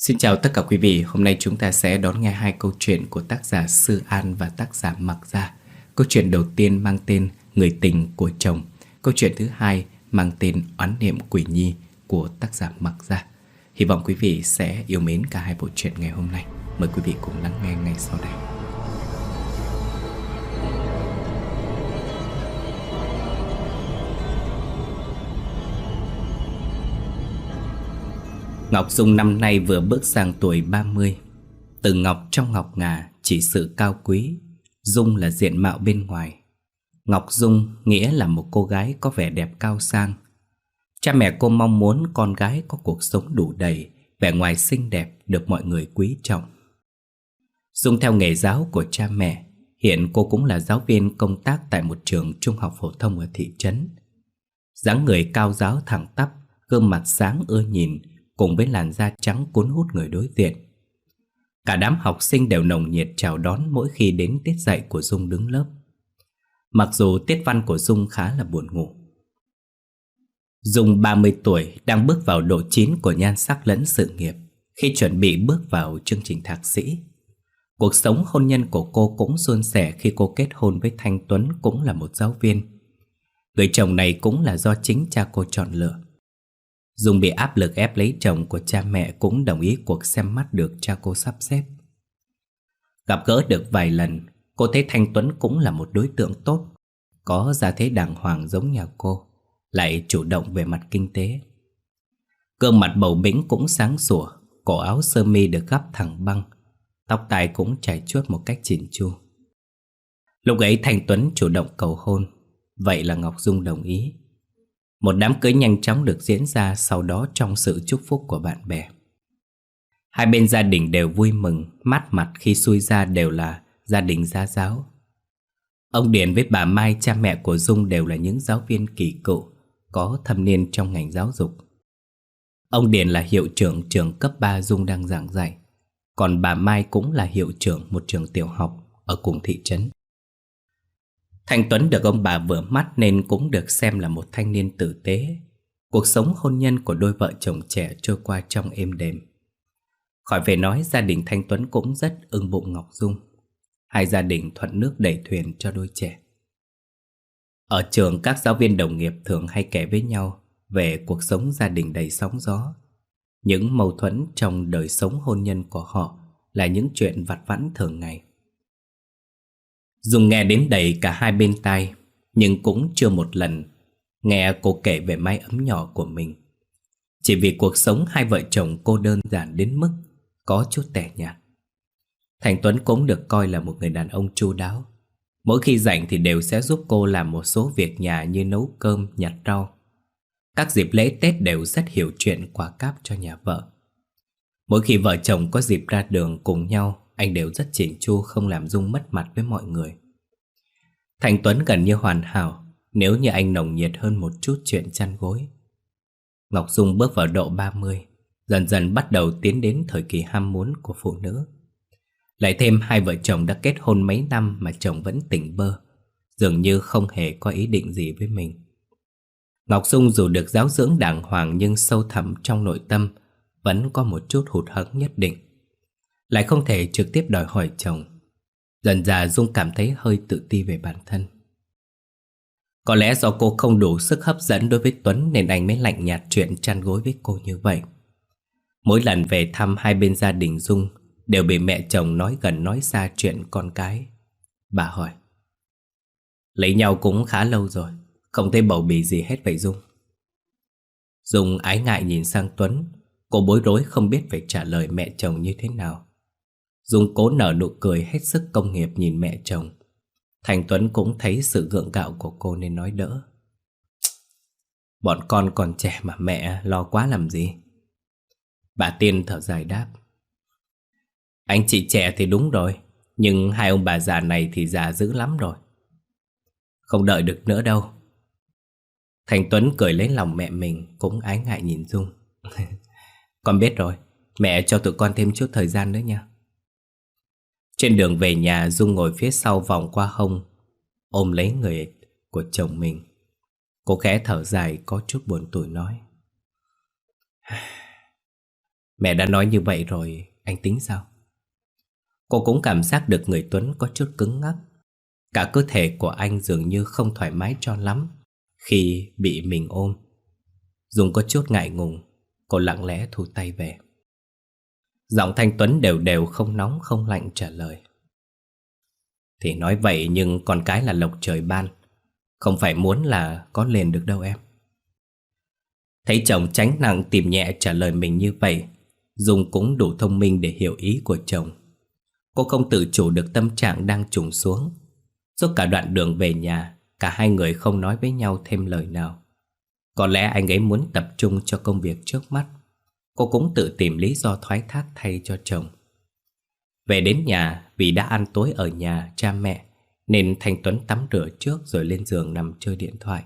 Xin chào tất cả quý vị, hôm nay chúng ta sẽ đón nghe hai câu chuyện của tác giả Sư An và tác giả Mặc Gia. Câu chuyện đầu tiên mang tên Người tình của chồng. Câu chuyện thứ hai mang tên Oán niệm Quỷ Nhi của tác giả Mặc Gia. Hy vọng quý vị sẽ yêu mến cả hai bộ truyện ngày hôm nay. Mời quý vị cùng lắng nghe ngay sau đây. Ngọc Dung năm nay vừa bước sang tuổi 30. Từ ngọc trong ngọc ngà chỉ sự cao quý, Dung là diện mạo bên ngoài. Ngọc Dung nghĩa là một cô gái có vẻ đẹp cao sang. Cha mẹ cô mong muốn con gái có cuộc sống đủ đầy, vẻ ngoài xinh đẹp, được mọi người quý trọng. Dung theo nghề giáo của cha mẹ, hiện cô cũng là giáo viên công tác tại một trường trung học phổ thông ở thị trấn. Dáng người cao ráo thẳng tắp, gương mặt sáng ưa nhìn, cùng với làn da trắng cuốn hút người đối diện. Cả đám học sinh đều nồng nhiệt chào đón mỗi khi đến tiết dạy của Dung đứng lớp. Mặc dù tiết văn của Dung khá là buồn ngủ. Dung 30 tuổi, đang bước vào độ chín của nhan sắc lẫn sự nghiệp, khi chuẩn bị bước vào chương trình thạc sĩ. Cuộc sống hôn nhân của cô cũng suôn sẻ khi cô kết hôn với Thanh Tuấn, cũng là một giáo viên. Người chồng này cũng là do chính cha cô chọn lựa. Dung bị áp lực ép lấy chồng của cha mẹ cũng đồng ý cuộc xem mắt được cha cô sắp xếp. Gặp gỡ được vài lần, cô thấy Thanh Tuấn cũng là một đối tượng tốt, có gia thế đàng hoàng giống nhà cô, lại chủ động về mặt kinh tế. Gương mặt bầu bĩnh cũng sáng sủa, cổ áo sơ mi được gắp thẳng băng, tóc tai cũng chải chuốt một cách chỉn chu. Lúc ấy Thanh Tuấn chủ động cầu hôn, vậy là Ngọc Dung đồng ý. Một đám cưới nhanh chóng được diễn ra, sau đó trong sự chúc phúc của bạn bè. Hai bên gia đình đều vui mừng, mát mặt khi xui ra đều là gia đình gia giáo. Ông Điền với bà Mai, cha mẹ của Dung, đều là những giáo viên kỳ cựu, có thâm niên trong ngành giáo dục. Ông Điền là hiệu trưởng trường cấp 3 Dung đang giảng dạy, còn bà Mai cũng là hiệu trưởng một trường tiểu học ở cùng thị trấn. Thanh Tuấn được ông bà vừa mắt nên cũng được xem là một thanh niên tử tế. Cuộc sống hôn nhân của đôi vợ chồng trẻ trôi qua trong êm đềm. Khỏi về nói, gia đình Thanh Tuấn cũng rất ưng bụng Ngọc Dung. Hai gia đình thuận nước đẩy thuyền cho đôi trẻ. Ở trường, các giáo viên đồng nghiệp thường hay kể với nhau về cuộc sống gia đình đầy sóng gió. Những mâu thuẫn trong đời sống hôn nhân của họ là những chuyện vặt vãnh thường ngày. Dung nghe đến đầy cả hai bên tai, nhưng cũng chưa một lần nghe cô kể về mái ấm nhỏ của mình. Chỉ vì cuộc sống hai vợ chồng cô đơn giản đến mức có chút tẻ nhạt. Thành Tuấn cũng được coi là một người đàn ông chu đáo. Mỗi khi rảnh thì đều sẽ giúp cô làm một số việc nhà như nấu cơm, nhặt rau. Các dịp lễ Tết đều rất hiểu chuyện quà cáp cho nhà vợ. Mỗi khi vợ chồng có dịp ra đường cùng nhau, anh đều rất chỉn chu, không làm Dung mất mặt với mọi người. Thành Tuấn gần như hoàn hảo, nếu như anh nồng nhiệt hơn một chút chuyện chăn gối. Ngọc Dung bước vào độ 30, dần dần bắt đầu tiến đến thời kỳ ham muốn của phụ nữ. Lại thêm hai vợ chồng đã kết hôn mấy năm mà chồng vẫn tỉnh bơ, dường như không hề có ý định gì với mình. Ngọc Dung dù được giáo dưỡng đàng hoàng nhưng sâu thẳm trong nội tâm vẫn có một chút hụt hẫng nhất định. Lại không thể trực tiếp đòi hỏi chồng. Dần dà Dung cảm thấy hơi tự ti về bản thân. Có lẽ do cô không đủ sức hấp dẫn đối với Tuấn nên anh mới lạnh nhạt chuyện chăn gối với cô như vậy. Mỗi lần về thăm hai bên gia đình Dung đều bị mẹ chồng nói gần nói xa chuyện con cái. Bà hỏi: lấy nhau cũng khá lâu rồi, không thấy bầu bì gì hết vậy Dung? Dung ái ngại nhìn sang Tuấn. Cô bối rối không biết phải trả lời mẹ chồng như thế nào. Dung cố nở nụ cười hết sức công nghiệp nhìn mẹ chồng. Thành Tuấn cũng thấy sự gượng gạo của cô nên nói đỡ: bọn con còn trẻ mà mẹ lo quá làm gì. Bà Tiên thở dài đáp: anh chị trẻ thì đúng rồi, nhưng hai ông bà già này thì già dữ lắm rồi. Không đợi được nữa đâu. Thành Tuấn cười lấy lòng mẹ mình, cũng ái ngại nhìn Dung. Con biết rồi, mẹ cho tụi con thêm chút thời gian nữa nha. Trên đường về nhà, Dung ngồi phía sau vòng qua hông, ôm lấy người của chồng mình. Cô khẽ thở dài có chút buồn tủi nói: Mẹ đã nói như vậy rồi, anh tính sao? Cô cũng cảm giác được người Tuấn có chút cứng ngắc. Cả cơ thể của anh dường như không thoải mái cho lắm khi bị mình ôm. Dung có chút ngại ngùng, cô lặng lẽ thu tay về. Giọng Thanh Tuấn đều đều, không nóng không lạnh trả lời. Thì nói vậy nhưng con cái là lộc trời ban, không phải muốn là có lên được đâu em. Thấy chồng tránh nặng tìm nhẹ trả lời mình như vậy, Dung cũng đủ thông minh để hiểu ý của chồng. Cô không tự chủ được tâm trạng đang trùng xuống. Suốt cả đoạn đường về nhà, cả hai người không nói với nhau thêm lời nào. Có lẽ anh ấy muốn tập trung cho công việc trước mắt. Cô cũng tự tìm lý do thoái thác thay cho chồng. Về đến nhà, vì đã ăn tối ở nhà cha mẹ, nên Thanh Tuấn tắm rửa trước rồi lên giường nằm chơi điện thoại.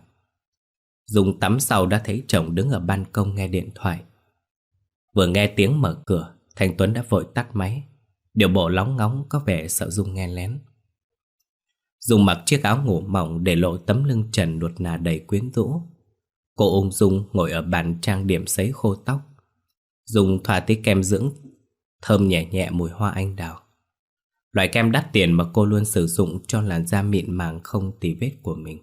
Dung tắm sau đã thấy chồng đứng ở ban công nghe điện thoại. Vừa nghe tiếng mở cửa, Thanh Tuấn đã vội tắt máy. Điều bộ lóng ngóng có vẻ sợ Dung nghe lén. Dung mặc chiếc áo ngủ mỏng để lộ tấm lưng trần nuột nà đầy quyến rũ. Cô ung dung ngồi ở bàn trang điểm sấy khô tóc. Dung thoa tí kem dưỡng thơm nhẹ nhẹ mùi hoa anh đào. Loại kem đắt tiền mà cô luôn sử dụng cho làn da mịn màng không tì vết của mình.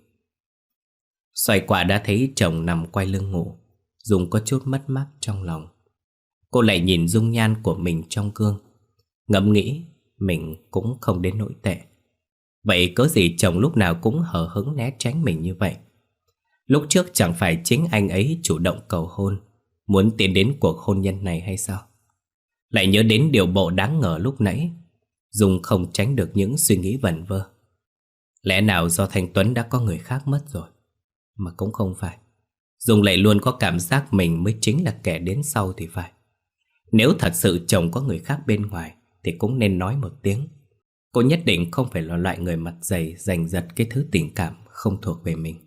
Xoay qua đã thấy chồng nằm quay lưng ngủ. Dung có chút mất mát trong lòng. Cô lại nhìn dung nhan của mình trong gương, ngẫm nghĩ mình cũng không đến nỗi tệ. Vậy cớ gì chồng lúc nào cũng hờ hững né tránh mình như vậy? Lúc trước chẳng phải chính anh ấy chủ động cầu hôn, muốn tiến đến cuộc hôn nhân này hay sao? Lại nhớ đến điều bộ đáng ngờ lúc nãy, Dung không tránh được những suy nghĩ vẩn vơ. Lẽ nào do Thanh Tuấn đã có người khác mất rồi? Mà cũng không phải. Dung lại luôn có cảm giác mình mới chính là kẻ đến sau thì phải. Nếu thật sự chồng có người khác bên ngoài thì cũng nên nói một tiếng. Cô nhất định không phải là loại người mặt dày giành giật cái thứ tình cảm không thuộc về mình.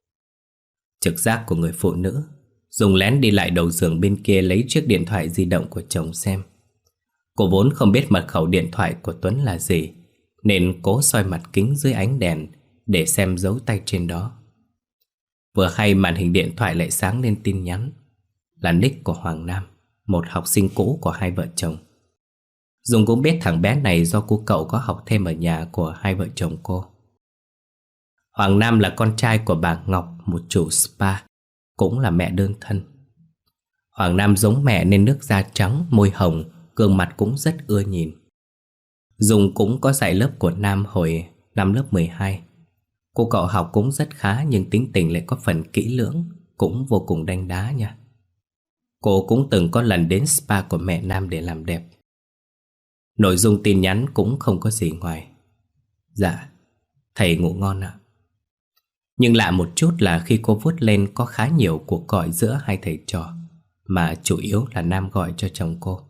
Trực giác của người phụ nữ, Dung lén đi lại đầu giường bên kia lấy chiếc điện thoại di động của chồng xem. Cô vốn không biết mật khẩu điện thoại của Tuấn là gì, nên cố soi mặt kính dưới ánh đèn để xem dấu tay trên đó. Vừa hay màn hình điện thoại lại sáng lên tin nhắn. Là nick của Hoàng Nam, một học sinh cũ của hai vợ chồng. Dung cũng biết thằng bé này do cô cậu có học thêm ở nhà của hai vợ chồng cô. Hoàng Nam là con trai của bà Ngọc, một chủ spa, cũng là mẹ đơn thân. Hoàng Nam giống mẹ nên nước da trắng, môi hồng, gương mặt cũng rất ưa nhìn. Dung cũng có dạy lớp của Nam hồi năm lớp 12. Cô cậu học cũng rất khá nhưng tính tình lại có phần kỹ lưỡng, cũng vô cùng đanh đá nha. Cô cũng từng có lần đến spa của mẹ Nam để làm đẹp. Nội dung tin nhắn cũng không có gì ngoài: dạ, thầy ngủ ngon ạ. Nhưng lạ một chút là khi cô vuốt lên có khá nhiều cuộc gọi giữa hai thầy trò, mà chủ yếu là Nam gọi cho chồng cô.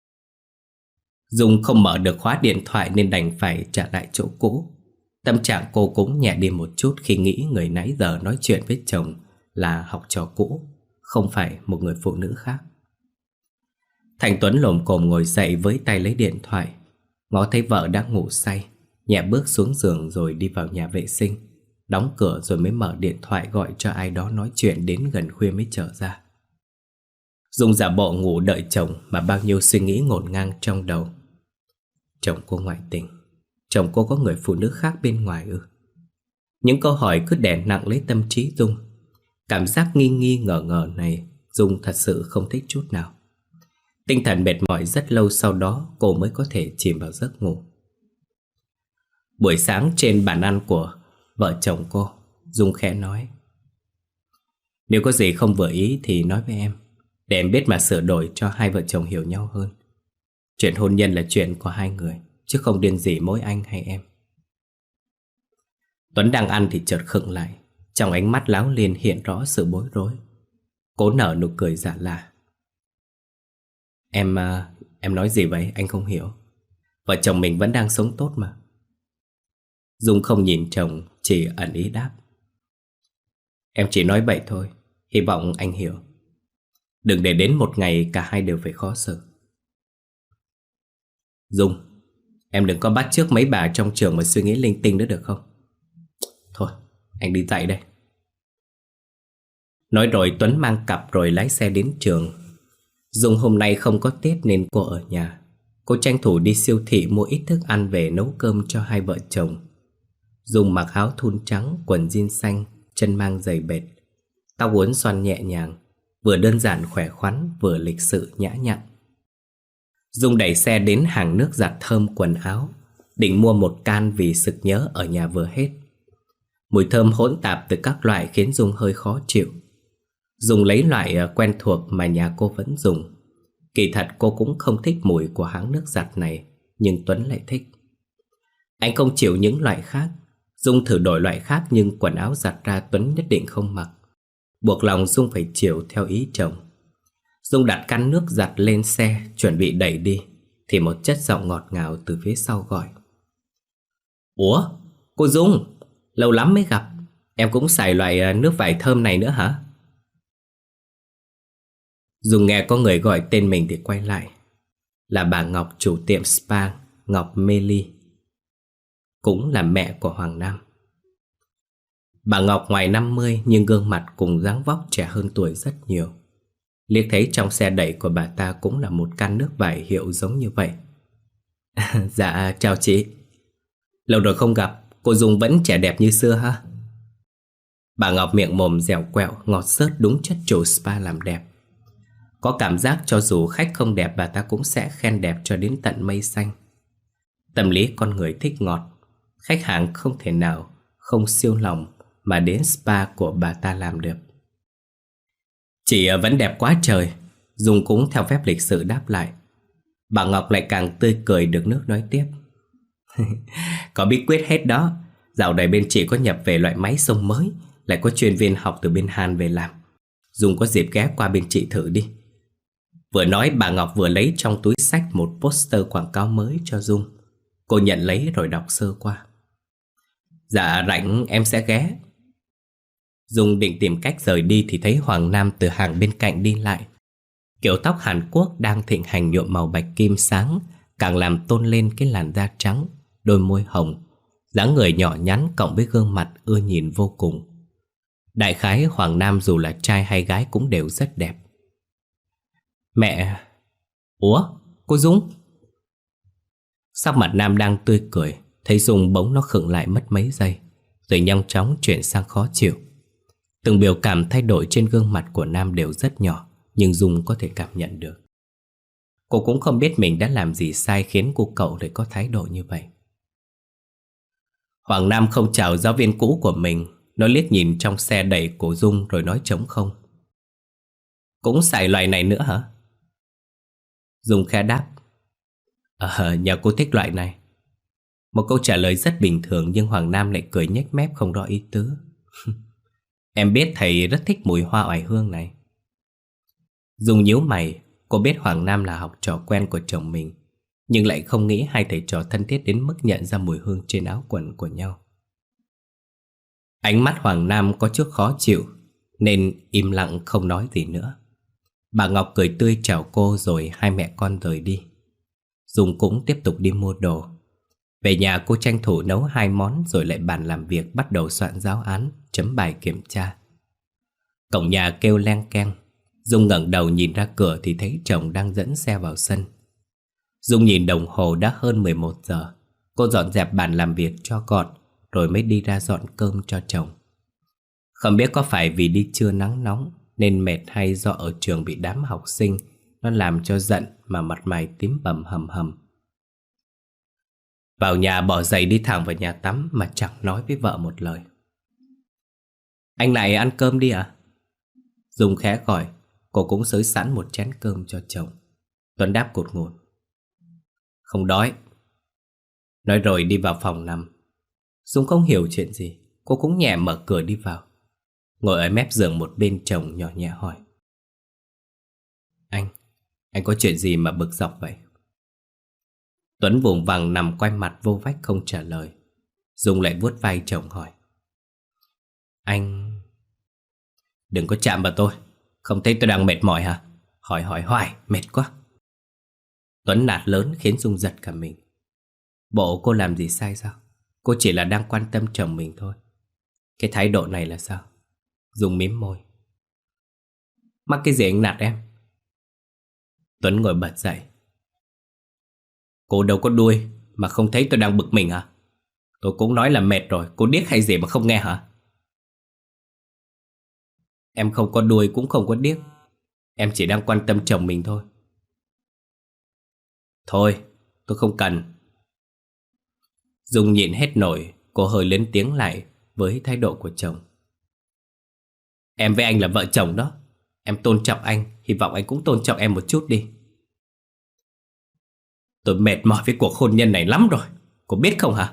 Dung không mở được khóa điện thoại nên đành phải trả lại chỗ cũ. Tâm trạng cô cũng nhẹ đi một chút khi nghĩ người nãy giờ nói chuyện với chồng là học trò cũ, không phải một người phụ nữ khác. Thành Tuấn lồm cồm ngồi dậy với tay lấy điện thoại. Ngó thấy vợ đã ngủ say, nhẹ bước xuống giường rồi đi vào nhà vệ sinh, đóng cửa rồi mới mở điện thoại gọi cho ai đó nói chuyện đến gần khuya mới trở ra. Dung giả bộ ngủ đợi chồng mà bao nhiêu suy nghĩ ngổn ngang trong đầu. Chồng cô ngoại tình, chồng cô có người phụ nữ khác bên ngoài ư? Những câu hỏi cứ đè nặng lấy tâm trí Dung. Cảm giác nghi nghi ngờ ngờ này Dung thật sự không thích chút nào. Tinh thần mệt mỏi rất lâu sau đó cô mới có thể chìm vào giấc ngủ. Buổi sáng trên bàn ăn của vợ chồng cô, Dung khẽ nói: nếu có gì không vừa ý thì nói với em, để em biết mà sửa đổi cho hai vợ chồng hiểu nhau hơn. Chuyện hôn nhân là chuyện của hai người, chứ không điên gì mỗi anh hay em. Tuấn đang ăn thì chợt khựng lại. Trong ánh mắt láo liên hiện rõ sự bối rối. Cố nở nụ cười giả lạ. Em nói gì vậy? Anh không hiểu. Vợ chồng mình vẫn đang sống tốt mà. Dung không nhìn chồng, chỉ ẩn ý đáp: em chỉ nói vậy thôi, hy vọng anh hiểu. Đừng để đến một ngày cả hai đều phải khó xử. Dung, em đừng có bắt chước mấy bà trong trường mà suy nghĩ linh tinh nữa được không? Thôi, anh đi dạy đây. Nói rồi Tuấn mang cặp rồi lái xe đến trường. Dung hôm nay không có tiết nên cô ở nhà. Cô tranh thủ đi siêu thị mua ít thức ăn về nấu cơm cho hai vợ chồng. Dung mặc áo thun trắng, quần jean xanh, chân mang giày bệt, tóc uốn xoăn nhẹ nhàng, vừa đơn giản khỏe khoắn, vừa lịch sự nhã nhặn. Dung đẩy xe đến hàng nước giặt thơm quần áo, định mua một can vì sực nhớ ở nhà vừa hết. Mùi thơm hỗn tạp từ các loại khiến Dung hơi khó chịu. Dung lấy loại quen thuộc mà nhà cô vẫn dùng. Kỳ thật cô cũng không thích mùi của hãng nước giặt này, nhưng Tuấn lại thích. Anh không chịu những loại khác. Dung thử đổi loại khác nhưng quần áo giặt ra Tuấn nhất định không mặc. Buộc lòng Dung phải chiều theo ý chồng. Dung đặt can nước giặt lên xe, chuẩn bị đẩy đi, thì một chất giọng ngọt ngào từ phía sau gọi: "Ủa, cô Dung, lâu lắm mới gặp. Em cũng xài loại nước vải thơm này nữa hả?" Dung nghe có người gọi tên mình thì quay lại. Là bà Ngọc, chủ tiệm spa Ngọc Mê Ly, cũng là mẹ của Hoàng Nam. Bà Ngọc ngoài 50 nhưng gương mặt cùng dáng vóc trẻ hơn tuổi rất nhiều. Liếc thấy trong xe đẩy của bà ta cũng là một can nước vải hiệu giống như vậy. Dạ chào chị. Lâu rồi không gặp, cô Dung vẫn trẻ đẹp như xưa ha? Bà Ngọc miệng mồm dẻo quẹo, ngọt xớt đúng chất chủ spa làm đẹp. Có cảm giác cho dù khách không đẹp bà ta cũng sẽ khen đẹp cho đến tận mây xanh. Tâm lý con người thích ngọt, khách hàng không thể nào không siêu lòng mà đến spa của bà ta làm được. Chị vẫn đẹp quá trời. Dung cũng theo phép lịch sự đáp lại. Bà Ngọc lại càng tươi cười được nước nói tiếp. Có bí quyết hết đó. Dạo này bên chị có nhập về loại máy xông mới, lại có chuyên viên học từ bên Hàn về làm. Dung có dịp ghé qua bên chị thử đi. Vừa nói bà Ngọc vừa lấy trong túi xách một poster quảng cáo mới cho Dung. Cô nhận lấy rồi đọc sơ qua. Dạ rảnh em sẽ ghé. Dung định tìm cách rời đi thì thấy Hoàng Nam từ hàng bên cạnh đi lại. Kiểu tóc Hàn Quốc đang thịnh hành nhuộm màu bạch kim sáng càng làm tôn lên cái làn da trắng, đôi môi hồng, dáng người nhỏ nhắn cộng với gương mặt ưa nhìn vô cùng. Đại khái Hoàng Nam dù là trai hay gái cũng đều rất đẹp. Mẹ... Ủa, cô Dung? Sắc mặt Nam đang tươi cười, thấy Dung bỗng nó khựng lại mất mấy giây, rồi nhanh chóng chuyển sang khó chịu. Từng biểu cảm thay đổi trên gương mặt của Nam đều rất nhỏ, nhưng Dung có thể cảm nhận được. Cô cũng không biết mình đã làm gì sai khiến cô cậu lại có thái độ như vậy. Hoàng Nam không chào giáo viên cũ của mình. Nó liếc nhìn trong xe đẩy của Dung rồi nói trống không. Cũng xài loại này nữa hả? Dung khẽ đáp. Nhà cô thích loại này. Một câu trả lời rất bình thường nhưng Hoàng Nam lại cười nhếch mép không rõ ý tứ. Em biết thầy rất thích mùi hoa oải hương này. Dung nhíu mày. Cô biết Hoàng Nam là học trò quen của chồng mình, nhưng lại không nghĩ hai thầy trò thân thiết đến mức nhận ra mùi hương trên áo quần của nhau. Ánh mắt Hoàng Nam có chút khó chịu nên im lặng không nói gì nữa. Bà Ngọc cười tươi chào cô rồi hai mẹ con rời đi. Dung cũng tiếp tục đi mua đồ. Về nhà cô tranh thủ nấu 2 món rồi lại bàn làm việc bắt đầu soạn giáo án, chấm bài kiểm tra. Cổng nhà kêu leng keng. Dung ngẩng đầu nhìn ra cửa thì thấy chồng đang dẫn xe vào sân. Dung nhìn đồng hồ đã hơn 11 giờ. Cô dọn dẹp bàn làm việc cho gọn rồi mới đi ra dọn cơm cho chồng. Không biết có phải vì đi trưa nắng nóng nên mệt hay do ở trường bị đám học sinh nó làm cho giận mà mặt mày tím bầm hầm hầm. Vào nhà bỏ giày đi thẳng vào nhà tắm mà chẳng nói với vợ một lời. Anh lại ăn cơm đi à? Dung khẽ gọi. Cô cũng xới sẵn một chén cơm cho chồng. Tuấn đáp cột ngột. Không đói. Nói rồi đi vào phòng nằm. Dung không hiểu chuyện gì. Cô cũng nhẹ mở cửa đi vào. Ngồi ở mép giường một bên chồng nhỏ nhẹ hỏi. Anh có chuyện gì mà bực dọc vậy? Tuấn vùng vằng nằm quay mặt vô vách không trả lời. Dung lại vuốt vai chồng hỏi. Anh... Đừng có chạm vào tôi. Không thấy tôi đang mệt mỏi hả? Hỏi hoài, mệt quá. Tuấn nạt lớn khiến Dung giật cả mình. Bộ cô làm gì sai sao? Cô chỉ là đang quan tâm chồng mình thôi. Cái thái độ này là sao? Dung mím môi. Mắc cái gì anh nạt em? Tuấn ngồi bật dậy. Cô đâu có đuôi mà không thấy tôi đang bực mình hả? Tôi cũng nói là mệt rồi, cô điếc hay gì mà không nghe hả? Em không có đuôi cũng không có điếc. Em chỉ đang quan tâm chồng mình thôi. Thôi, tôi không cần. Dung nhịn hết nổi, cô hơi lớn tiếng lại với thái độ của chồng. Em với anh là vợ chồng đó. Em tôn trọng anh, hy vọng anh cũng tôn trọng em một chút đi. Tôi mệt mỏi với cuộc hôn nhân này lắm rồi, cô biết không hả?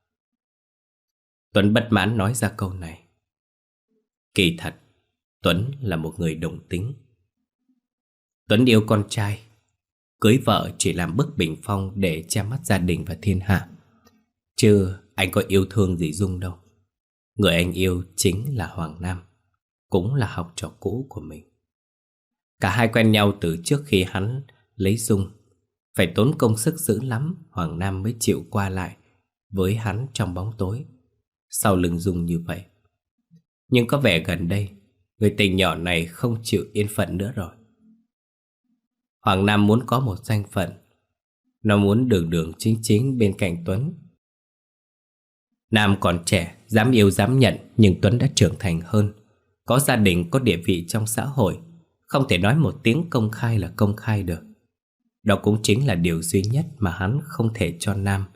Tuấn bất mãn nói ra câu này. Kỳ thật, Tuấn là một người đồng tính. Tuấn yêu con trai, cưới vợ chỉ làm bức bình phong để che mắt gia đình và thiên hạ. Chứ anh có yêu thương gì Dung đâu. Người anh yêu chính là Hoàng Nam, cũng là học trò cũ của mình. Cả hai quen nhau từ trước khi hắn lấy Dung. Phải tốn công sức dữ lắm Hoàng Nam mới chịu qua lại với hắn trong bóng tối, sau lưng Dung như vậy. Nhưng có vẻ gần đây người tình nhỏ này không chịu yên phận nữa rồi. Hoàng Nam muốn có một danh phận. Nó muốn đường đường chính chính bên cạnh Tuấn. Nam còn trẻ, dám yêu dám nhận. Nhưng Tuấn đã trưởng thành hơn, có gia đình, có địa vị trong xã hội. Không thể nói một tiếng công khai là công khai được. Đó cũng chính là điều duy nhất mà hắn không thể cho Nam.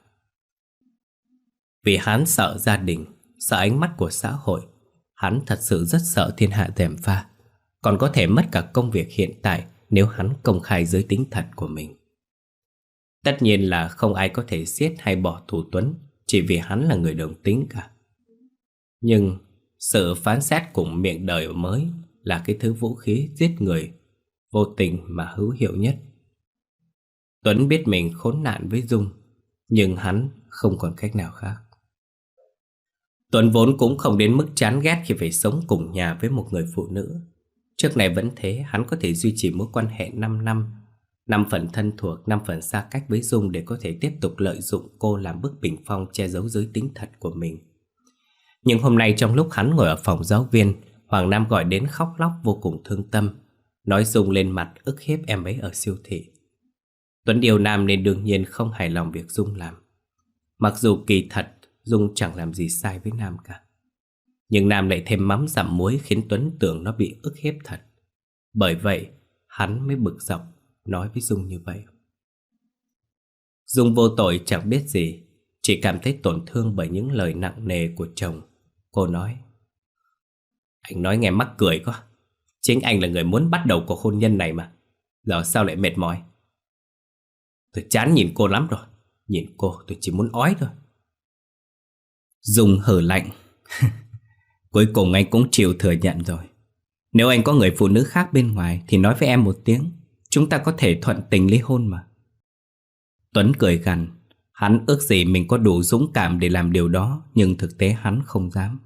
Vì hắn sợ gia đình, sợ ánh mắt của xã hội. Hắn thật sự rất sợ thiên hạ gièm pha, còn có thể mất cả công việc hiện tại nếu hắn công khai giới tính thật của mình. Tất nhiên là không ai có thể giết hay bỏ tù Tuấn chỉ vì hắn là người đồng tính cả. Nhưng sự phán xét cùng miệng đời mới là cái thứ vũ khí giết người vô tình mà hữu hiệu nhất. Tuấn biết mình khốn nạn với Dung, nhưng hắn không còn cách nào khác. Tuấn vốn cũng không đến mức chán ghét khi phải sống cùng nhà với một người phụ nữ. Trước này vẫn thế, hắn có thể duy trì mối quan hệ 5 năm, 5 phần thân thuộc, 5 phần xa cách với Dung để có thể tiếp tục lợi dụng cô làm bức bình phong che giấu giới tính thật của mình. Nhưng hôm nay trong lúc hắn ngồi ở phòng giáo viên, Hoàng Nam gọi đến khóc lóc vô cùng thương tâm, nói Dung lên mặt ức hiếp em ấy ở siêu thị. Tuấn yêu Nam nên đương nhiên không hài lòng việc Dung làm. Mặc dù kỳ thật Dung chẳng làm gì sai với Nam cả, nhưng Nam lại thêm mắm dặm muối khiến Tuấn tưởng nó bị ức hiếp thật. Bởi vậy hắn mới bực dọc nói với Dung như vậy. Dung vô tội chẳng biết gì, chỉ cảm thấy tổn thương bởi những lời nặng nề của chồng. Cô nói: Anh nói nghe mắc cười quá. Chính anh là người muốn bắt đầu cuộc hôn nhân này mà. Giờ sao lại mệt mỏi? Tôi chán nhìn cô lắm rồi. Nhìn cô tôi chỉ muốn ói thôi. Dung hừ lạnh. Cuối cùng anh cũng chịu thừa nhận rồi. Nếu anh có người phụ nữ khác bên ngoài thì nói với em một tiếng, chúng ta có thể thuận tình ly hôn mà. Tuấn cười gằn. Hắn ước gì mình có đủ dũng cảm để làm điều đó, nhưng thực tế hắn không dám.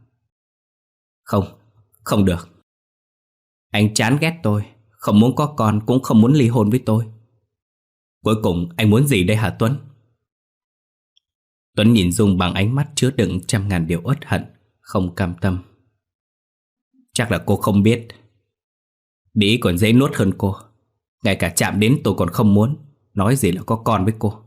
Không được. Anh chán ghét tôi, không muốn có con, cũng không muốn ly hôn với tôi. Cuối cùng anh muốn gì đây hả Tuấn? Tuấn nhìn Dung bằng ánh mắt chứa đựng trăm ngàn điều uất hận, không cam tâm. Chắc là cô không biết, Đĩ còn dễ nuốt hơn cô. Ngay cả chạm đến tôi còn không muốn, nói gì là có con với cô.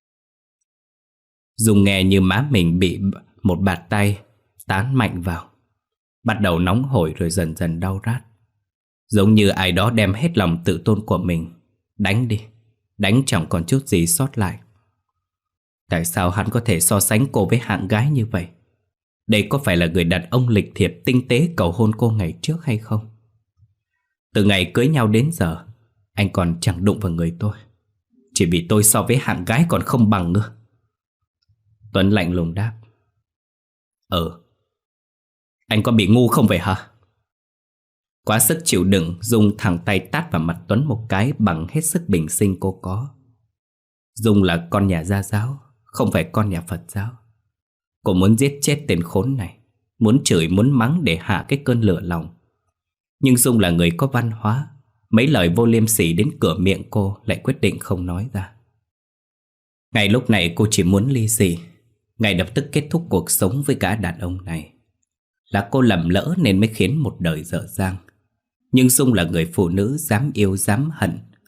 Dung nghe như má mình bị một bạt tay tán mạnh vào, bắt đầu nóng hổi rồi dần dần đau rát. Giống như ai đó đem hết lòng tự tôn của mình đánh đi, đánh chẳng còn chút gì sót lại. Tại sao hắn có thể so sánh cô với hạng gái như vậy? Đây có phải là người đàn ông lịch thiệp tinh tế cầu hôn cô ngày trước hay không? Từ ngày cưới nhau đến giờ, anh còn chẳng đụng vào người tôi, chỉ vì tôi so với hạng gái còn không bằng nữa. Tuấn lạnh lùng đáp. Anh có bị ngu không vậy hả? Quá sức chịu đựng, Dung thẳng tay tát vào mặt Tuấn một cái bằng hết sức bình sinh cô có. Dung là con nhà gia giáo, không phải con nhà Phật giáo. Cô muốn giết chết tên khốn này, muốn chửi muốn mắng để hạ cái cơn lửa lòng. Nhưng Dung là người có văn hóa, mấy lời vô liêm sỉ đến cửa miệng cô lại quyết định không nói ra. Ngay lúc này cô chỉ muốn ly dị, ngay lập tức kết thúc cuộc sống với gã đàn ông này. Là cô lầm lỡ nên mới khiến một đời dở dang. Nhưng Dung là người phụ nữ dám yêu dám hận,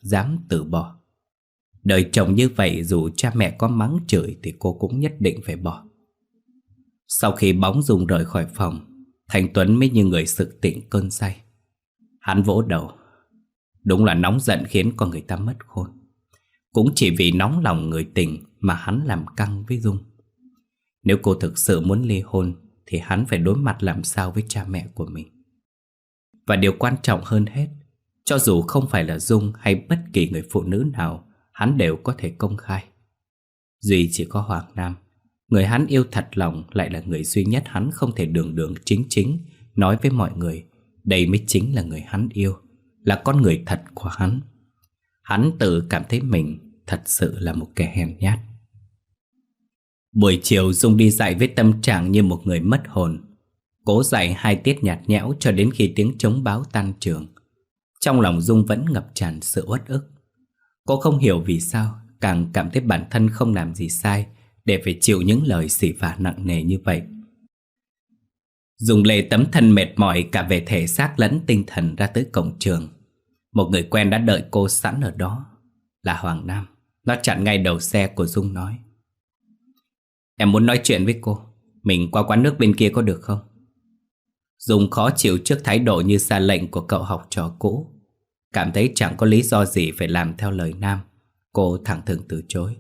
dám từ bỏ. Đời chồng như vậy dù cha mẹ có mắng chửi thì cô cũng nhất định phải bỏ. Sau khi bóng Dung rời khỏi phòng, Thành Tuấn mới như người sực tỉnh cơn say. Hắn vỗ đầu. Đúng là nóng giận khiến con người ta mất khôn. Cũng chỉ vì nóng lòng người tình mà hắn làm căng với Dung. Nếu cô thực sự muốn ly hôn thì hắn phải đối mặt làm sao với cha mẹ của mình. Và điều quan trọng hơn hết, cho dù không phải là Dung hay bất kỳ người phụ nữ nào, hắn đều có thể công khai. Duy chỉ có Hoàng Nam, người hắn yêu thật lòng, lại là người duy nhất hắn không thể đường đường chính chính nói với mọi người đây mới chính là người hắn yêu, là con người thật của hắn. Hắn tự cảm thấy mình thật sự là một kẻ hèn nhát. Buổi chiều Dung đi dạy với tâm trạng như một người mất hồn. Cố dạy 2 tiết nhạt nhẽo cho đến khi tiếng trống báo tan trường. Trong lòng Dung vẫn ngập tràn sự uất ức. Cô không hiểu vì sao càng cảm thấy bản thân không làm gì sai để phải chịu những lời xỉ vả nặng nề như vậy. Dung lê tấm thân mệt mỏi cả về thể xác lẫn tinh thần ra tới cổng trường. Một người quen đã đợi cô sẵn ở đó, là Hoàng Nam. Nó chặn ngay đầu xe của Dung nói: Em muốn nói chuyện với cô, mình qua quán nước bên kia có được không? Dung khó chịu trước thái độ như xa lệnh của cậu học trò cũ. Cảm thấy chẳng có lý do gì phải làm theo lời Nam, cô thẳng thừng từ chối.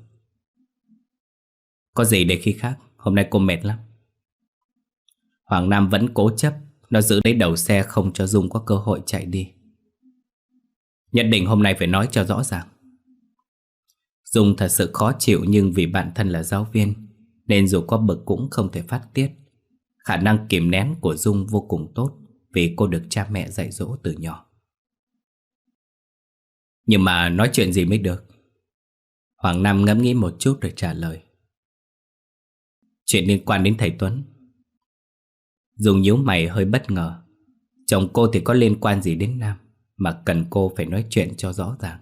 Có gì để khi khác, hôm nay cô mệt lắm. Hoàng Nam vẫn cố chấp. Nó giữ lấy đầu xe không cho Dung có cơ hội chạy đi. Nhất định hôm nay phải nói cho rõ ràng. Dung thật sự khó chịu, nhưng vì bản thân là giáo viên nên dù có bực cũng không thể phát tiết. Khả năng kìm nén của Dung vô cùng tốt vì cô được cha mẹ dạy dỗ từ nhỏ. Nhưng mà nói chuyện gì mới được? Hoàng Nam ngẫm nghĩ một chút rồi trả lời: Chuyện liên quan đến thầy Tuấn. Dung nhíu mày hơi bất ngờ. Chồng cô thì có liên quan gì đến Nam mà cần cô phải nói chuyện cho rõ ràng?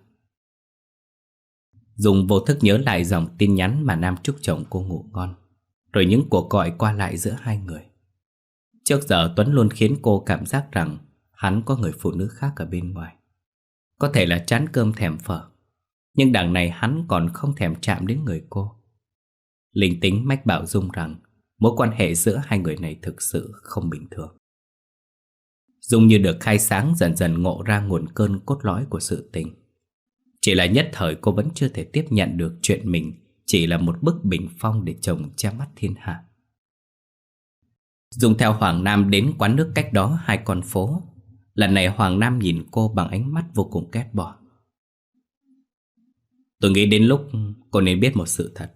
Dung vô thức nhớ lại dòng tin nhắn mà Nam chúc chồng cô ngủ ngon, rồi những cuộc gọi qua lại giữa hai người. Trước giờ Tuấn luôn khiến cô cảm giác rằng hắn có người phụ nữ khác ở bên ngoài. Có thể là chán cơm thèm phở, nhưng đằng này hắn còn không thèm chạm đến người cô. Linh tính mách bảo Dung rằng mối quan hệ giữa hai người này thực sự không bình thường. Dung như được khai sáng, dần dần ngộ ra nguồn cơn cốt lõi của sự tình. Chỉ là nhất thời cô vẫn chưa thể tiếp nhận được chuyện mình chỉ là một bức bình phong để chồng che mắt thiên hạ. Dung theo Hoàng Nam đến quán nước cách đó 2 con phố. Lần này Hoàng Nam nhìn cô bằng ánh mắt vô cùng ghét bỏ. Tôi nghĩ đến lúc cô nên biết một sự thật.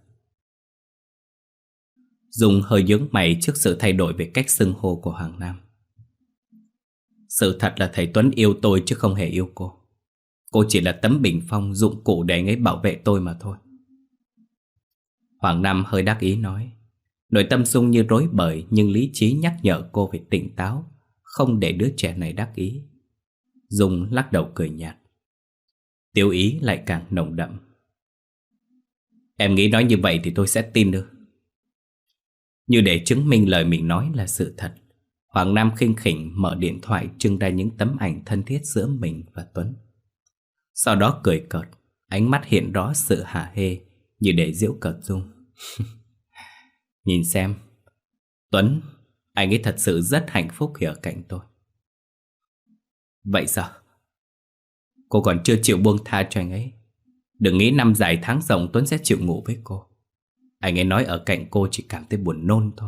Dung hơi nhướng mày trước sự thay đổi về cách xưng hô của Hoàng Nam. Sự thật là thầy Tuấn yêu tôi chứ không hề yêu cô. Cô chỉ là tấm bình phong, dụng cụ để anh ấy bảo vệ tôi mà thôi. Hoàng Nam hơi đắc ý nói. Nội tâm Dung như rối bời, nhưng lý trí nhắc nhở cô phải tỉnh táo, không để đứa trẻ này đắc ý. Dung lắc đầu cười nhạt. Tiêu ý lại càng nồng đậm. Em nghĩ nói như vậy thì tôi sẽ tin được. Như để chứng minh lời mình nói là sự thật, Hoàng Nam khinh khỉnh mở điện thoại trưng ra những tấm ảnh thân thiết giữa mình và Tuấn. Sau đó cười cợt, ánh mắt hiện rõ sự hả hê như để giễu cợt Dung. Nhìn xem, Tuấn, anh ấy thật sự rất hạnh phúc khi ở cạnh tôi. Vậy sao? Cô còn chưa chịu buông tha cho anh ấy. Đừng nghĩ năm dài tháng rộng Tuấn sẽ chịu ngủ với cô. Anh ấy nói ở cạnh cô chỉ cảm thấy buồn nôn thôi.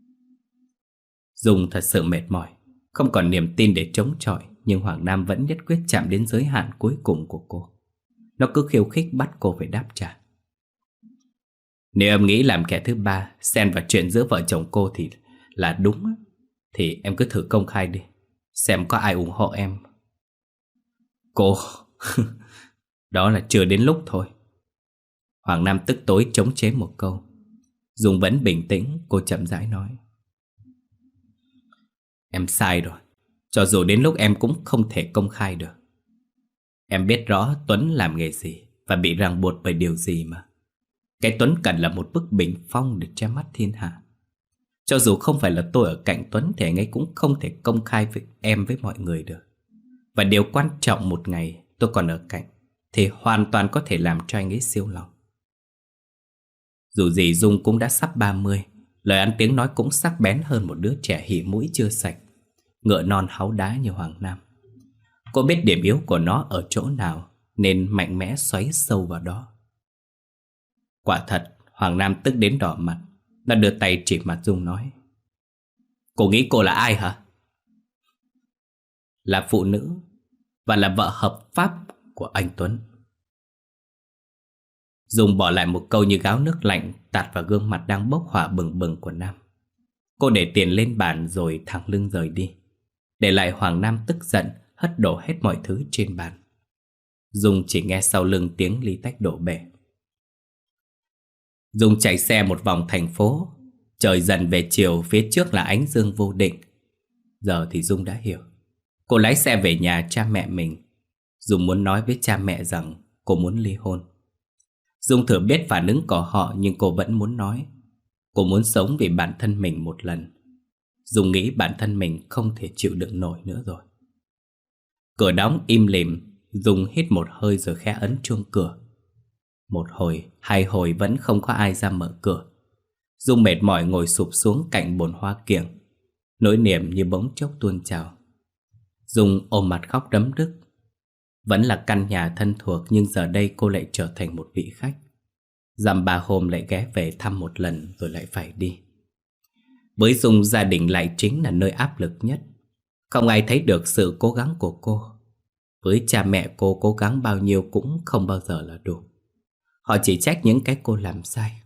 Dung thật sự mệt mỏi, không còn niềm tin để chống chọi, nhưng Hoàng Nam vẫn nhất quyết chạm đến giới hạn cuối cùng của cô. Nó cứ khiêu khích bắt cô phải đáp trả. Nếu em nghĩ làm kẻ thứ ba xen vào chuyện giữa vợ chồng cô thì là đúng, thì em cứ thử công khai đi, xem có ai ủng hộ em. Cô đó là chưa đến lúc thôi. Hoàng Nam tức tối chống chế một câu. Dung vẫn bình tĩnh, cô chậm rãi nói. Em sai rồi. Cho dù đến lúc em cũng không thể công khai được. Em biết rõ Tuấn làm nghề gì và bị ràng buộc bởi điều gì mà. Cái Tuấn cần là một bức bình phong để che mắt thiên hạ. Cho dù không phải là tôi ở cạnh Tuấn thì anh ấy cũng không thể công khai với em với mọi người được. Và điều quan trọng, một ngày tôi còn ở cạnh, thì hoàn toàn có thể làm cho anh ấy siêu lòng. Dù gì Dung cũng đã sắp 30, lời ăn tiếng nói cũng sắc bén hơn một đứa trẻ hỉ mũi chưa sạch, ngựa non háu đá như Hoàng Nam. Cô biết điểm yếu của nó ở chỗ nào nên mạnh mẽ xoáy sâu vào đó. Quả thật, Hoàng Nam tức đến đỏ mặt. Đã đưa tay chỉ mặt Dung nói: Cô nghĩ cô là ai hả? Là phụ nữ và là vợ hợp pháp của anh Tuấn. Dung bỏ lại một câu như gáo nước lạnh tạt vào gương mặt đang bốc hỏa bừng bừng của Nam. Cô để tiền lên bàn rồi thẳng lưng rời đi, để lại Hoàng Nam tức giận hất đổ hết mọi thứ trên bàn. Dung chỉ nghe sau lưng tiếng ly tách đổ bể. Dung chạy xe một vòng thành phố. Trời dần về chiều, phía trước là ánh dương vô định. Giờ thì Dung đã hiểu. Cô lái xe về nhà cha mẹ mình. Dung muốn nói với cha mẹ rằng cô muốn ly hôn. Dung thừa biết phản ứng của họ, nhưng cô vẫn muốn nói. Cô muốn sống vì bản thân mình một lần. Dung nghĩ bản thân mình không thể chịu đựng nổi nữa rồi. Cửa đóng im lìm. Dung hít một hơi rồi khẽ ấn chuông cửa. Một hồi, hai hồi vẫn không có ai ra mở cửa. Dung mệt mỏi ngồi sụp xuống cạnh bồn hoa kiểng. Nỗi niềm như bỗng chốc tuôn trào. Dung ôm mặt khóc đấm đứt. Vẫn là căn nhà thân thuộc, nhưng giờ đây cô lại trở thành một vị khách. Dăm ba hôm lại ghé về thăm một lần rồi lại phải đi. Với Dung, gia đình lại chính là nơi áp lực nhất. Không ai thấy được sự cố gắng của cô. Với cha mẹ cô, cố gắng bao nhiêu cũng không bao giờ là đủ. Họ chỉ trách những cái cô làm sai.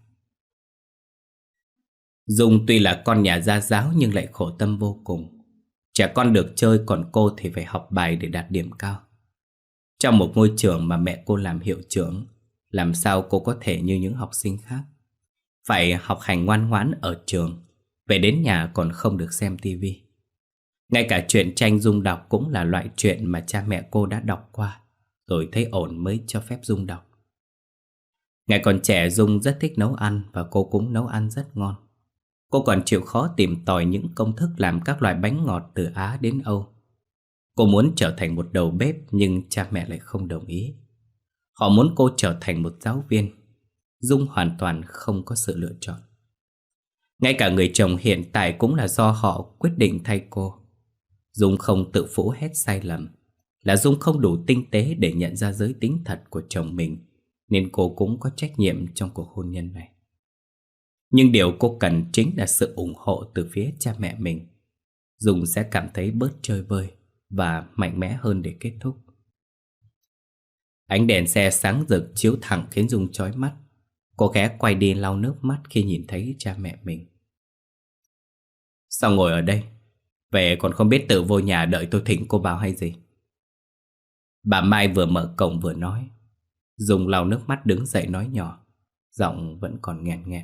Dung tuy là con nhà gia giáo nhưng lại khổ tâm vô cùng. Trẻ con được chơi, còn cô thì phải học bài để đạt điểm cao. Trong một ngôi trường mà mẹ cô làm hiệu trưởng, làm sao cô có thể như những học sinh khác? Phải học hành ngoan ngoãn ở trường, về đến nhà còn không được xem tivi. Ngay cả truyện tranh Dung đọc cũng là loại truyện mà cha mẹ cô đã đọc qua, rồi thấy ổn mới cho phép Dung đọc. Ngày còn trẻ, Dung rất thích nấu ăn và cô cũng nấu ăn rất ngon. Cô còn chịu khó tìm tòi những công thức làm các loại bánh ngọt từ Á đến Âu. Cô muốn trở thành một đầu bếp nhưng cha mẹ lại không đồng ý. Họ muốn cô trở thành một giáo viên. Dung hoàn toàn không có sự lựa chọn. Ngay cả người chồng hiện tại cũng là do họ quyết định thay cô. Dung không tự phủ hết sai lầm. Là Dung không đủ tinh tế để nhận ra giới tính thật của chồng mình, nên cô cũng có trách nhiệm trong cuộc hôn nhân này. Nhưng điều cô cần chính là sự ủng hộ từ phía cha mẹ mình. Dung sẽ cảm thấy bớt chơi vơi và mạnh mẽ hơn để kết thúc. Ánh đèn xe sáng rực chiếu thẳng khiến Dung chói mắt. Cô ghé quay đi lau nước mắt khi nhìn thấy cha mẹ mình. Sao ngồi ở đây? Về còn không biết tự vô nhà đợi tôi thỉnh cô vào hay gì? Bà Mai vừa mở cổng vừa nói. Dung lau nước mắt đứng dậy nói nhỏ, giọng vẫn còn nghẹn nghẹn.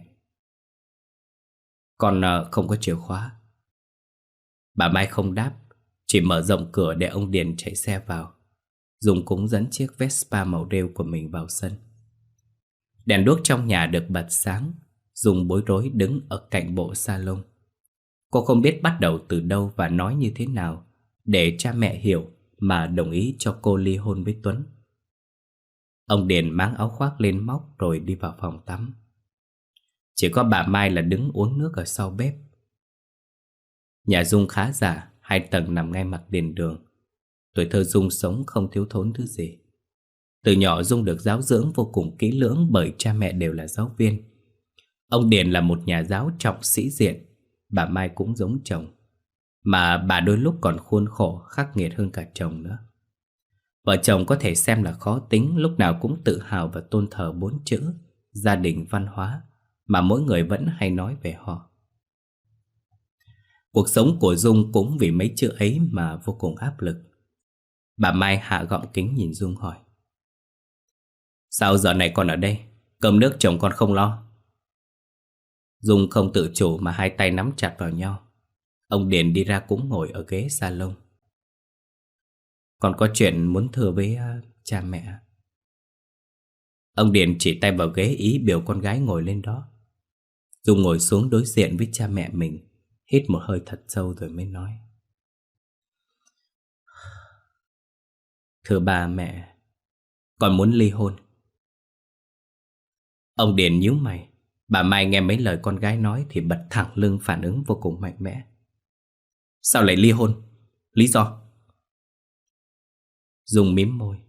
Con không có chìa khóa. Bà Mai không đáp, chỉ mở rộng cửa để ông Điền chạy xe vào. Dung cũng dẫn chiếc Vespa màu rêu của mình vào sân. Đèn đuốc trong nhà được bật sáng. Dung bối rối đứng ở cạnh bộ salon. Cô không biết bắt đầu từ đâu và nói như thế nào để cha mẹ hiểu mà đồng ý cho cô ly hôn với Tuấn. Ông Điền mang áo khoác lên móc rồi đi vào phòng tắm. Chỉ có bà Mai là đứng uống nước ở sau bếp. Nhà Dung khá giả, 2 tầng nằm ngay mặt tiền đường. Tuổi thơ Dung sống không thiếu thốn thứ gì. Từ nhỏ Dung được giáo dưỡng vô cùng kỹ lưỡng bởi cha mẹ đều là giáo viên. Ông Điền là một nhà giáo trọng sĩ diện. Bà Mai cũng giống chồng, mà bà đôi lúc còn khuôn khổ khắc nghiệt hơn cả chồng nữa. Vợ chồng có thể xem là khó tính, lúc nào cũng tự hào và tôn thờ 4 chữ gia đình văn hóa mà mỗi người vẫn hay nói về họ. Cuộc sống của Dung cũng vì mấy chữ ấy mà vô cùng áp lực. Bà Mai hạ gọng kính nhìn Dung hỏi: Sao giờ này còn ở đây? Cơm nước chồng con không lo? Dung không tự chủ mà 2 tay nắm chặt vào nhau. Ông Điền đi ra cũng ngồi ở ghế salon. Con có chuyện muốn thưa với cha mẹ. Ông Điền chỉ tay vào ghế ý biểu con gái ngồi lên đó. Dung ngồi xuống đối diện với cha mẹ mình, hít một hơi thật sâu rồi mới nói: Thưa ba mẹ, Con muốn ly hôn. Ông Điền nhíu mày. Bà Mai nghe mấy lời con gái nói thì bật thẳng lưng, phản ứng vô cùng mạnh mẽ. Sao lại ly hôn? Lý do? Dung mím môi.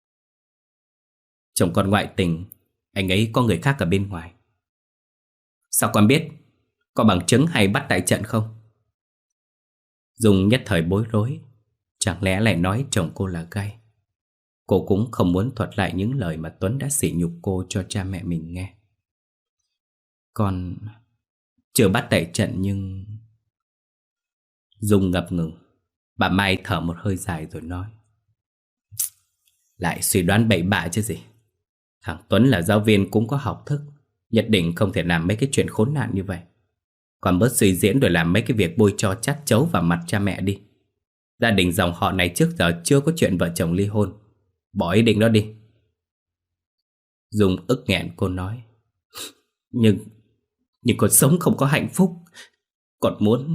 Chồng con ngoại tình, anh ấy có người khác ở bên ngoài. Sao con biết? Có bằng chứng hay bắt tại trận không? Dung nhất thời bối rối. Chẳng lẽ lại nói chồng cô là gay? Cô cũng không muốn thuật lại những lời mà Tuấn đã sỉ nhục cô cho cha mẹ mình nghe. Con chưa bắt tại trận nhưng... Dung ngập ngừng. Bà Mai thở một hơi dài rồi nói. Lại suy đoán bậy bạ chứ gì. Thằng Tuấn là giáo viên cũng có học thức, nhất định không thể làm mấy cái chuyện khốn nạn như vậy. Còn bớt suy diễn rồi làm mấy cái việc bôi cho chát chấu vào mặt cha mẹ đi. Gia đình dòng họ này trước giờ chưa có chuyện vợ chồng ly hôn. Bỏ ý định đó đi. Dung ức nghẹn cô nói. Nhưng con sống không có hạnh phúc. Còn muốn...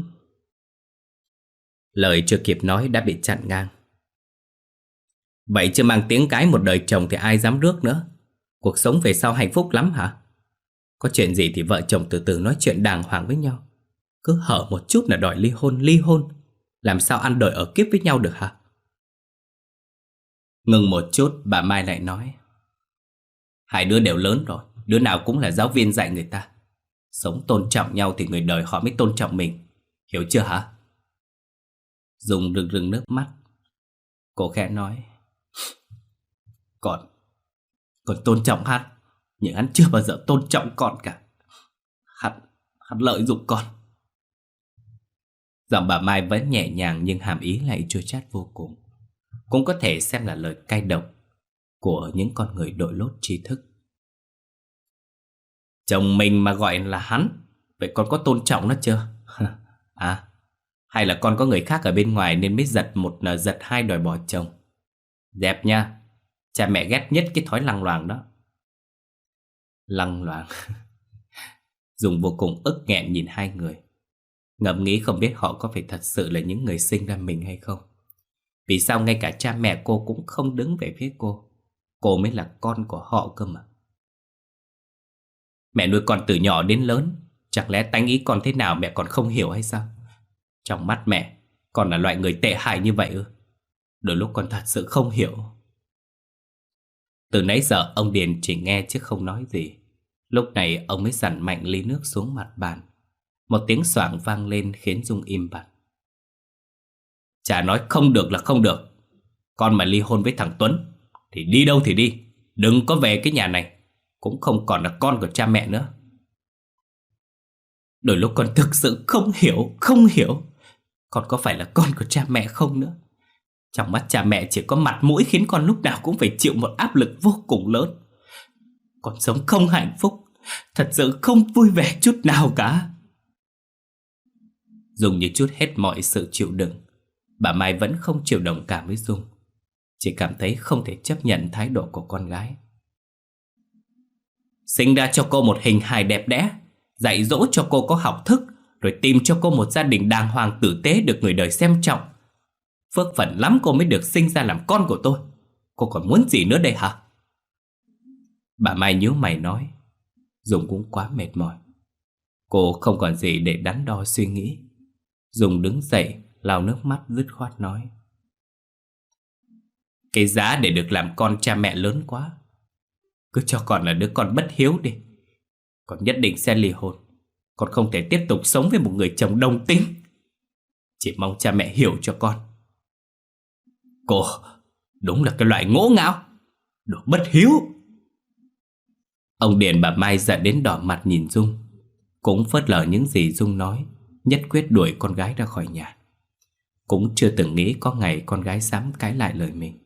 Lời chưa kịp nói đã bị chặn ngang. Vậy chứ mang tiếng cái một đời chồng thì ai dám rước nữa. Cuộc sống về sau hạnh phúc lắm hả? Có chuyện gì thì vợ chồng từ từ nói chuyện đàng hoàng với nhau. Cứ hở một chút là đòi ly hôn. Làm sao ăn đời ở kiếp với nhau được hả? Ngừng một chút, bà Mai lại nói. Hai đứa đều lớn rồi, đứa nào cũng là giáo viên dạy người ta. Sống tôn trọng nhau thì người đời họ mới tôn trọng mình. Hiểu chưa hả? Dung rưng rưng nước mắt. Cô khẽ nói. Con tôn trọng hắn, nhưng hắn chưa bao giờ tôn trọng con cả. Hắn lợi dụng con. Giọng bà Mai vẫn nhẹ nhàng nhưng hàm ý lại chua chát vô cùng. Cũng có thể xem là lời cay độc của những con người đội lốt tri thức. Chồng mình mà gọi là hắn, vậy con có tôn trọng nó chưa? À, hay là con có người khác ở bên ngoài nên mới giật một giật hai đòi bỏ chồng? Dẹp nha. Cha mẹ ghét nhất cái thói lăng loàng đó. Lăng loàng. Dung vô cùng ức nghẹn nhìn hai người. Ngẫm nghĩ không biết họ có phải thật sự là những người sinh ra mình hay không. Vì sao ngay cả cha mẹ cô cũng không đứng về phía cô? Cô mới là con của họ cơ mà. Mẹ nuôi con từ nhỏ đến lớn, chẳng lẽ tánh ý con thế nào mẹ còn không hiểu hay sao? Trong mắt mẹ, con là loại người tệ hại như vậy ư? Đôi lúc con thật sự không hiểu. Từ nãy giờ ông Điền chỉ nghe chứ không nói gì. Lúc này ông mới dằn mạnh ly nước xuống mặt bàn. Một tiếng xoảng vang lên khiến Dung im bặt. Chả nói không được là không được. Con mà ly hôn với thằng Tuấn thì đi đâu thì đi, đừng có về cái nhà này. Cũng không còn là con của cha mẹ nữa. Đôi lúc con thực sự không hiểu con có phải là con của cha mẹ không nữa. Trong mắt cha mẹ chỉ có mặt mũi khiến con lúc nào cũng phải chịu một áp lực vô cùng lớn. Con sống không hạnh phúc, thật sự không vui vẻ chút nào cả. Dung như chút hết mọi sự chịu đựng. Bà Mai vẫn không chịu đồng cảm với Dung, chỉ cảm thấy không thể chấp nhận thái độ của con gái. Sinh ra cho cô một hình hài đẹp đẽ, dạy dỗ cho cô có học thức, rồi tìm cho cô một gia đình đàng hoàng tử tế được người đời xem trọng. Phước phận lắm cô mới được sinh ra làm con của tôi. Cô còn muốn gì nữa đây hả? Bà Mai nhíu mày nói. Dung cũng quá mệt mỏi. Cô không còn gì để đắn đo suy nghĩ. Dung đứng dậy, lau nước mắt dứt khoát nói. Cái giá để được làm con cha mẹ lớn quá. Cứ cho con là đứa con bất hiếu đi. Con nhất định sẽ ly hôn. Con không thể tiếp tục sống với một người chồng đồng tính. Chỉ mong cha mẹ hiểu cho con. Cô đúng là cái loại ngỗ ngạo, đồ bất hiếu. Ông Điền bà Mai giận đến đỏ mặt nhìn Dung, cũng phớt lờ những gì Dung nói, nhất quyết đuổi con gái ra khỏi nhà. Cũng chưa từng nghĩ có ngày con gái dám cãi lại lời mình.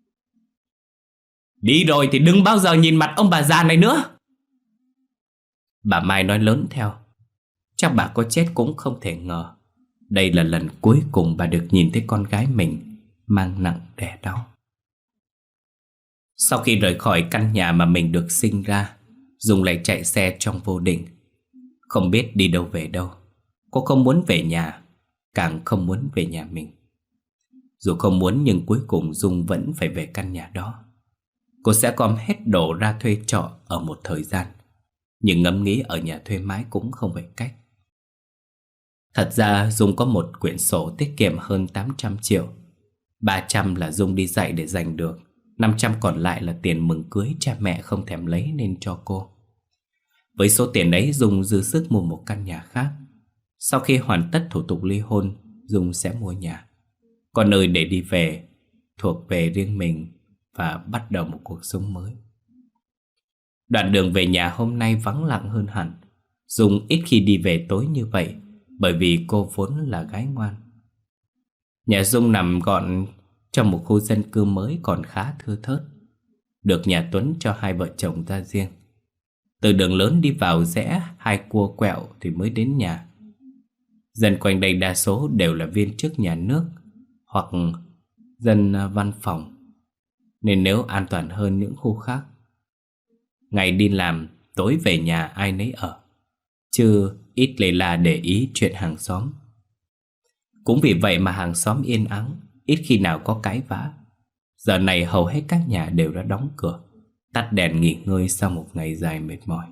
Đi rồi thì đừng bao giờ nhìn mặt ông bà già này nữa. Bà Mai nói lớn theo. Chắc bà có chết cũng không thể ngờ đây là lần cuối cùng bà được nhìn thấy con gái mình mang nặng đẻ đau. Sau khi rời khỏi căn nhà mà mình được sinh ra, Dung lại chạy xe trong vô định. Không biết đi đâu về đâu. Cô không muốn về nhà, càng không muốn về nhà mình. Dù không muốn nhưng cuối cùng Dung vẫn phải về căn nhà đó. Cô sẽ gom hết đồ ra thuê trọ ở một thời gian. Nhưng ngẫm nghĩ ở nhà thuê mãi cũng không phải cách. Thật ra Dung có một quyển sổ tiết kiệm hơn 800 triệu. 300 là Dung đi dạy để giành được, 500 còn lại là tiền mừng cưới cha mẹ không thèm lấy nên cho cô. Với số tiền ấy Dung dư sức mua một căn nhà khác. Sau khi hoàn tất thủ tục ly hôn, Dung sẽ mua nhà, có nơi để đi về, thuộc về riêng mình và bắt đầu một cuộc sống mới. Đoạn đường về nhà hôm nay vắng lặng hơn hẳn. Dung ít khi đi về tối như vậy, bởi vì cô vốn là gái ngoan. Nhà Dung nằm gọn trong một khu dân cư mới còn khá thưa thớt, được nhà Tuấn cho hai vợ chồng ra riêng. Từ đường lớn đi vào rẽ hai cua quẹo thì mới đến nhà. Dân quanh đây đa số đều là viên chức nhà nước hoặc dân văn phòng, nên nếu an toàn hơn những khu khác. Ngày đi làm, tối về nhà ai nấy ở, chứ ít lấy là để ý chuyện hàng xóm. Cũng vì vậy mà hàng xóm yên ắng, ít khi nào có cãi vã. Giờ này hầu hết các nhà đều đã đóng cửa, tắt đèn nghỉ ngơi sau một ngày dài mệt mỏi.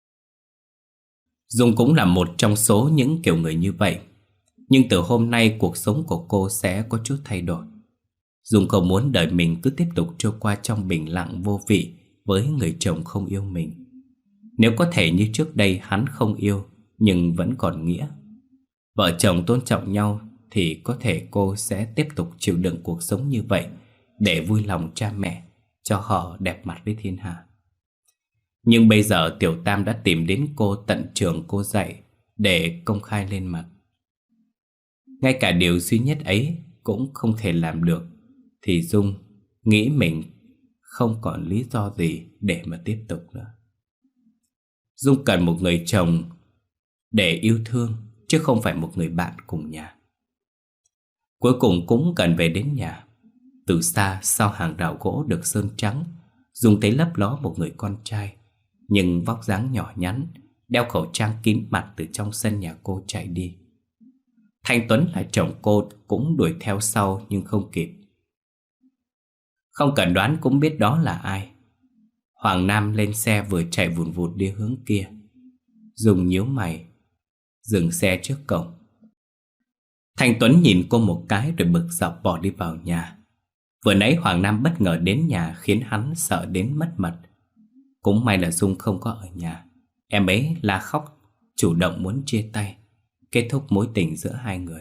Dung cũng là một trong số những kiểu người như vậy. Nhưng từ hôm nay cuộc sống của cô sẽ có chút thay đổi. Dung không muốn đời mình cứ tiếp tục trôi qua trong bình lặng vô vị với người chồng không yêu mình. Nếu có thể như trước đây hắn không yêu nhưng vẫn còn nghĩa, vợ chồng tôn trọng nhau, thì có thể cô sẽ tiếp tục chịu đựng cuộc sống như vậy để vui lòng cha mẹ, cho họ đẹp mặt với thiên hạ. Nhưng bây giờ Tiểu Tam đã tìm đến cô tận trường cô dạy để công khai lên mặt. Ngay cả điều duy nhất ấy cũng không thể làm được, thì Dung nghĩ mình không còn lý do gì để mà tiếp tục nữa. Dung cần một người chồng để yêu thương, chứ không phải một người bạn cùng nhà. Cuối cùng cũng cần về đến nhà. Từ xa, sau hàng rào gỗ được sơn trắng, Dung thấy lấp ló một người con trai, nhưng vóc dáng nhỏ nhắn, đeo khẩu trang kín mặt từ trong sân nhà cô chạy đi. Thanh Tuấn là chồng cô cũng đuổi theo sau nhưng không kịp. Không cần đoán cũng biết đó là ai. Hoàng Nam lên xe vừa chạy vùn vụt đi hướng kia. Dung nhíu mày, dừng xe trước cổng. Thanh Tuấn nhìn cô một cái rồi bực dọc bỏ đi vào nhà. Vừa nãy Hoàng Nam bất ngờ đến nhà khiến hắn sợ đến mất mật. Cũng may là Dung không có ở nhà. Em ấy la khóc, chủ động muốn chia tay, kết thúc mối tình giữa hai người.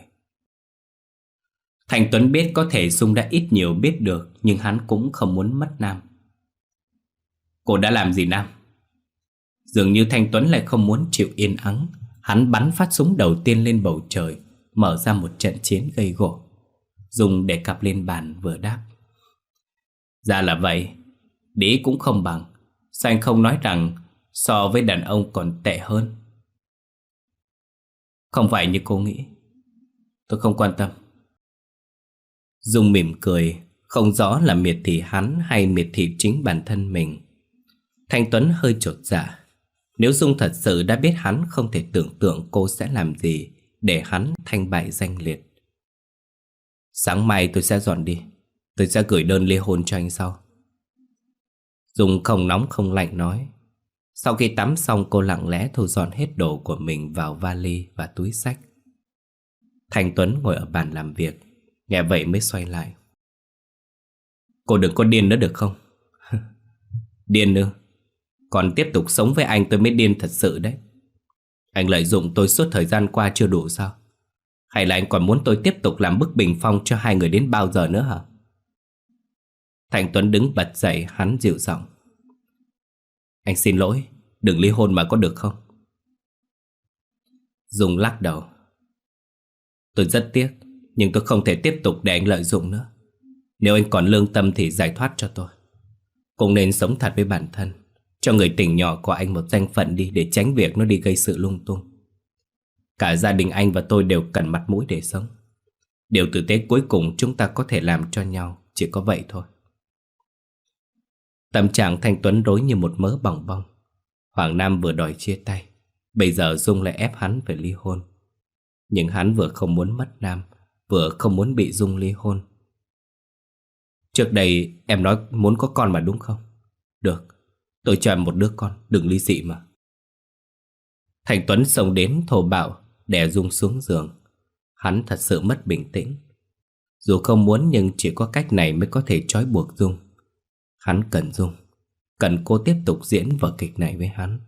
Thanh Tuấn biết có thể Dung đã ít nhiều biết được, nhưng hắn cũng không muốn mất Nam. Cô đã làm gì Nam? Dường như Thanh Tuấn lại không muốn chịu yên ắng. Hắn bắn phát súng đầu tiên lên bầu trời, mở ra một trận chiến gây gổ. Dung để cặp lên bàn vừa đáp. Ra là vậy, đĩ cũng không bằng. Sao anh không nói rằng so với đàn ông còn tệ hơn? Không phải như cô nghĩ. Tôi không quan tâm. Dung mỉm cười, không rõ là miệt thị hắn hay miệt thị chính bản thân mình. Thanh Tuấn hơi chột dạ. Nếu Dung thật sự đã biết hắn không thể tưởng tượng cô sẽ làm gì để hắn thanh bại danh liệt. Sáng mai tôi sẽ dọn đi. Tôi sẽ gửi đơn ly hôn cho anh sau. Dung không nóng không lạnh nói. Sau khi tắm xong cô lặng lẽ thu dọn hết đồ của mình vào vali và túi xách. Thanh Tuấn ngồi ở bàn làm việc, nghe vậy mới xoay lại. Cô đừng có điên nữa được không? Điên nữa? Còn tiếp tục sống với anh tôi mới điên thật sự đấy. Anh lợi dụng tôi suốt thời gian qua chưa đủ sao? Hay là anh còn muốn tôi tiếp tục làm bức bình phong cho hai người đến bao giờ nữa hả? Thanh Tuấn đứng bật dậy, hắn dịu giọng. Anh xin lỗi, đừng ly hôn mà có được không? Dung lắc đầu. Tôi rất tiếc, nhưng tôi không thể tiếp tục để anh lợi dụng nữa. Nếu anh còn lương tâm thì giải thoát cho tôi. Cũng nên sống thật với bản thân, cho người tình nhỏ của anh một danh phận đi, để tránh việc nó đi gây sự lung tung. Cả gia đình anh và tôi đều cần mặt mũi để sống. Điều tử tế cuối cùng chúng ta có thể làm cho nhau chỉ có vậy thôi. Tâm trạng Thanh Tuấn rối như một mớ bòng bong. Hoàng Nam vừa đòi chia tay, bây giờ Dung lại ép hắn phải ly hôn. Nhưng hắn vừa không muốn mất Nam, vừa không muốn bị Dung ly hôn. Trước đây em nói muốn có con mà đúng không? Được, tôi cho em một đứa con, đừng ly dị mà. Thành Tuấn xông đến thô bạo, đè Dung xuống giường. Hắn thật sự mất bình tĩnh. Dù không muốn nhưng chỉ có cách này mới có thể trói buộc Dung. Hắn cần Dung, cần cô tiếp tục diễn vở kịch này với hắn.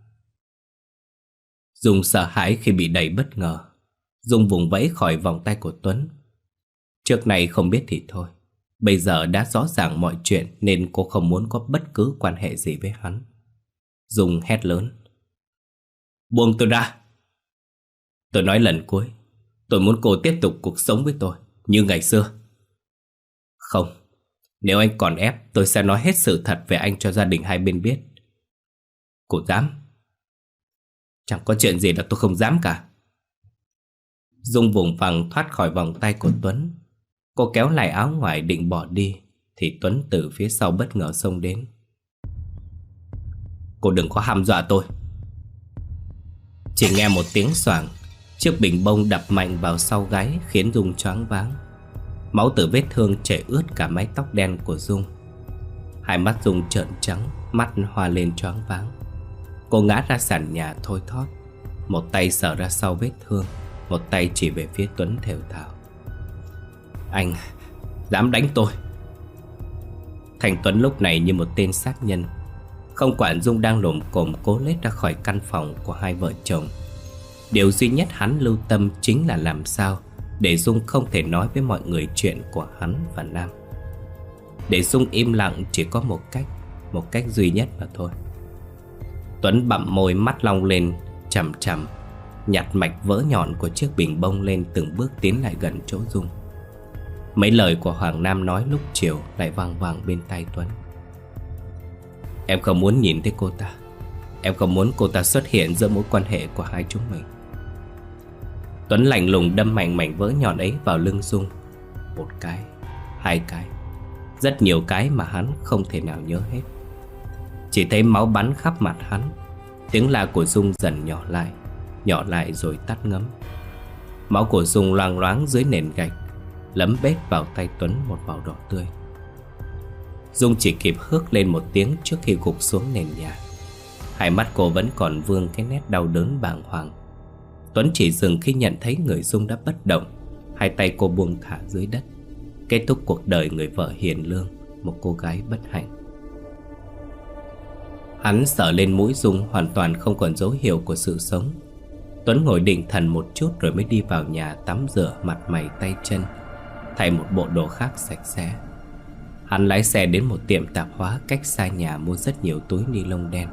Dung sợ hãi khi bị đẩy bất ngờ. Dung vùng vẫy khỏi vòng tay của Tuấn. Trước này không biết thì thôi, bây giờ đã rõ ràng mọi chuyện nên cô không muốn có bất cứ quan hệ gì với hắn. Dung hét lớn: buông tôi ra! Tôi nói lần cuối, tôi muốn cô tiếp tục cuộc sống với tôi như ngày xưa. Không, nếu anh còn ép, tôi sẽ nói hết sự thật về anh cho gia đình hai bên biết. Cô dám? Chẳng có chuyện gì là tôi không dám cả. Dung vùng vằng thoát khỏi vòng tay của Tuấn. Cô kéo lại áo ngoài định bỏ đi thì Tuấn từ phía sau bất ngờ xông đến. Cô đừng có hăm dọa tôi. Chỉ nghe một tiếng xoảng, chiếc bình bông đập mạnh vào sau gáy khiến Dung choáng váng. Máu từ vết thương chảy ướt cả mái tóc đen của Dung. Hai mắt Dung trợn trắng, mắt hoa lên choáng váng. Cô ngã ra sàn nhà thoi thóp, một tay sờ ra sau vết thương, một tay chỉ về phía Tuấn thều thào: anh dám đánh tôi? Thành Tuấn lúc này như một tên sát nhân, không quản Dung đang lồm cồm cố lết ra khỏi căn phòng của hai vợ chồng. Điều duy nhất hắn lưu tâm chính là làm sao để Dung không thể nói với mọi người chuyện của hắn và Nam. Để Dung im lặng chỉ có một cách duy nhất mà thôi. Tuấn bặm môi, mắt long lên, chằm chằm nhặt mạch vỡ nhọn của chiếc bình bông lên, từng bước tiến lại gần chỗ Dung. Mấy lời của Hoàng Nam nói lúc chiều lại vang vang bên tai Tuấn. Em không muốn nhìn thấy cô ta. Em không muốn cô ta xuất hiện giữa mối quan hệ của hai chúng mình. Tuấn lạnh lùng đâm mạnh mảnh vỡ nhọn ấy vào lưng Dung. Một cái, hai cái, rất nhiều cái mà hắn không thể nào nhớ hết. Chỉ thấy máu bắn khắp mặt hắn. Tiếng la của Dung dần nhỏ lại rồi tắt ngấm. Máu của Dung loang loáng dưới nền gạch, lấm bết vào tay Tuấn một màu đỏ tươi. Dung chỉ kịp hước lên một tiếng trước khi gục xuống nền nhà. Hai mắt cô vẫn còn vương cái nét đau đớn bàng hoàng. Tuấn chỉ dừng khi nhận thấy người Dung đã bất động. Hai tay cô buông thả dưới đất, kết thúc cuộc đời người vợ hiền lương, một cô gái bất hạnh. Hắn sờ lên mũi Dung, hoàn toàn không còn dấu hiệu của sự sống. Tuấn ngồi định thần một chút rồi mới đi vào nhà tắm rửa mặt mày tay chân, thay một bộ đồ khác sạch sẽ. Hắn lái xe đến một tiệm tạp hóa cách xa nhà mua rất nhiều túi ni lông đen.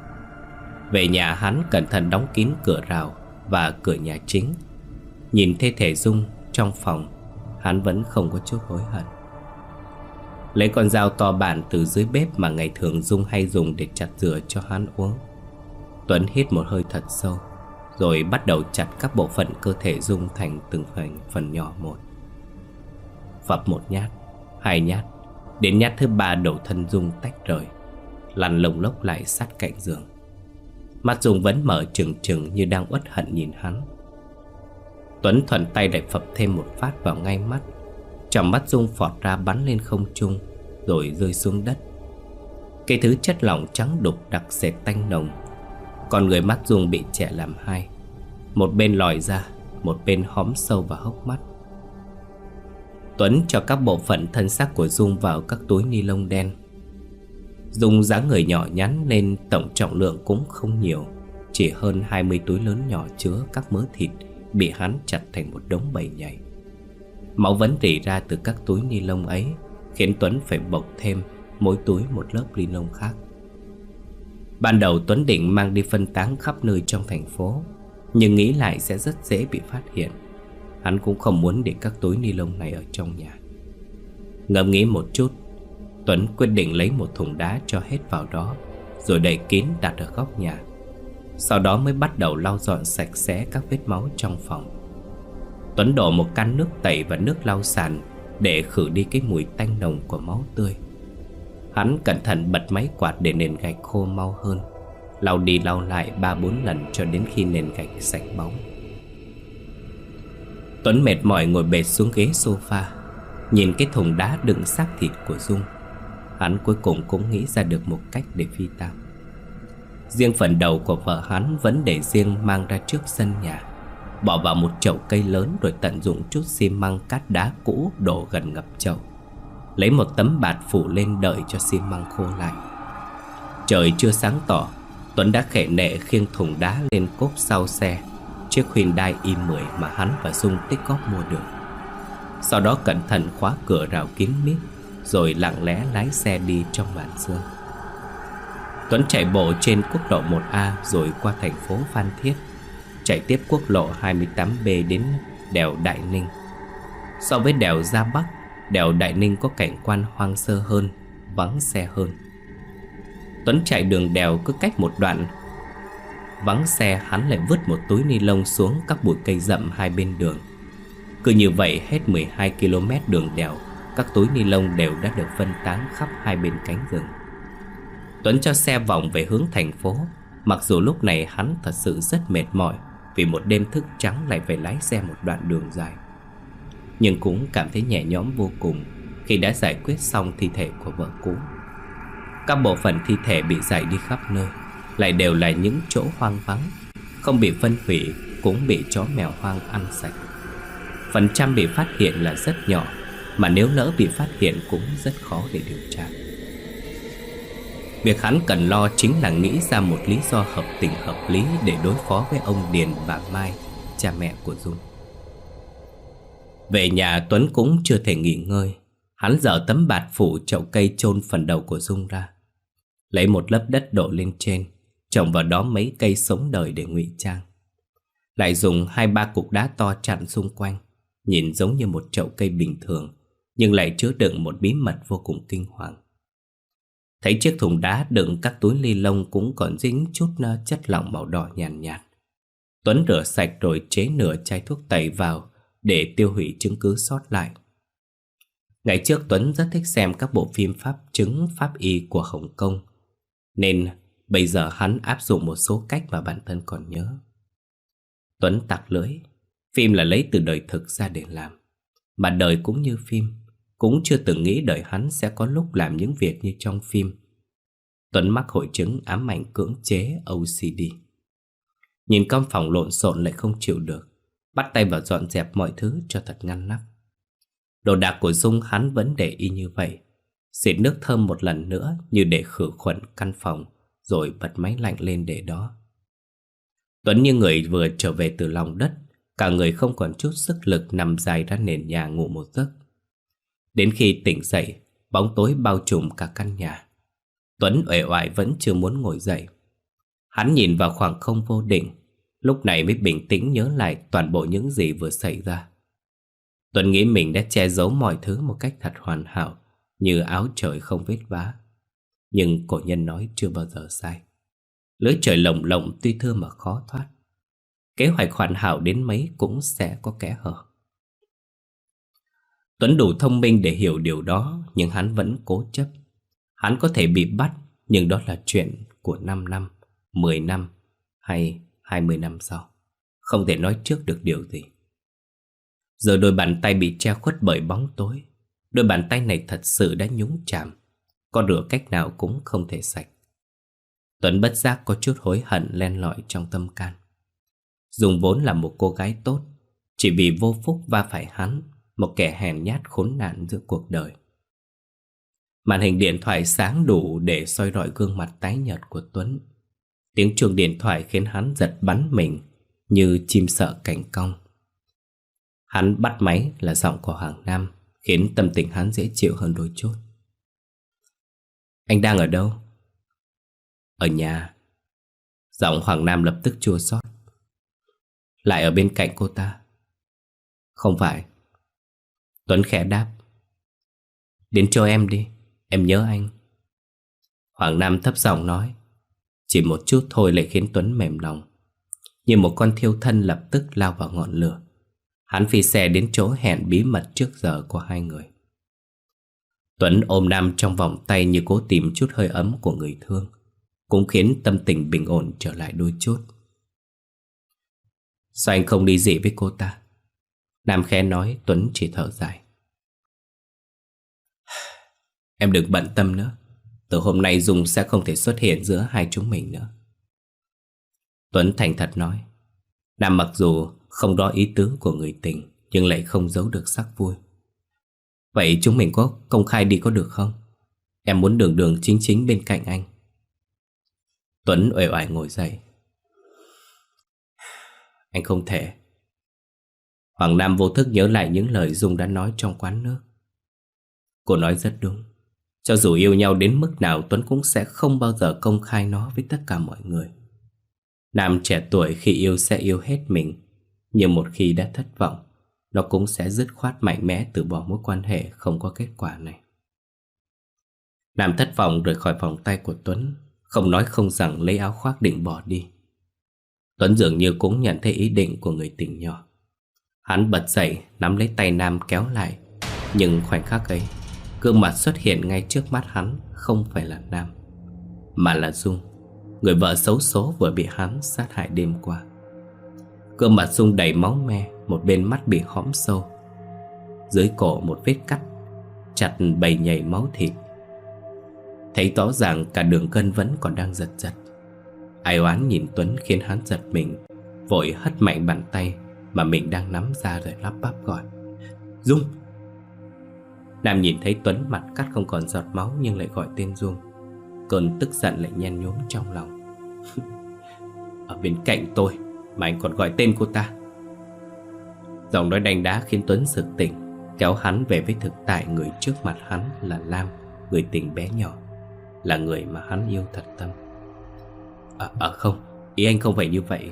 Về nhà hắn cẩn thận đóng kín cửa rào và cửa nhà chính. Nhìn thi thể Dung trong phòng, hắn vẫn không có chút hối hận. Lấy con dao to bản từ dưới bếp mà ngày thường Dung hay dùng để chặt dừa cho hắn uống, Tuấn hít một hơi thật sâu, rồi bắt đầu chặt các bộ phận cơ thể Dung thành từng phần nhỏ một. Phập một nhát, hai nhát, đến nhát thứ ba đầu thân Dung tách rời, lăn lông lốc lại sát cạnh giường. Mắt Dung vẫn mở trừng trừng như đang uất hận nhìn hắn. Tuấn thuận tay lại phập thêm một phát vào ngay mắt. Trong mắt Dung phọt ra bắn lên không trung rồi rơi xuống đất. Cái thứ chất lỏng trắng đục đặc sệt tanh nồng. Còn người mắt Dung bị chẻ làm hai, một bên lòi ra, một bên hóm sâu vào hốc mắt. Tuấn cho các bộ phận thân xác của Dung vào các túi ni lông đen. Dung dáng người nhỏ nhắn nên tổng trọng lượng cũng không nhiều, chỉ hơn 20 túi lớn nhỏ chứa các mớ thịt bị hắn chặt thành một đống bầy nhầy. Máu vẫn rỉ ra từ các túi ni lông ấy, khiến Tuấn phải bọc thêm mỗi túi một lớp ni lông khác. Ban đầu Tuấn định mang đi phân tán khắp nơi trong thành phố, nhưng nghĩ lại sẽ rất dễ bị phát hiện. Hắn cũng không muốn để các túi ni lông này ở trong nhà. Ngẫm nghĩ một chút, Tuấn quyết định lấy một thùng đá cho hết vào đó, rồi đậy kín đặt ở góc nhà. Sau đó mới bắt đầu lau dọn sạch sẽ các vết máu trong phòng. Tuấn đổ một can nước tẩy và nước lau sàn để khử đi cái mùi tanh nồng của máu tươi. Hắn cẩn thận bật máy quạt để nền gạch khô mau hơn, lau đi lau lại 3-4 lần cho đến khi nền gạch sạch bóng. Tuấn mệt mỏi ngồi bệt xuống ghế sofa, nhìn cái thùng đá đựng xác thịt của Dung. hắn cuối cùng cũng nghĩ ra được một cách để phi tang. Riêng phần đầu của vợ hắn vẫn để riêng mang ra trước sân nhà, bỏ vào một chậu cây lớn, rồi tận dụng chút xi măng cát đá cũ đổ gần ngập chậu, lấy một tấm bạt phủ lên đợi cho xi măng khô lại. Trời chưa sáng tỏ, Tuấn đã khệ nệ khiêng thùng đá lên cốp sau xe, chiếc Hyundai i10 mà hắn và Dung tích góp mua được. Sau đó cẩn thận khóa cửa rào kín mít, rồi lặng lẽ lái xe đi trong màn sương. Tuấn chạy bộ trên quốc lộ 1A rồi qua thành phố Phan Thiết, chạy tiếp quốc lộ 28B đến đèo Đại Ninh. So với đèo Gia Bắc, đèo Đại Ninh có cảnh quan hoang sơ hơn, vắng xe hơn. Tuấn chạy đường đèo cứ cách một đoạn vắng xe, hắn lại vứt một túi ni lông xuống các bụi cây rậm hai bên đường. Cứ như vậy hết 12 km đường đèo, các túi ni lông đều đã được phân tán khắp hai bên cánh rừng. Tuấn cho xe vòng về hướng thành phố, mặc dù lúc này hắn thật sự rất mệt mỏi vì một đêm thức trắng lại phải lái xe một đoạn đường dài. Nhưng cũng cảm thấy nhẹ nhõm vô cùng khi đã giải quyết xong thi thể của vợ cũ. Các bộ phận thi thể bị rải đi khắp nơi, lại đều là những chỗ hoang vắng, không bị phân hủy, cũng bị chó mèo hoang ăn sạch. Phần trăm bị phát hiện là rất nhỏ, mà nếu lỡ bị phát hiện cũng rất khó để điều tra. Việc hắn cần lo chính là nghĩ ra một lý do hợp tình hợp lý để đối phó với ông Điền và Mai, cha mẹ của Dung. Về nhà, Tuấn cũng chưa thể nghỉ ngơi. Hắn dở tấm bạt phủ chậu cây chôn phần đầu của Dung ra, lấy một lớp đất đổ lên trên, trồng vào đó mấy cây sống đời để ngụy trang. Lại dùng 2-3 cục đá to chặn xung quanh, nhìn giống như một chậu cây bình thường, nhưng lại chứa đựng một bí mật vô cùng kinh hoàng. Thấy chiếc thùng đá đựng các túi ni lông cũng còn dính chút chất lỏng màu đỏ nhàn nhạt. Tuấn rửa sạch rồi chế nửa chai thuốc tẩy vào để tiêu hủy chứng cứ sót lại. Ngày trước Tuấn rất thích xem các bộ phim pháp chứng pháp y của Hồng Kông, nên bây giờ hắn áp dụng một số cách mà bản thân còn nhớ. Tuấn tặc lưỡi, phim là lấy từ đời thực ra để làm, mà đời cũng như phim, cũng chưa từng nghĩ đời hắn sẽ có lúc làm những việc như trong phim. Tuấn mắc hội chứng ám ảnh cưỡng chế OCD. Nhìn căn phòng lộn xộn lại không chịu được, bắt tay vào dọn dẹp mọi thứ cho thật ngăn nắp. Đồ đạc của Dung hắn vẫn để y như vậy, xịt nước thơm một lần nữa như để khử khuẩn căn phòng, rồi bật máy lạnh lên để đó. Tuấn như người vừa trở về từ lòng đất, cả người không còn chút sức lực nằm dài ra nền nhà ngủ một giấc. Đến khi tỉnh dậy, bóng tối bao trùm cả căn nhà. Tuấn uể oải vẫn chưa muốn ngồi dậy. Hắn nhìn vào khoảng không vô định, lúc này mới bình tĩnh nhớ lại toàn bộ những gì vừa xảy ra. Tuấn nghĩ mình đã che giấu mọi thứ một cách thật hoàn hảo, như áo trời không vết vá. Nhưng cổ nhân nói chưa bao giờ sai. Lưới trời lồng lộng tuy thưa mà khó thoát. Kế hoạch hoàn hảo đến mấy cũng sẽ có kẽ hở. Tuấn đủ thông minh để hiểu điều đó, nhưng hắn vẫn cố chấp. Hắn có thể bị bắt, nhưng đó là chuyện của 5 năm, 10 năm hay 20 năm sau. Không thể nói trước được điều gì. Giờ đôi bàn tay bị che khuất bởi bóng tối. Đôi bàn tay này thật sự đã nhúng chạm, có rửa cách nào cũng không thể sạch. Tuấn bất giác có chút hối hận len lỏi trong tâm can. Dung vốn là một cô gái tốt, chỉ vì vô phúc va phải hắn, một kẻ hèn nhát khốn nạn giữa cuộc đời. Màn hình điện thoại sáng đủ để soi rọi gương mặt tái nhợt của Tuấn. Tiếng chuông điện thoại khiến hắn giật bắn mình như chim sợ cành cong. Hắn bắt máy là giọng của Hoàng Nam, khiến tâm tình hắn dễ chịu hơn đôi chút. Anh đang ở đâu? Ở nhà. Giọng Hoàng Nam lập tức chua xót. Lại ở bên cạnh cô ta? Không phải. Tuấn khẽ đáp. Đến chỗ em đi, em nhớ anh. Hoàng Nam thấp giọng nói. Chỉ một chút thôi lại khiến Tuấn mềm lòng. Như một con thiêu thân lập tức lao vào ngọn lửa. Hắn phi xe đến chỗ hẹn bí mật trước giờ của hai người. Tuấn ôm Nam trong vòng tay như cố tìm chút hơi ấm của người thương, cũng khiến tâm tình bình ổn trở lại đôi chút. Sao anh không đi dị với cô ta? Nam khẽ nói. Tuấn chỉ thở dài. Em đừng bận tâm nữa. Từ hôm nay Dung sẽ không thể xuất hiện giữa hai chúng mình nữa. Tuấn thành thật nói. Nam mặc dù không rõ ý tứ của người tình, nhưng lại không giấu được sắc vui. Vậy chúng mình có công khai đi có được không? Em muốn đường đường chính chính bên cạnh anh. Tuấn uể oải ngồi dậy. Anh không thể. Hoàng Nam vô thức nhớ lại những lời Dung đã nói trong quán nước. Cô nói rất đúng. Cho dù yêu nhau đến mức nào, Tuấn cũng sẽ không bao giờ công khai nó với tất cả mọi người. Nam trẻ tuổi khi yêu sẽ yêu hết mình, nhưng một khi đã thất vọng, nó cũng sẽ dứt khoát mạnh mẽ từ bỏ mối quan hệ không có kết quả này. Nam thất vọng rời khỏi vòng tay của Tuấn, không nói không rằng lấy áo khoác định bỏ đi. Tuấn dường như cũng nhận thấy ý định của người tình nhỏ. Hắn bật dậy nắm lấy tay Nam kéo lại. Nhưng khoảnh khắc ấy, gương mặt xuất hiện ngay trước mắt hắn không phải là Nam, mà là Dung, người vợ xấu số vừa bị hắn sát hại đêm qua. Gương mặt Dung đầy máu me, một bên mắt bị hõm sâu, dưới cổ một vết cắt chặt bầy nhầy máu thịt. Thấy rõ ràng cả đường gân vẫn còn đang giật giật. Ai oán nhìn Tuấn khiến hắn giật mình, vội hất mạnh bàn tay mà mình đang nắm ra rồi lắp bắp gọi: Dung! Nam nhìn thấy Tuấn mặt cắt không còn giọt máu nhưng lại gọi tên Dung, cơn tức giận lại nhen nhúm trong lòng. Ở bên cạnh tôi mà anh còn gọi tên cô ta. Giọng nói đanh đá khiến Tuấn sực tỉnh, kéo hắn về với thực tại. Người trước mặt hắn là Lam, người tình bé nhỏ, là người mà hắn yêu thật tâm. Không, ý anh không phải như vậy.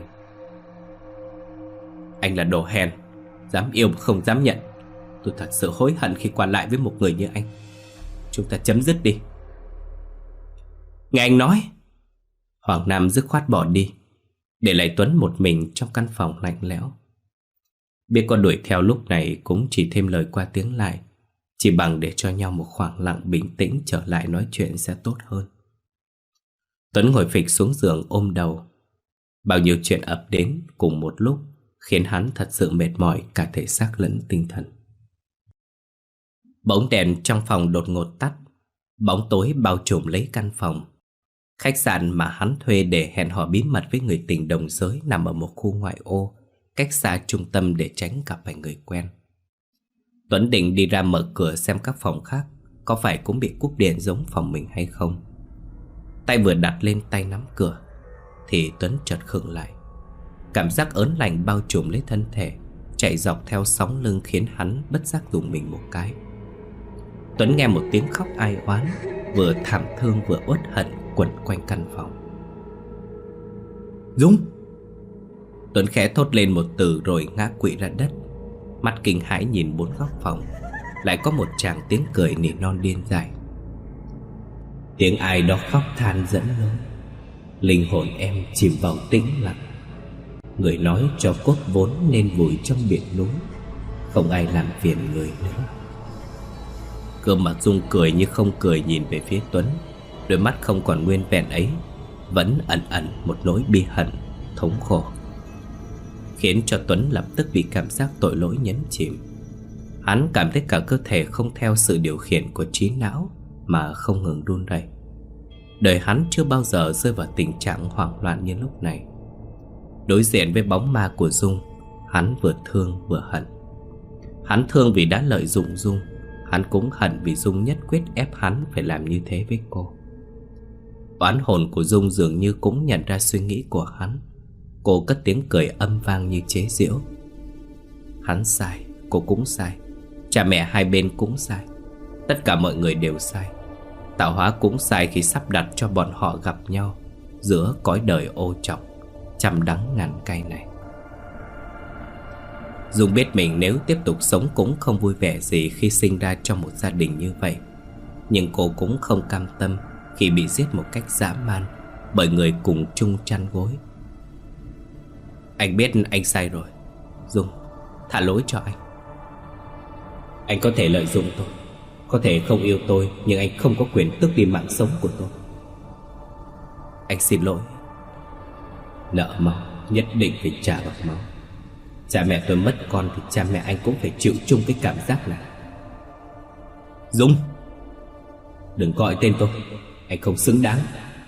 Anh là đồ hèn, dám yêu mà không dám nhận. Tôi thật sự hối hận khi qua lại với một người như anh. Chúng ta chấm dứt đi. Nghe anh nói. Hoàng Nam dứt khoát bỏ đi, để lại Tuấn một mình trong căn phòng lạnh lẽo. Biết con đuổi theo lúc này cũng chỉ thêm lời qua tiếng lại, chỉ bằng để cho nhau một khoảng lặng bình tĩnh trở lại nói chuyện sẽ tốt hơn. Tuấn ngồi phịch xuống giường ôm đầu. Bao nhiêu chuyện ập đến cùng một lúc khiến hắn thật sự mệt mỏi cả thể xác lẫn tinh thần. Bỗng đèn trong phòng đột ngột tắt, bóng tối bao trùm lấy căn phòng. Khách sạn mà hắn thuê để hẹn hò bí mật với người tình đồng giới nằm ở một khu ngoại ô, cách xa trung tâm để tránh gặp phải người quen. Tuấn định đi ra mở cửa xem các phòng khác có phải cũng bị cúp điện giống phòng mình hay không. Tay vừa đặt lên tay nắm cửa thì Tuấn chợt khựng lại. Cảm giác ớn lạnh bao trùm lấy thân thể, chạy dọc theo sóng lưng khiến hắn bất giác rùng mình một cái. Tuấn nghe một tiếng khóc ai oán, vừa thảm thương vừa uất hận quẩn quanh căn phòng. Dung! Tuấn khẽ thốt lên một từ rồi ngã quỵ ra đất. Mắt kinh hãi nhìn bốn góc phòng, lại có một tràng tiếng cười nỉ non điên dại. Tiếng ai đó khóc than dẫn lối. Linh hồn em chìm vào tĩnh lặng. Người nói cho cốt vốn nên vùi trong biển núi, không ai làm phiền người nữa. Gương mặt Dung cười như không cười nhìn về phía Tuấn. Đôi mắt không còn nguyên vẹn ấy vẫn ẩn ẩn một nỗi bi hận, thống khổ, khiến cho Tuấn lập tức bị cảm giác tội lỗi nhấn chìm. Hắn cảm thấy cả cơ thể không theo sự điều khiển của trí não mà không ngừng run rẩy. Đời hắn chưa bao giờ rơi vào tình trạng hoảng loạn như lúc này. Đối diện với bóng ma của Dung, hắn vừa thương vừa hận. Hắn thương vì đã lợi dụng Dung, hắn cũng hận vì Dung nhất quyết ép hắn phải làm như thế với cô. Oán hồn của Dung dường như cũng nhận ra suy nghĩ của hắn. Cô cất tiếng cười âm vang như chế giễu. Hắn sai, cô cũng sai, cha mẹ hai bên cũng sai, tất cả mọi người đều sai. Tạo hóa cũng sai khi sắp đặt cho bọn họ gặp nhau giữa cõi đời ô trọc, trăm đắng ngàn cay này. Dung biết mình nếu tiếp tục sống cũng không vui vẻ gì khi sinh ra trong một gia đình như vậy. Nhưng cô cũng không cam tâm khi bị giết một cách dã man bởi người cùng chung chăn gối. Anh biết anh sai rồi, Dung, thả lỗi cho anh. Anh có thể lợi dụng tôi, có thể không yêu tôi, nhưng anh không có quyền tước đi mạng sống của tôi. Anh xin lỗi. Nợ máu nhất định phải trả bằng máu. Cha mẹ tôi mất con thì cha mẹ anh cũng phải chịu chung cái cảm giác này. Dung! Đừng gọi tên tôi, anh không xứng đáng.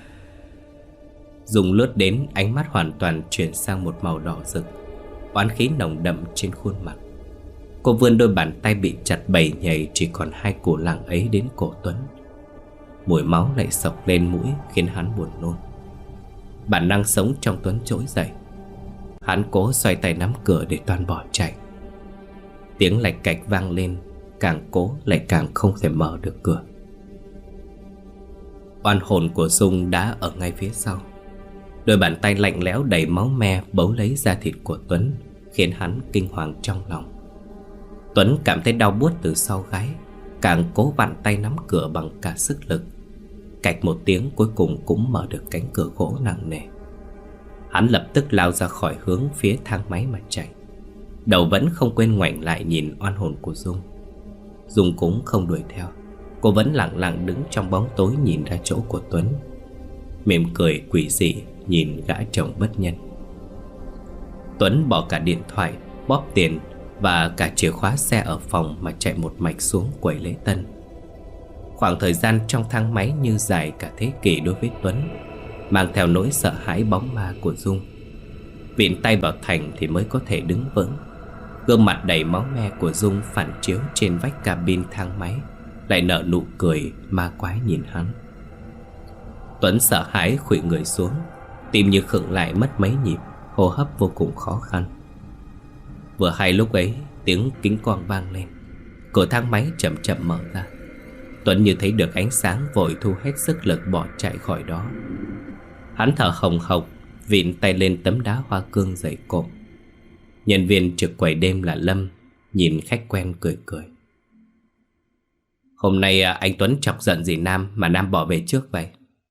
Dung lướt đến, ánh mắt hoàn toàn chuyển sang một màu đỏ rực, oán khí nồng đậm trên khuôn mặt. Cô vươn đôi bàn tay bị chặt bầy nhầy chỉ còn 2 củ lạng ấy đến cổ Tuấn. Mùi máu lại xộc lên mũi khiến hắn buồn nôn. Bản năng sống trong Tuấn trỗi dậy. Hắn cố xoay tay nắm cửa để toan bỏ chạy. Tiếng lạch cạch vang lên, càng cố lại càng không thể mở được cửa. Oan hồn của Dung đã ở ngay phía sau. Đôi bàn tay lạnh lẽo đầy máu me bấu lấy da thịt của Tuấn, khiến hắn kinh hoàng trong lòng. Tuấn cảm thấy đau buốt từ sau gáy, càng cố vặn tay nắm cửa bằng cả sức lực. Cạch một tiếng, cuối cùng cũng mở được cánh cửa gỗ nặng nề. Hắn lập tức lao ra khỏi hướng phía thang máy mà chạy, đầu vẫn không quên ngoảnh lại nhìn oan hồn của Dung. Dung cũng không đuổi theo. Cô vẫn lặng lặng đứng trong bóng tối nhìn ra chỗ của Tuấn, mỉm cười quỷ dị nhìn gã chồng bất nhân. Tuấn bỏ cả điện thoại, bóp tiền và cả chìa khóa xe ở phòng mà chạy một mạch xuống quầy lễ tân. Khoảng thời gian trong thang máy như dài cả thế kỷ đối với Tuấn, mang theo nỗi sợ hãi bóng ma của Dung. Vịn tay vào thành thì mới có thể đứng vững. Gương mặt đầy máu me của Dung phản chiếu trên vách cabin thang máy, lại nở nụ cười ma quái nhìn hắn. Tuấn sợ hãi khuỵu người xuống, tim như khựng lại mất mấy nhịp, hô hấp vô cùng khó khăn. Vừa hay lúc ấy, tiếng kính quang vang lên, cửa thang máy chậm chậm mở ra. Tuấn như thấy được ánh sáng, vội thu hết sức lực bỏ chạy khỏi đó. Hắn thở hồng hộc, vịn tay lên tấm đá hoa cương dày cộm. Nhân viên trực quầy đêm là Lâm nhìn khách quen cười cười. Hôm nay anh Tuấn chọc giận gì Nam mà Nam bỏ về trước vậy?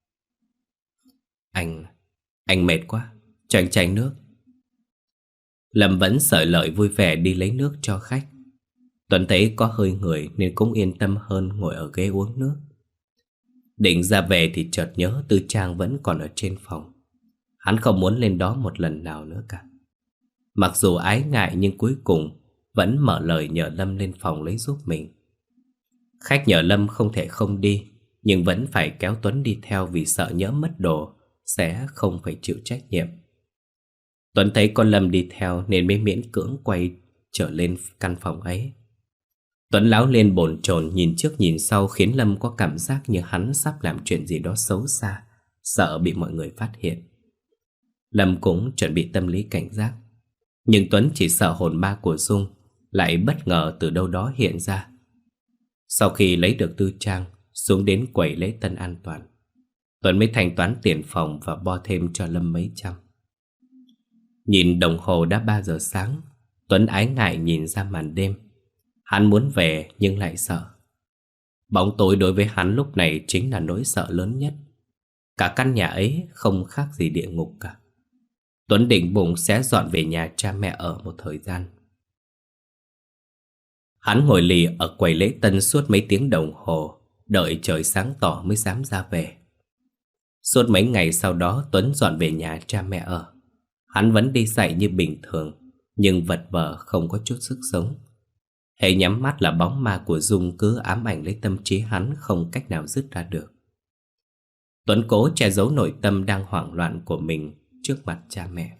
Anh mệt quá, cho anh chai nước. Lâm vẫn sởi lợi vui vẻ đi lấy nước cho khách. Tuấn thấy có hơi người nên cũng yên tâm hơn, ngồi ở ghế uống nước. Định ra về thì chợt nhớ Tư Trang vẫn còn ở trên phòng. Hắn không muốn lên đó một lần nào nữa cả. Mặc dù ái ngại nhưng cuối cùng vẫn mở lời nhờ Lâm lên phòng lấy giúp mình. Khách nhờ Lâm không thể không đi, nhưng vẫn phải kéo Tuấn đi theo vì sợ nhỡ mất đồ sẽ không phải chịu trách nhiệm. Tuấn thấy con Lâm đi theo nên mới miễn cưỡng quay trở lên căn phòng ấy. Tuấn láo lên bồn chồn nhìn trước nhìn sau, khiến Lâm có cảm giác như hắn sắp làm chuyện gì đó xấu xa, sợ bị mọi người phát hiện. Lâm cũng chuẩn bị tâm lý cảnh giác, nhưng Tuấn chỉ sợ hồn ma của Dung lại bất ngờ từ đâu đó hiện ra. Sau khi lấy được Tư Trang xuống đến quầy lễ tân an toàn, Tuấn mới thanh toán tiền phòng và bo thêm cho Lâm mấy trăm. Nhìn đồng hồ đã 3 giờ sáng, Tuấn ái ngại nhìn ra màn đêm. Hắn muốn về nhưng lại sợ. Bóng tối đối với hắn lúc này chính là nỗi sợ lớn nhất. Cả căn nhà ấy không khác gì địa ngục cả. Tuấn định bụng sẽ dọn về nhà cha mẹ ở một thời gian. Hắn ngồi lì ở quầy lễ tân suốt mấy tiếng đồng hồ, đợi trời sáng tỏ mới dám ra về. Suốt mấy ngày sau đó Tuấn dọn về nhà cha mẹ ở. Hắn vẫn đi dạy như bình thường, nhưng vật vờ không có chút sức sống. Hễ nhắm mắt là bóng ma của Dung cứ ám ảnh lấy tâm trí hắn, không cách nào dứt ra được. Tuấn cố che giấu nội tâm đang hoảng loạn của mình trước mặt cha mẹ.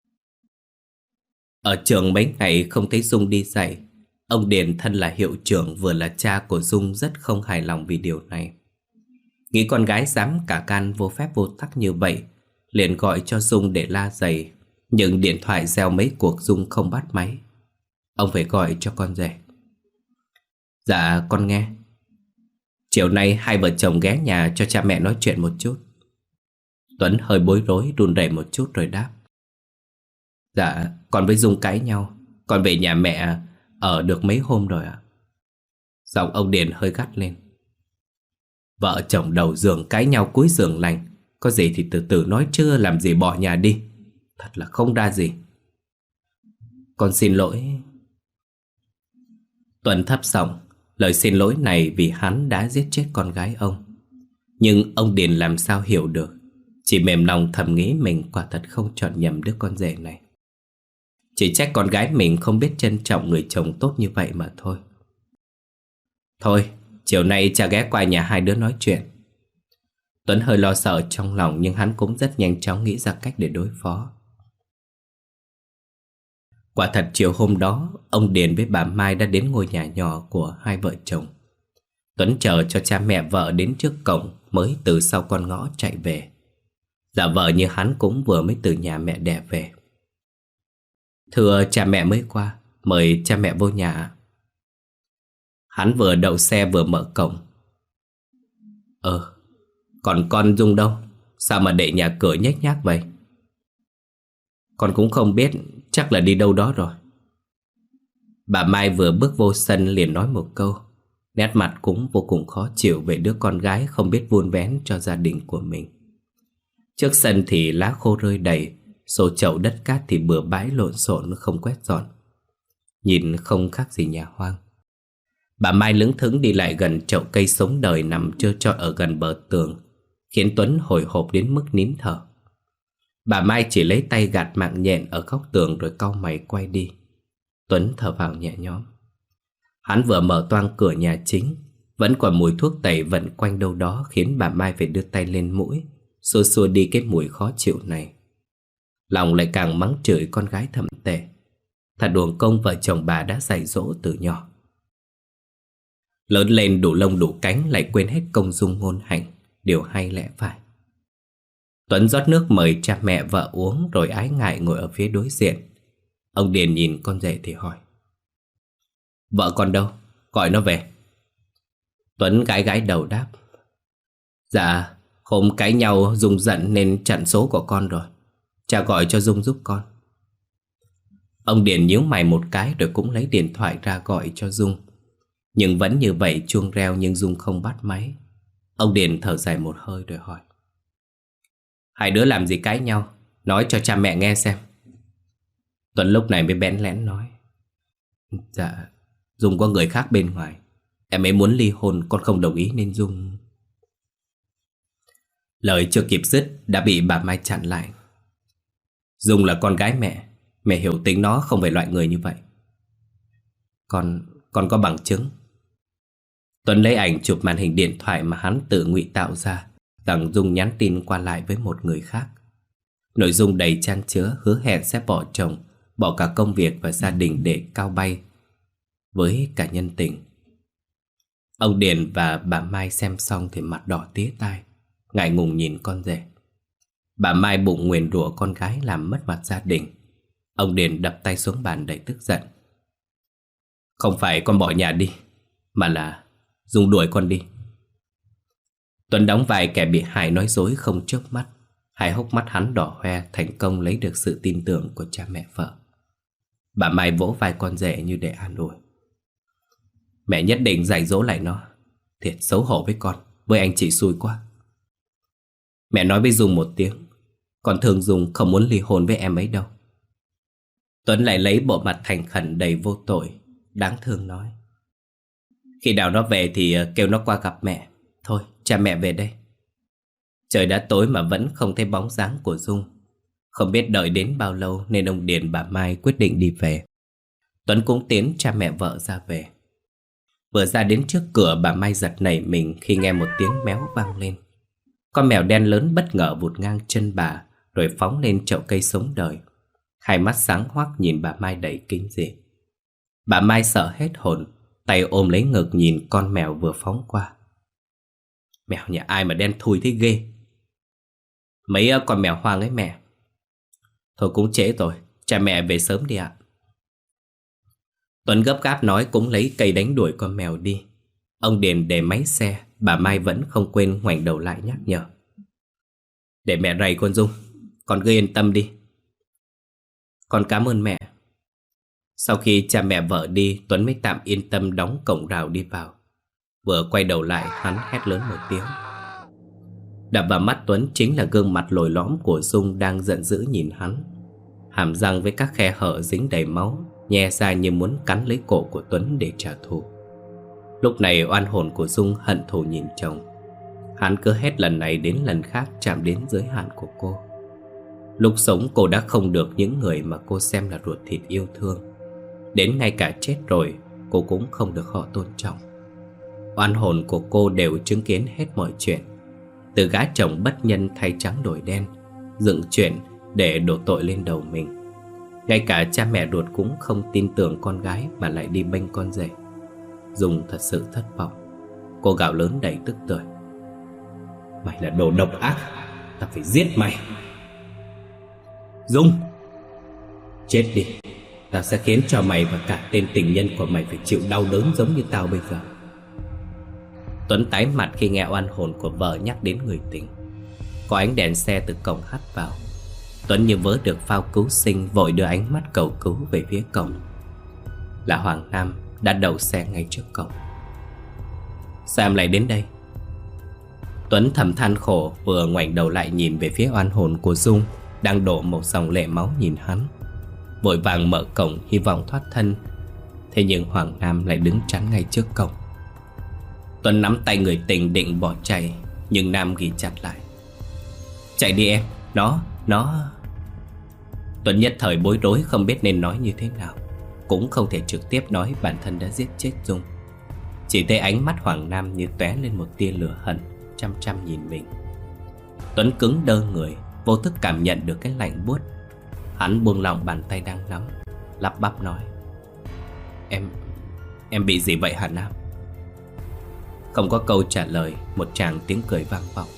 Ở trường mấy ngày không thấy Dung đi dạy, ông Điền thân là hiệu trưởng vừa là cha của Dung rất không hài lòng vì điều này. Nghĩ con gái dám cả gan vô phép vô tắc như vậy, liền gọi cho Dung để la giày, nhưng điện thoại reo mấy cuộc Dung không bắt máy. Ông phải gọi cho con rể. Dạ con nghe. Chiều nay hai vợ chồng ghé nhà cho cha mẹ nói chuyện một chút. Tuấn hơi bối rối, run rẩy một chút rồi đáp. Dạ con với Dung cãi nhau, con về nhà mẹ ở được mấy hôm rồi ạ. Giọng ông Điền hơi gắt lên. Vợ chồng đầu giường cãi nhau cuối giường lành, có gì thì từ từ nói, chưa làm gì bỏ nhà đi. Thật là không ra gì. Con xin lỗi. Tuấn thấp giọng, lời xin lỗi này vì hắn đã giết chết con gái ông. Nhưng ông Điền làm sao hiểu được, chỉ mềm lòng thầm nghĩ mình quả thật không chọn nhầm đứa con rể này. Chỉ trách con gái mình không biết trân trọng người chồng tốt như vậy mà thôi. Thôi, Chiều nay cha ghé qua nhà hai đứa nói chuyện. Tuấn hơi lo sợ trong lòng, nhưng hắn cũng rất nhanh chóng nghĩ ra cách để đối phó. Quả thật chiều hôm đó, ông Điền với bà Mai đã đến ngôi nhà nhỏ của hai vợ chồng. Tuấn chờ cho cha mẹ vợ đến trước cổng mới từ sau con ngõ chạy về. Giả vờ như hắn cũng vừa mới từ nhà mẹ đẻ về. Thưa cha mẹ mới qua, mời cha mẹ vô nhà. Hắn vừa đậu xe vừa mở cổng. Còn con Dung đâu? Sao mà để nhà cửa nhếch nhác vậy? Con cũng không biết, chắc là đi đâu đó rồi. Bà Mai vừa bước vô sân liền nói một câu, nét mặt cũng vô cùng khó chịu về đứa con gái không biết vun vén cho gia đình của mình. Trước sân thì lá khô rơi đầy, xô chậu đất cát thì bừa bãi lộn xộn không quét dọn, nhìn không khác gì nhà hoang. Bà Mai lững thững đi lại gần chậu cây sống đời nằm trơ trọi ở gần bờ tường, khiến Tuấn hồi hộp đến mức nín thở. Bà Mai chỉ lấy tay gạt mạng nhện ở góc tường rồi cau mày quay đi. Tuấn thở vào nhẹ nhõm. Hắn vừa mở toang cửa nhà chính, vẫn còn mùi thuốc tẩy vẩn quanh đâu đó, khiến bà Mai phải đưa tay lên mũi xua xua đi cái mùi khó chịu này. Lòng lại càng mắng chửi con gái thậm tệ. Thật uổng công vợ chồng bà đã dạy dỗ từ nhỏ. Lớn lên đủ lông đủ cánh lại quên hết công dung ngôn hạnh, điều hay lẽ phải. Tuấn rót nước mời cha mẹ vợ uống rồi ái ngại ngồi ở phía đối diện. Ông Điền nhìn con rể thì hỏi: Vợ con đâu? Gọi nó về. Tuấn gãi gãi đầu đáp: Dạ, hôm cãi nhau Dung giận nên chặn số của con rồi. Cha gọi cho Dung giúp con. Ông Điền nhíu mày một cái rồi cũng lấy điện thoại ra gọi cho Dung. Nhưng vẫn như vậy, chuông reo nhưng Dung không bắt máy. Ông Điền thở dài một hơi rồi hỏi: Hai đứa làm gì cãi nhau? Nói cho cha mẹ nghe xem. Tuấn lúc này mới bẽn lẽn nói: Dạ, Dung có người khác bên ngoài. Em ấy muốn ly hôn, con không đồng ý nên Dung... Lời chưa kịp dứt đã bị bà Mai chặn lại. Dung là con gái mẹ. Mẹ hiểu tính nó không phải loại người như vậy. Con có bằng chứng. Tuấn lấy ảnh chụp màn hình điện thoại mà hắn tự ngụy tạo ra rằng Dung nhắn tin qua lại với một người khác. Nội dung đầy chan chứa hứa hẹn sẽ bỏ chồng, bỏ cả công việc và gia đình để cao bay với cả nhân tình. Ông Điền và bà Mai xem xong thì mặt đỏ tía tai, ngại ngùng nhìn con rể. Bà Mai bụng nguyền rủa con gái làm mất mặt gia đình. Ông Điền đập tay xuống bàn đầy tức giận. Không phải con bỏ nhà đi, mà là Dung đuổi con đi. Tuấn đóng vai kẻ bị hại nói dối không chớp mắt. Hai hốc mắt hắn đỏ hoe, thành công lấy được sự tin tưởng của cha mẹ vợ. Bà Mai vỗ vai con rể như để an ủi. Mẹ nhất định dạy dỗ lại nó. Thiệt xấu hổ với con, với anh chị xui quá. Mẹ nói với Dung một tiếng. Con thương Dung không muốn ly hôn với em ấy đâu. Tuấn lại lấy bộ mặt thành khẩn đầy vô tội, đáng thương nói: Khi nào nó về thì kêu nó qua gặp mẹ. Thôi, cha mẹ về đây. Trời đã tối mà vẫn không thấy bóng dáng của Dung. Không biết đợi đến bao lâu nên ông Điền bà Mai quyết định đi về. Tuấn cũng tiến cha mẹ vợ ra về. Vừa ra đến trước cửa, bà Mai giật nảy mình khi nghe một tiếng méo vang lên. Con mèo đen lớn bất ngờ vụt ngang chân bà rồi phóng lên chậu cây sống đời. Hai mắt sáng hoắc nhìn bà Mai đầy kinh dị. Bà Mai sợ hết hồn, tay ôm lấy ngực nhìn con mèo vừa phóng qua. Mèo nhà ai mà đen thui thế ghê. Mấy con mèo hoang ấy mẹ. Thôi cũng trễ rồi, cha mẹ về sớm đi ạ. Tuấn gấp gáp nói cũng lấy cây đánh đuổi con mèo đi. Ông Điền để máy xe, bà Mai vẫn không quên ngoảnh đầu lại nhắc nhở. Để mẹ rầy con Dung, con cứ yên tâm đi. Con cảm ơn mẹ. Sau khi cha mẹ vợ đi, Tuấn mới tạm yên tâm đóng cổng rào đi vào. Vừa quay đầu lại, hắn hét lớn một tiếng. Đập vào mắt Tuấn chính là gương mặt lồi lõm của Dung đang giận dữ nhìn hắn. Hàm răng với các khe hở dính đầy máu nhe ra như muốn cắn lấy cổ của Tuấn để trả thù. Lúc này oan hồn của Dung hận thù nhìn chồng. Hắn cứ hết lần này đến lần khác chạm đến giới hạn của cô. Lúc sống cô đã không được những người mà cô xem là ruột thịt yêu thương. Đến ngay cả chết rồi cô cũng không được họ tôn trọng. Oan hồn của cô đều chứng kiến hết mọi chuyện, từ gã chồng bất nhân thay trắng đổi đen, dựng chuyện để đổ tội lên đầu mình. Ngay cả cha mẹ ruột cũng không tin tưởng con gái mà lại đi bênh con rể. Dung thật sự thất vọng. Cô gào lớn đầy tức tưởi: "Mày là đồ độc ác, tao phải giết mày!" "Dung, chết đi! Tao sẽ khiến cho mày và cả tên tình nhân của mày phải chịu đau đớn giống như tao bây giờ." Tuấn tái mặt khi nghe oan hồn của vợ nhắc đến người tình. Có ánh đèn xe từ cổng hắt vào. Tuấn như vớ được phao cứu sinh, vội đưa ánh mắt cầu cứu về phía cổng. Là Hoàng Nam đã đậu xe ngay trước cổng. "Sao em lại đến đây?" Tuấn thầm than khổ, vừa ngoảnh đầu lại nhìn về phía oan hồn của Dung đang đổ một dòng lệ máu nhìn hắn. Vội vàng mở cổng hy vọng thoát thân. Thế nhưng Hoàng Nam lại đứng chắn ngay trước cổng. Tuấn nắm tay người tình định bỏ chạy, nhưng Nam ghi chặt lại: "Chạy đi em, nó..." Tuấn nhất thời bối rối, không biết nên nói như thế nào. Cũng không thể trực tiếp nói bản thân đã giết chết Dung. Chỉ thấy ánh mắt Hoàng Nam như tóe lên một tia lửa hận, chăm chăm nhìn mình. Tuấn cứng đơ người, vô thức cảm nhận được cái lạnh buốt. Hắn buông lỏng bàn tay đang nắm, lắp bắp nói: Em bị gì vậy hả Nam?" Không có câu trả lời, một tràng tiếng cười vang vọng.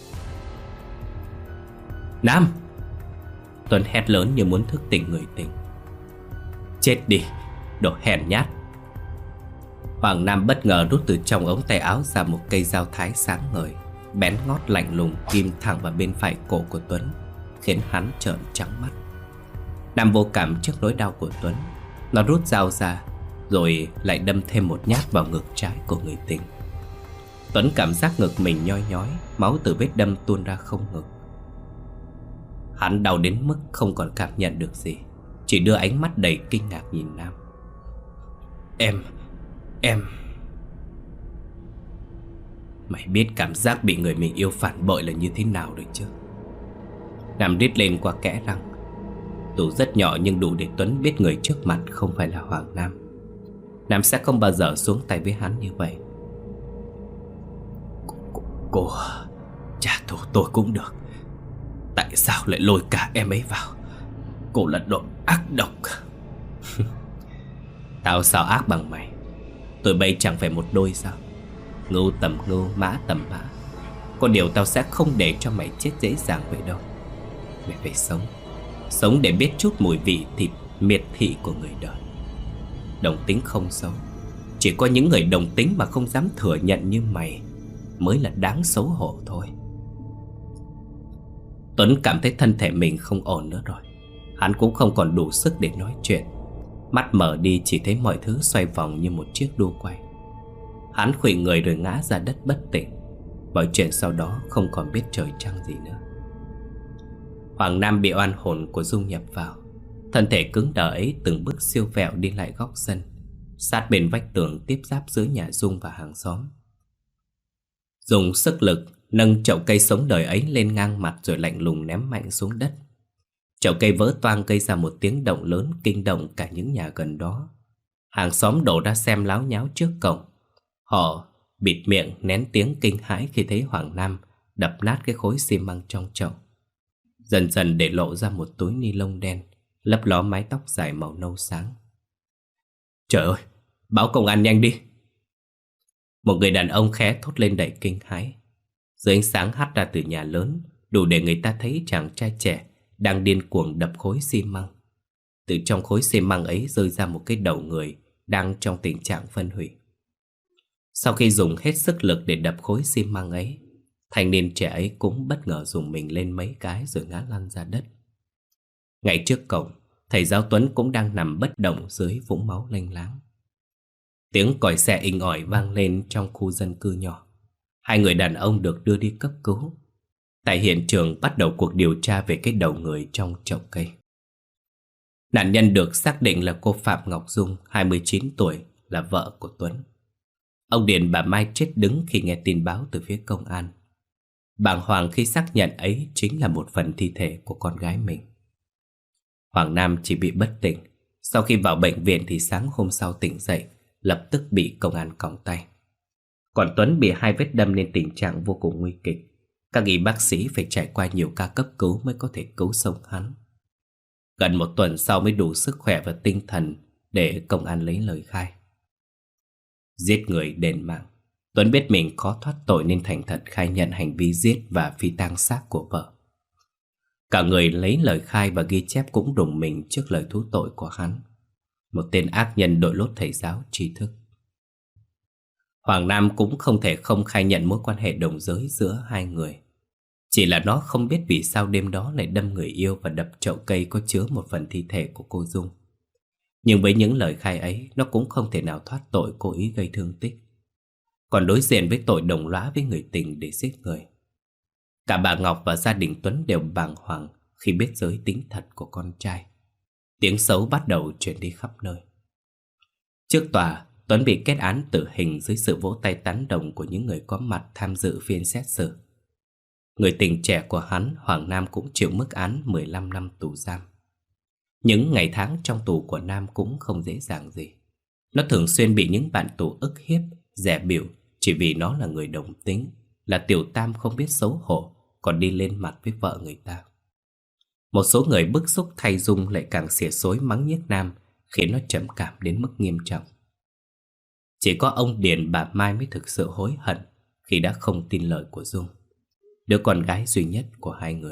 "Nam!" Tuấn hét lớn như muốn thức tỉnh người tình. "Chết đi, đồ hèn nhát!" Hoàng Nam bất ngờ rút từ trong ống tay áo ra một cây dao thái sáng ngời, bén ngót lạnh lùng, ghim thẳng vào bên phải cổ của Tuấn, khiến hắn trợn trắng mắt. Nam vô cảm trước nỗi đau của Tuấn. Nó rút dao ra, rồi lại đâm thêm một nhát vào ngực trái của người tình. Tuấn cảm giác ngực mình nhoi nhói, máu từ vết đâm tuôn ra không ngừng. Hắn đau đến mức không còn cảm nhận được gì, chỉ đưa ánh mắt đầy kinh ngạc nhìn Nam. Em Mày biết cảm giác bị người mình yêu phản bội là như thế nào rồi chứ?" Nam rít lên qua kẽ răng. Dù rất nhỏ nhưng đủ để Tuấn biết người trước mặt không phải là Hoàng Nam. Nam sẽ không bao giờ xuống tay với hắn như vậy. Cô trả thù tôi cũng được. Tại sao lại lôi cả em ấy vào? Cô là đồ ác độc. Tao sao ác bằng mày? Tụi bay chẳng phải một đôi sao? Ngưu tầm ngưu, mã tầm mã. Có điều tao sẽ không để cho mày chết dễ dàng vậy đâu. Mày phải sống, sống để biết chút mùi vị thịt miệt thị của người đời. Đồng tính không xấu, chỉ có những người đồng tính mà không dám thừa nhận như mày mới là đáng xấu hổ thôi. Tuấn cảm thấy thân thể mình không ổn nữa rồi. Hắn cũng không còn đủ sức để nói chuyện. Mắt mở đi chỉ thấy mọi thứ xoay vòng như một chiếc đua quay. Hắn khuỵu người rồi ngã ra đất bất tỉnh. Mọi chuyện sau đó không còn biết trời trăng gì nữa. Hoàng Nam bị oan hồn của Dung nhập vào. Thân thể cứng đờ ấy từng bước siêu vẹo đi lại góc sân, sát bên vách tường tiếp giáp giữa nhà Dung và hàng xóm. Dùng sức lực nâng chậu cây sống đời ấy lên ngang mặt rồi lạnh lùng ném mạnh xuống đất. Chậu cây vỡ toang gây ra một tiếng động lớn kinh động cả những nhà gần đó. Hàng xóm đổ ra xem láo nháo trước cổng. Họ bịt miệng nén tiếng kinh hãi khi thấy Hoàng Nam đập nát cái khối xi măng trong chậu. Dần dần để lộ ra một túi ni lông đen lấp ló mái tóc dài màu nâu sáng. "Trời ơi, báo công an nhanh đi!" Một người đàn ông khẽ thốt lên đầy kinh hãi. Dưới ánh sáng hắt ra từ nhà lớn, đủ để người ta thấy chàng trai trẻ đang điên cuồng đập khối xi măng. Từ trong khối xi măng ấy rơi ra một cái đầu người đang trong tình trạng phân hủy. Sau khi dùng hết sức lực để đập khối xi măng ấy, thanh niên trẻ ấy cũng bất ngờ dùng mình lên mấy cái rồi ngã lăn ra đất. Ngay trước cổng, thầy giáo Tuấn cũng đang nằm bất động dưới vũng máu lênh láng. Tiếng còi xe inh ỏi vang lên trong khu dân cư nhỏ. Hai người đàn ông được đưa đi cấp cứu. Tại hiện trường bắt đầu cuộc điều tra về cái đầu người trong chậu cây. Nạn nhân được xác định là cô Phạm Ngọc Dung, 29 tuổi, là vợ của Tuấn. Ông Điền bà Mai chết đứng khi nghe tin báo từ phía công an. Bàng hoàng khi xác nhận ấy chính là một phần thi thể của con gái mình. Hoàng Nam chỉ bị bất tỉnh. Sau khi vào bệnh viện thì sáng hôm sau tỉnh dậy, lập tức bị công an còng tay. Còn Tuấn bị 2 vết đâm nên tình trạng vô cùng nguy kịch. Các y bác sĩ phải trải qua nhiều ca cấp cứu mới có thể cứu sống hắn. Gần 1 tuần sau mới đủ sức khỏe và tinh thần để công an lấy lời khai. Giết người đền mạng, Tuấn biết mình khó thoát tội nên thành thật khai nhận hành vi giết và phi tang xác của vợ. Cả người lấy lời khai và ghi chép cũng rùng mình trước lời thú tội của hắn. Một tên ác nhân đội lốt thầy giáo tri thức. Hoàng Nam cũng không thể không khai nhận mối quan hệ đồng giới giữa hai người. Chỉ là nó không biết vì sao đêm đó lại đâm người yêu và đập chậu cây có chứa một phần thi thể của cô Dung. Nhưng với những lời khai ấy, nó cũng không thể nào thoát tội cố ý gây thương tích. Còn đối diện với tội đồng lõa với người tình để giết người. Cả bà Ngọc và gia đình Tuấn đều bàng hoàng khi biết giới tính thật của con trai. Tiếng xấu bắt đầu truyền đi khắp nơi. Trước tòa, Tuấn bị kết án tử hình dưới sự vỗ tay tán đồng của những người có mặt tham dự phiên xét xử. Người tình trẻ của hắn, Hoàng Nam, cũng chịu mức án 15 năm tù giam. Những ngày tháng trong tù của Nam cũng không dễ dàng gì. Nó thường xuyên bị những bạn tù ức hiếp, dè bỉu chỉ vì nó là người đồng tính, là tiểu tam không biết xấu hổ, còn đi lên mặt với vợ người ta. Một số người bức xúc thay Dung lại càng xỉa xối mắng nhiếc Nam, khiến nó trầm cảm đến mức nghiêm trọng. Chỉ có ông Điền bà Mai mới thực sự hối hận khi đã không tin lời của Dung, đứa con gái duy nhất của hai người.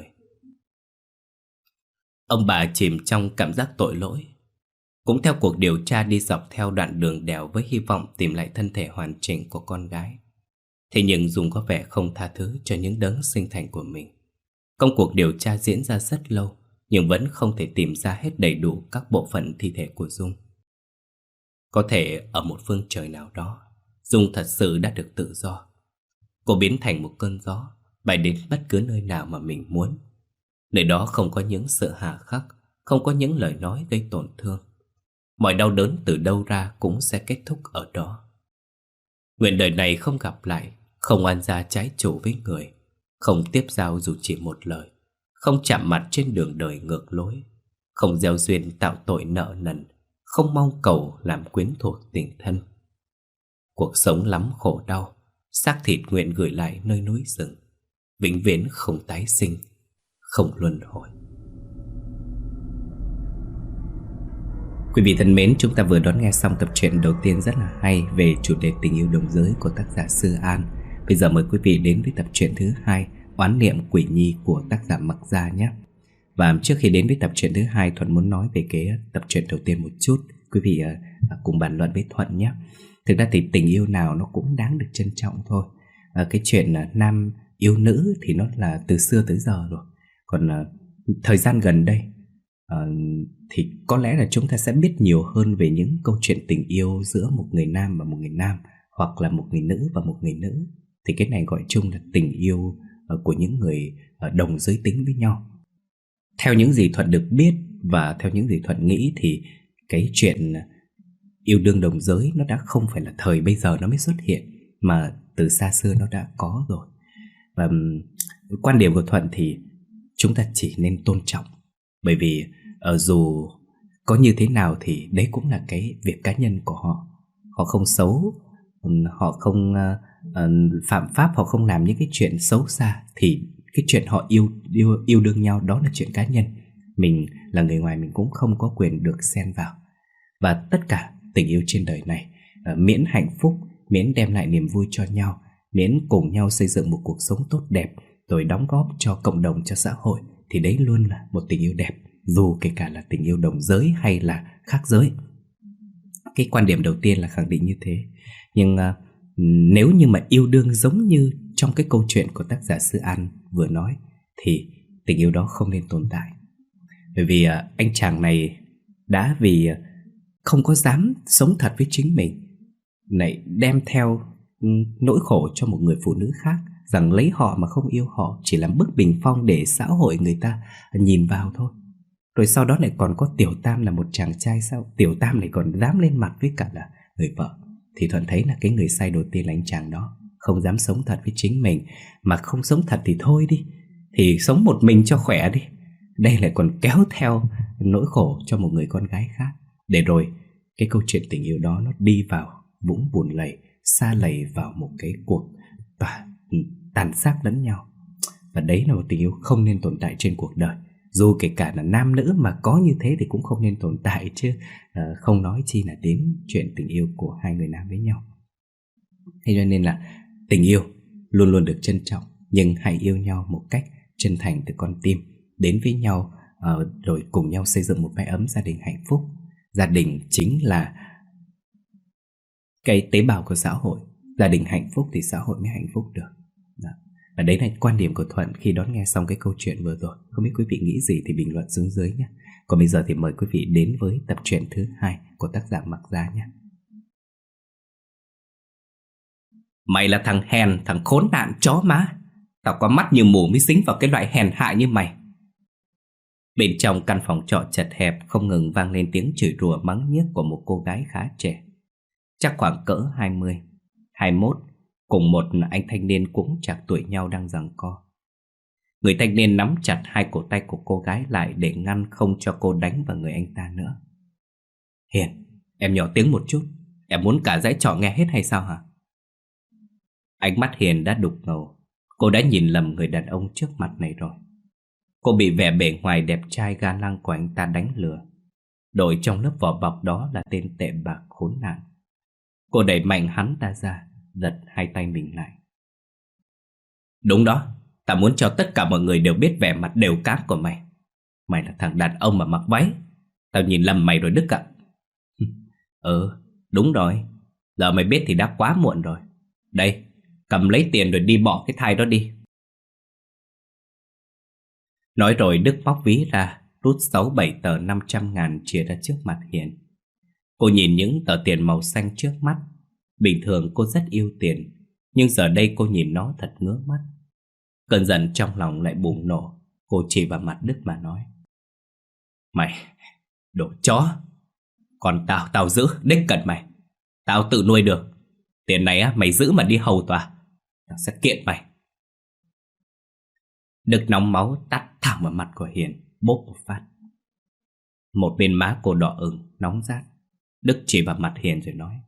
Ông bà chìm trong cảm giác tội lỗi. Cũng theo cuộc điều tra đi dọc theo đoạn đường đèo với hy vọng tìm lại thân thể hoàn chỉnh của con gái. Thế nhưng Dung có vẻ không tha thứ cho những đấng sinh thành của mình. Công cuộc điều tra diễn ra rất lâu, nhưng vẫn không thể tìm ra hết đầy đủ các bộ phận thi thể của Dung. Có thể ở một phương trời nào đó, Dung thật sự đã được tự do. Cô biến thành một cơn gió, bay đến bất cứ nơi nào mà mình muốn. Nơi đó không có những sự hà khắc, không có những lời nói gây tổn thương. Mọi đau đớn từ đâu ra cũng sẽ kết thúc ở đó. Nguyện đời này không gặp lại, không oan gia trái chủ với người, không tiếp giao dù chỉ một lời, không chạm mặt trên đường đời ngược lối, không gieo duyên tạo tội nợ nần, không mong cầu làm quyến thuộc tình thân. Cuộc sống lắm khổ đau, xác thịt nguyện gửi lại nơi núi rừng, vĩnh viễn không tái sinh, không luân hồi. Quý vị thân mến, chúng ta vừa đón nghe xong tập truyện đầu tiên rất là hay về chủ đề tình yêu đồng giới của tác giả Sư An. Bây giờ mời quý vị đến với tập truyện thứ 2, Oán niệm quỷ nhi của tác giả Mặc Gia nhé. Và trước khi đến với tập truyện thứ 2, Thuận muốn nói về cái tập truyện đầu tiên một chút. Quý vị cùng bàn luận với Thuận nhé. Thực ra thì tình yêu nào nó cũng đáng được trân trọng thôi. Cái chuyện nam yêu nữ thì nó là từ xưa tới giờ rồi. Còn thời gian gần đây thì có lẽ là chúng ta sẽ biết nhiều hơn về những câu chuyện tình yêu giữa một người nam và một người nam, hoặc là một người nữ và một người nữ. Thì cái này gọi chung là tình yêu của những người đồng giới tính với nhau. Theo những gì Thuận được biết và theo những gì Thuận nghĩ thì cái chuyện yêu đương đồng giới nó đã không phải là thời bây giờ nó mới xuất hiện, mà từ xa xưa nó đã có rồi. Và quan điểm của Thuận thì chúng ta chỉ nên tôn trọng. Bởi vì dù có như thế nào thì đấy cũng là cái việc cá nhân của họ. Họ không xấu, họ không phạm pháp, họ không làm những cái chuyện xấu xa, thì cái chuyện họ yêu đương nhau đó là chuyện cá nhân. Mình là người ngoài mình cũng không có quyền được xen vào. Và tất cả tình yêu trên đời này, miễn hạnh phúc, miễn đem lại niềm vui cho nhau, miễn cùng nhau xây dựng một cuộc sống tốt đẹp, rồi đóng góp cho cộng đồng, cho xã hội, thì đấy luôn là một tình yêu đẹp, dù kể cả là tình yêu đồng giới hay là khác giới. Cái quan điểm đầu tiên là khẳng định như thế. Nhưng nếu như mà yêu đương giống như trong cái câu chuyện của tác giả Sư An vừa nói, thì tình yêu đó không nên tồn tại. Bởi vì anh chàng này đã vì không có dám sống thật với chính mình, lại đem theo nỗi khổ cho một người phụ nữ khác, rằng lấy họ mà không yêu họ chỉ làm bức bình phong để xã hội người ta nhìn vào thôi. Rồi sau đó lại còn có Tiểu Tam là một chàng trai, sao Tiểu Tam lại còn dám lên mặt với cả là người vợ. Thì Thuận thấy là cái người sai đầu tiên là anh chàng đó, không dám sống thật với chính mình. Mà không sống thật thì thôi đi, thì sống một mình cho khỏe đi. Đây lại còn kéo theo nỗi khổ cho một người con gái khác, để rồi cái câu chuyện tình yêu đó nó đi vào vũng bùn lầy, sa lầy vào một cái cuộc tàn sát lẫn nhau. Và đấy là một tình yêu không nên tồn tại trên cuộc đời. Dù kể cả là nam nữ mà có như thế thì cũng không nên tồn tại chứ, không nói chi là đến chuyện tình yêu của hai người nam với nhau. Thế cho nên là tình yêu luôn luôn được trân trọng, nhưng hãy yêu nhau một cách chân thành từ con tim, đến với nhau rồi cùng nhau xây dựng một mái ấm gia đình hạnh phúc. Gia đình chính là cái tế bào của xã hội. Gia đình hạnh phúc thì xã hội mới hạnh phúc được. Đó. Và đấy là quan điểm của Thuận khi đón nghe xong cái câu chuyện vừa rồi. Không biết quý vị nghĩ gì thì bình luận xuống dưới nhé. Còn bây giờ thì mời quý vị đến với tập truyện thứ 2 của tác giả Mặc Giá nhé. Mày là thằng hèn, thằng khốn nạn chó má. Tao có mắt như mù mới dính vào cái loại hèn hạ như mày. Bên trong căn phòng trọ chật hẹp không ngừng vang lên tiếng chửi rủa mắng nhiếc của một cô gái khá trẻ, chắc khoảng cỡ 20, 21, cùng một anh thanh niên cũng chạc tuổi nhau đang giằng co. Người thanh niên nắm chặt hai cổ tay của cô gái lại để ngăn không cho cô đánh vào người anh ta nữa. Hiền, em nhỏ tiếng một chút. Em muốn cả dãy trọ nghe hết hay sao hả? Ánh mắt Hiền đã đục ngầu. Cô đã nhìn lầm người đàn ông trước mặt này rồi. Cô bị vẻ bề ngoài đẹp trai ga lăng của anh ta đánh lừa. Đội trong lớp vỏ bọc đó là tên tệ bạc khốn nạn. Cô đẩy mạnh hắn ta ra, giật hai tay mình lại. Đúng đó, tao muốn cho tất cả mọi người đều biết vẻ mặt đều cát của mày. Mày là thằng đàn ông mà mặc váy. Tao nhìn lầm mày rồi Đức ạ. Đúng rồi. Giờ mày biết thì đã quá muộn rồi. Đây, cầm lấy tiền rồi đi bỏ cái thai đó đi. Nói rồi Đức móc ví ra, rút 6-7 tờ 500.000 chia ra trước mặt Hiền. Cô nhìn những tờ tiền màu xanh trước mắt. Bình thường cô rất yêu tiền, nhưng giờ đây cô nhìn nó thật ngứa mắt. Cơn giận trong lòng lại bùng nổ. Cô chỉ vào mặt Đức mà nói: Mày, đồ chó. Còn tao giữ, đích cần mày. Tao tự nuôi được. Tiền này mày giữ mà đi hầu tòa. Tao sẽ kiện mày. Đức nóng máu tát thẳng vào mặt của Hiền, bốp một phát. Một bên má cô đỏ ửng, nóng rát. Đức chỉ vào mặt Hiền rồi nói: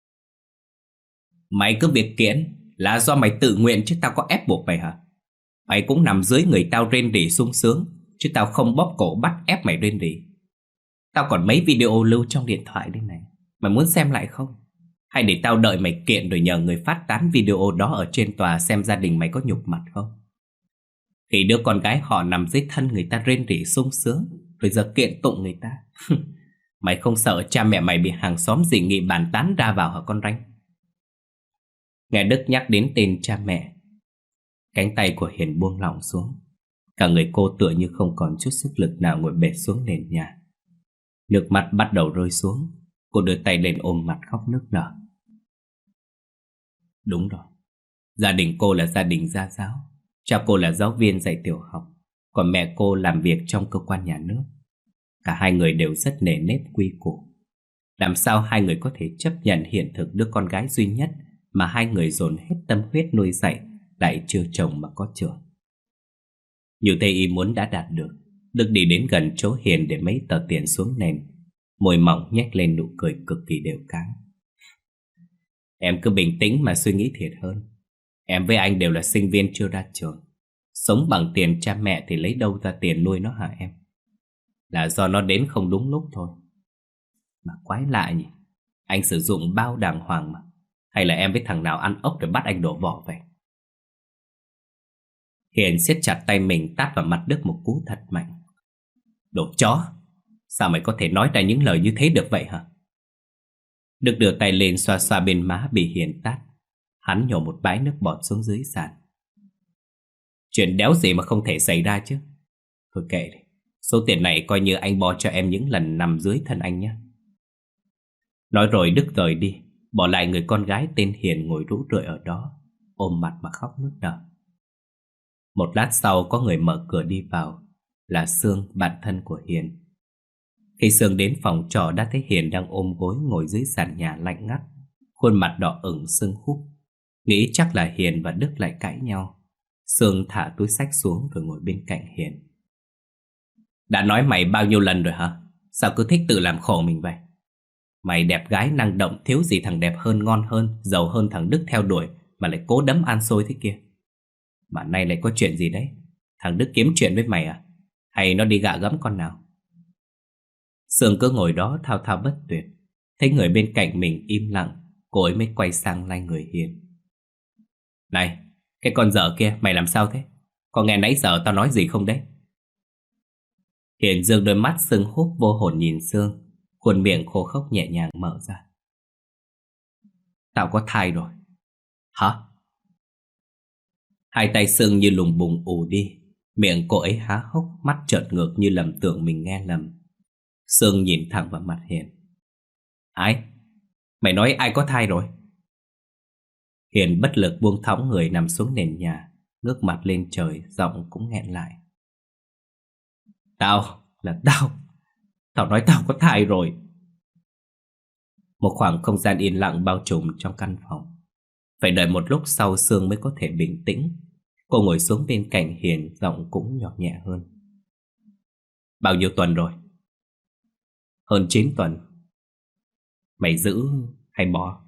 Mày cứ việc kiện là do mày tự nguyện chứ tao có ép buộc mày hả? Mày cũng nằm dưới người tao rên rỉ sung sướng, chứ tao không bóp cổ bắt ép mày rên rỉ. Tao còn mấy video lưu trong điện thoại đây này. Mày muốn xem lại không? Hay để tao đợi mày kiện rồi nhờ người phát tán video đó ở trên tòa xem gia đình mày có nhục mặt không? Khi đứa con gái họ nằm dưới thân người ta rên rỉ sung sướng, rồi giờ kiện tụng người ta. Mày không sợ cha mẹ mày bị hàng xóm dị nghị bàn tán ra vào hả con ranh? Nghe Đức nhắc đến tên cha mẹ, cánh tay của Hiền buông lỏng xuống. Cả người cô tựa như không còn chút sức lực nào ngồi bệt xuống nền nhà. Nước mắt bắt đầu rơi xuống. Cô đưa tay lên ôm mặt khóc nức nở. Đúng rồi, gia đình cô là gia đình gia giáo. Cha cô là giáo viên dạy tiểu học, còn mẹ cô làm việc trong cơ quan nhà nước. Cả hai người đều rất nề nếp quy củ. Làm sao hai người có thể chấp nhận hiện thực đứa con gái duy nhất mà hai người dồn hết tâm huyết nuôi dạy lại chưa chồng mà có chữa? Như thế ý muốn đã đạt được. Đức đi đến gần chỗ Hiền để mấy tờ tiền xuống nền, môi mỏng nhếch lên nụ cười cực kỳ đều cáng. Em cứ bình tĩnh mà suy nghĩ thiệt hơn. Em với anh đều là sinh viên chưa ra trường. Sống bằng tiền cha mẹ thì lấy đâu ra tiền nuôi nó hả em? Là do nó đến không đúng lúc thôi. Mà quái lạ nhỉ, anh sử dụng bao đàng hoàng mà. Hay là em với thằng nào ăn ốc rồi bắt anh đổ vỏ vậy? Hiền siết chặt tay mình tát vào mặt Đức một cú thật mạnh. Đồ chó, sao mày có thể nói ra những lời như thế được vậy hả? Đức đưa tay lên xoa xoa bên má bị Hiền tát. Hắn nhổ một bãi nước bọt xuống dưới sàn. Chuyện đéo gì mà không thể xảy ra chứ. Thôi kệ đi, số tiền này coi như anh bo cho em những lần nằm dưới thân anh nhé. Nói rồi Đức rời đi, bỏ lại người con gái tên Hiền ngồi rũ rượi ở đó, ôm mặt mà khóc nức nở. Một lát sau có người mở cửa đi vào, là Sương, bạn thân của Hiền. Khi Sương đến phòng trọ đã thấy Hiền đang ôm gối ngồi dưới sàn nhà lạnh ngắt, khuôn mặt đỏ ửng sưng húp. Nghĩ chắc là Hiền và Đức lại cãi nhau. Sương thả túi xách xuống rồi ngồi bên cạnh Hiền. Đã nói mày bao nhiêu lần rồi hả? Sao cứ thích tự làm khổ mình vậy? Mày đẹp gái năng động, thiếu gì thằng đẹp hơn, ngon hơn, giàu hơn thằng Đức theo đuổi, mà lại cố đấm ăn xôi thế kia. Mà nay lại có chuyện gì đấy? Thằng Đức kiếm chuyện với mày à? Hay nó đi gạ gẫm con nào? Sương cứ ngồi đó thao thao bất tuyệt. Thấy người bên cạnh mình im lặng, cô ấy mới quay sang lay người Hiền. Này, cái con dở kia, mày làm sao thế? Có nghe nãy giờ tao nói gì không đấy? Hiền dương đôi mắt sưng húp vô hồn nhìn Sương, khuôn miệng khô khốc nhẹ nhàng mở ra. Tao có thai rồi. Hả? Hai tay Sương như lùng bùng ù đi. Miệng cô ấy há hốc, mắt trợn ngược như lầm tưởng mình nghe lầm. Sương nhìn thẳng vào mặt Hiền. Ai? Mày nói ai có thai rồi? Hiền bất lực buông thõng người nằm xuống nền nhà, ngước mặt lên trời, giọng cũng nghẹn lại. Tao nói tao có thai rồi. Một khoảng không gian yên lặng bao trùm trong căn phòng. Phải đợi một lúc sau Sương mới có thể bình tĩnh. Cô ngồi xuống bên cạnh Hiền, giọng cũng nhỏ nhẹ hơn. Bao nhiêu tuần rồi? Hơn 9 tuần. Mày giữ hay bỏ?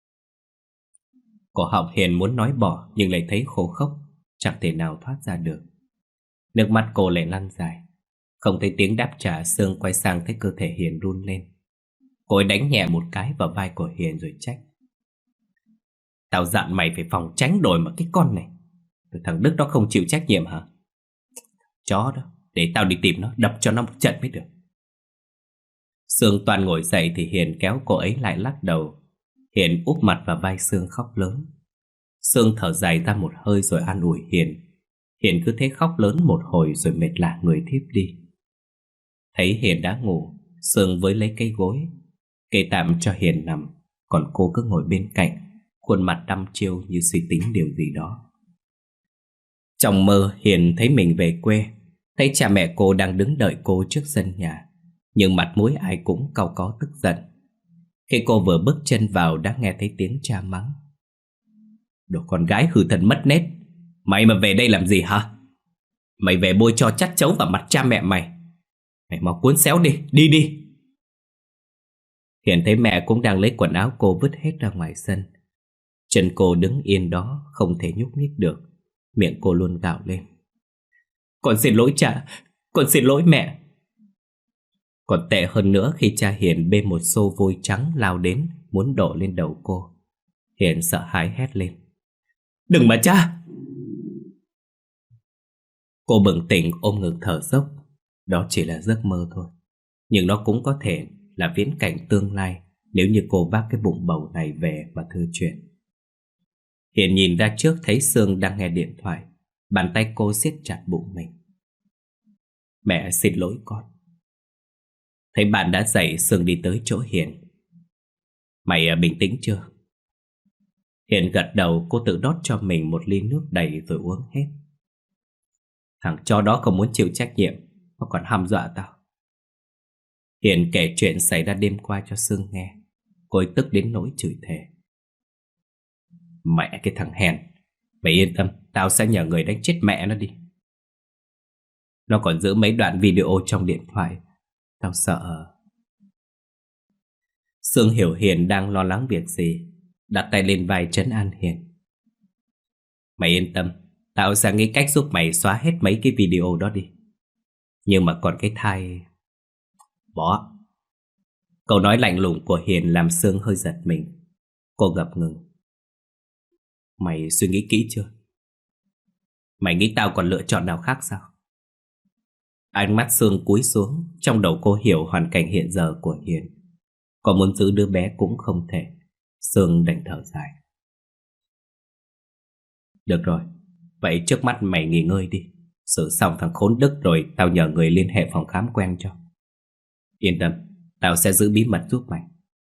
Cổ họng Hiền muốn nói bỏ nhưng lại thấy khô khốc, chẳng thể nào thoát ra được. Nước mắt cô lại lăn dài. Không thấy tiếng đáp trả, Sương quay sang thấy cơ thể Hiền run lên. Cô ấy đánh nhẹ một cái vào vai của Hiền rồi trách. Tao dặn mày phải phòng tránh đổi mà cái con này. Rồi thằng Đức đó không chịu trách nhiệm hả? Chó đó, để tao đi tìm nó, đập cho nó một trận mới được. Sương toàn ngồi dậy thì Hiền kéo cô ấy lại lắc đầu. Hiền úp mặt vào vai Sương khóc lớn. Sương thở dài ra một hơi rồi an ủi Hiền. Hiền cứ thế khóc lớn một hồi rồi mệt lả người thiếp đi. Thấy Hiền đã ngủ, Sương với lấy cây gối kê tạm cho Hiền nằm. Còn cô cứ ngồi bên cạnh, khuôn mặt đăm chiêu như suy tính điều gì đó. Trong mơ Hiền thấy mình về quê, thấy cha mẹ cô đang đứng đợi cô trước sân nhà, nhưng mặt mũi ai cũng cau có tức giận. Khi cô vừa bước chân vào đã nghe thấy tiếng cha mắng. Đồ con gái hư thân mất nết, mày mà về đây làm gì hả? Mày về bôi cho chát chấu vào mặt cha mẹ mày. Mày mau cuốn xéo đi, đi đi. Hiền thấy mẹ cũng đang lấy quần áo cô vứt hết ra ngoài sân. Chân cô đứng yên đó không thể nhúc nhích được. Miệng cô luôn gào lên. Con xin lỗi cha, con xin lỗi mẹ. Còn tệ hơn nữa khi cha Hiền bê một xô vôi trắng lao đến, muốn đổ lên đầu cô. Hiền sợ hãi hét lên. Đừng mà cha! Cô bừng tỉnh ôm ngực thở dốc. Đó chỉ là giấc mơ thôi, nhưng nó cũng có thể là viễn cảnh tương lai nếu như cô vác cái bụng bầu này về mà thư chuyện. Hiền nhìn ra trước thấy Sương đang nghe điện thoại. Bàn tay cô siết chặt bụng mình. Mẹ xin lỗi con. Thấy bạn đã dậy, Sương đi tới chỗ Hiền. Mày bình tĩnh chưa? Hiền gật đầu. Cô tự đót cho mình một ly nước đầy rồi uống hết. Thằng chó đó không muốn chịu trách nhiệm, nó còn hăm dọa tao. Hiền kể chuyện xảy ra đêm qua cho Sương nghe. Cô ấy tức đến nỗi chửi thề. Mẹ cái thằng hèn, mày yên tâm, tao sẽ nhờ người đánh chết mẹ nó đi. Nó còn giữ mấy đoạn video trong điện thoại. Tao sợ. Sương hiểu Hiền đang lo lắng việc gì, đặt tay lên vai trấn an Hiền. Mày yên tâm, tao sẽ nghĩ cách giúp mày xóa hết mấy cái video đó đi. Nhưng mà còn cái thai... Bỏ. Câu nói lạnh lùng của Hiền làm Sương hơi giật mình. Cô ngập ngừng. Mày suy nghĩ kỹ chưa? Mày nghĩ tao còn lựa chọn nào khác sao? Ánh mắt Sương cúi xuống. Trong đầu cô hiểu hoàn cảnh hiện giờ của Hiền. Có muốn giữ đứa bé cũng không thể. Sương đành thở dài. Được rồi, vậy trước mắt mày nghỉ ngơi đi. Xử xong thằng khốn Đức rồi tao nhờ người liên hệ phòng khám quen cho. Yên tâm, tao sẽ giữ bí mật giúp mày.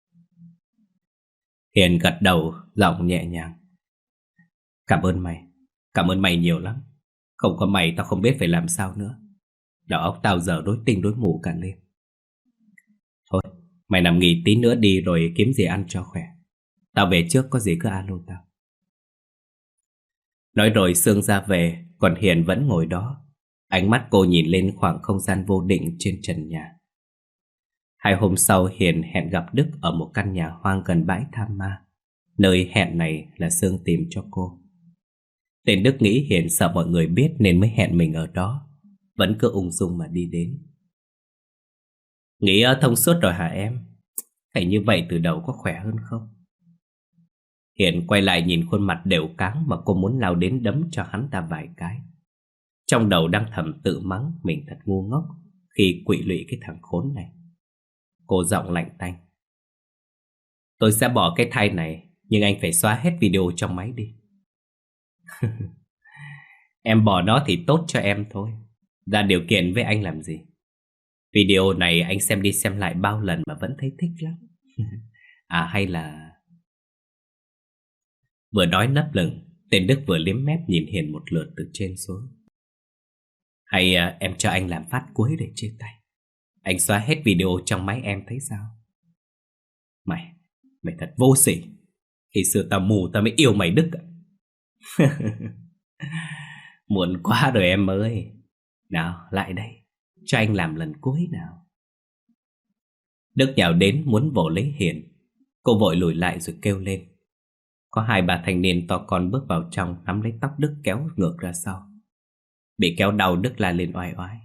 Hiền gật đầu, giọng nhẹ nhàng. Cảm ơn mày nhiều lắm. Không có mày tao không biết phải làm sao nữa. Đầu óc tao giờ rối tinh rối mù cả lên. Thôi, mày nằm nghỉ tí nữa đi rồi kiếm gì ăn cho khỏe. Tao về trước, có gì cứ alo tao. Nói rồi Sương ra về, còn Hiền vẫn ngồi đó. Ánh mắt cô nhìn lên khoảng không gian vô định trên trần nhà. 2 hôm sau Hiền hẹn gặp Đức ở một căn nhà hoang gần bãi Tham Ma. Nơi hẹn này là Sương tìm cho cô. Tên Đức nghĩ Hiền sợ mọi người biết nên mới hẹn mình ở đó, vẫn cứ ung dung mà đi đến. Nghĩ thông suốt rồi hả em? Phải như vậy từ đầu có khỏe hơn không? Hiền quay lại nhìn khuôn mặt đều cáng mà cô muốn lao đến đấm cho hắn ta vài cái. Trong đầu đang thầm tự mắng mình thật ngu ngốc khi quỵ lụy cái thằng khốn này. Cô giọng lạnh tanh. Tôi sẽ bỏ cái thai này, nhưng anh phải xóa hết video trong máy đi. Em bỏ nó thì tốt cho em thôi, ra điều kiện với anh làm gì. Video này anh xem đi xem lại bao lần mà vẫn thấy thích lắm. À hay là... Vừa nói nấp lửng, tên Đức vừa liếm mép nhìn Hiền một lượt từ trên xuống. Hay em cho anh làm phát cuối để chia tay. Anh xóa hết video trong máy em thấy sao? Mày thật vô sỉ. Khi xưa tao mù tao mới yêu mày Đức ạ. Muộn quá rồi em ơi. Nào lại đây, cho anh làm lần cuối nào. Đức nhào đến muốn vồ lấy Hiền. Cô vội lùi lại rồi kêu lên. Có 2-3 thanh niên to con bước vào trong, nắm lấy tóc Đức kéo ngược ra sau. Bị kéo đau, Đức la lên oai oái.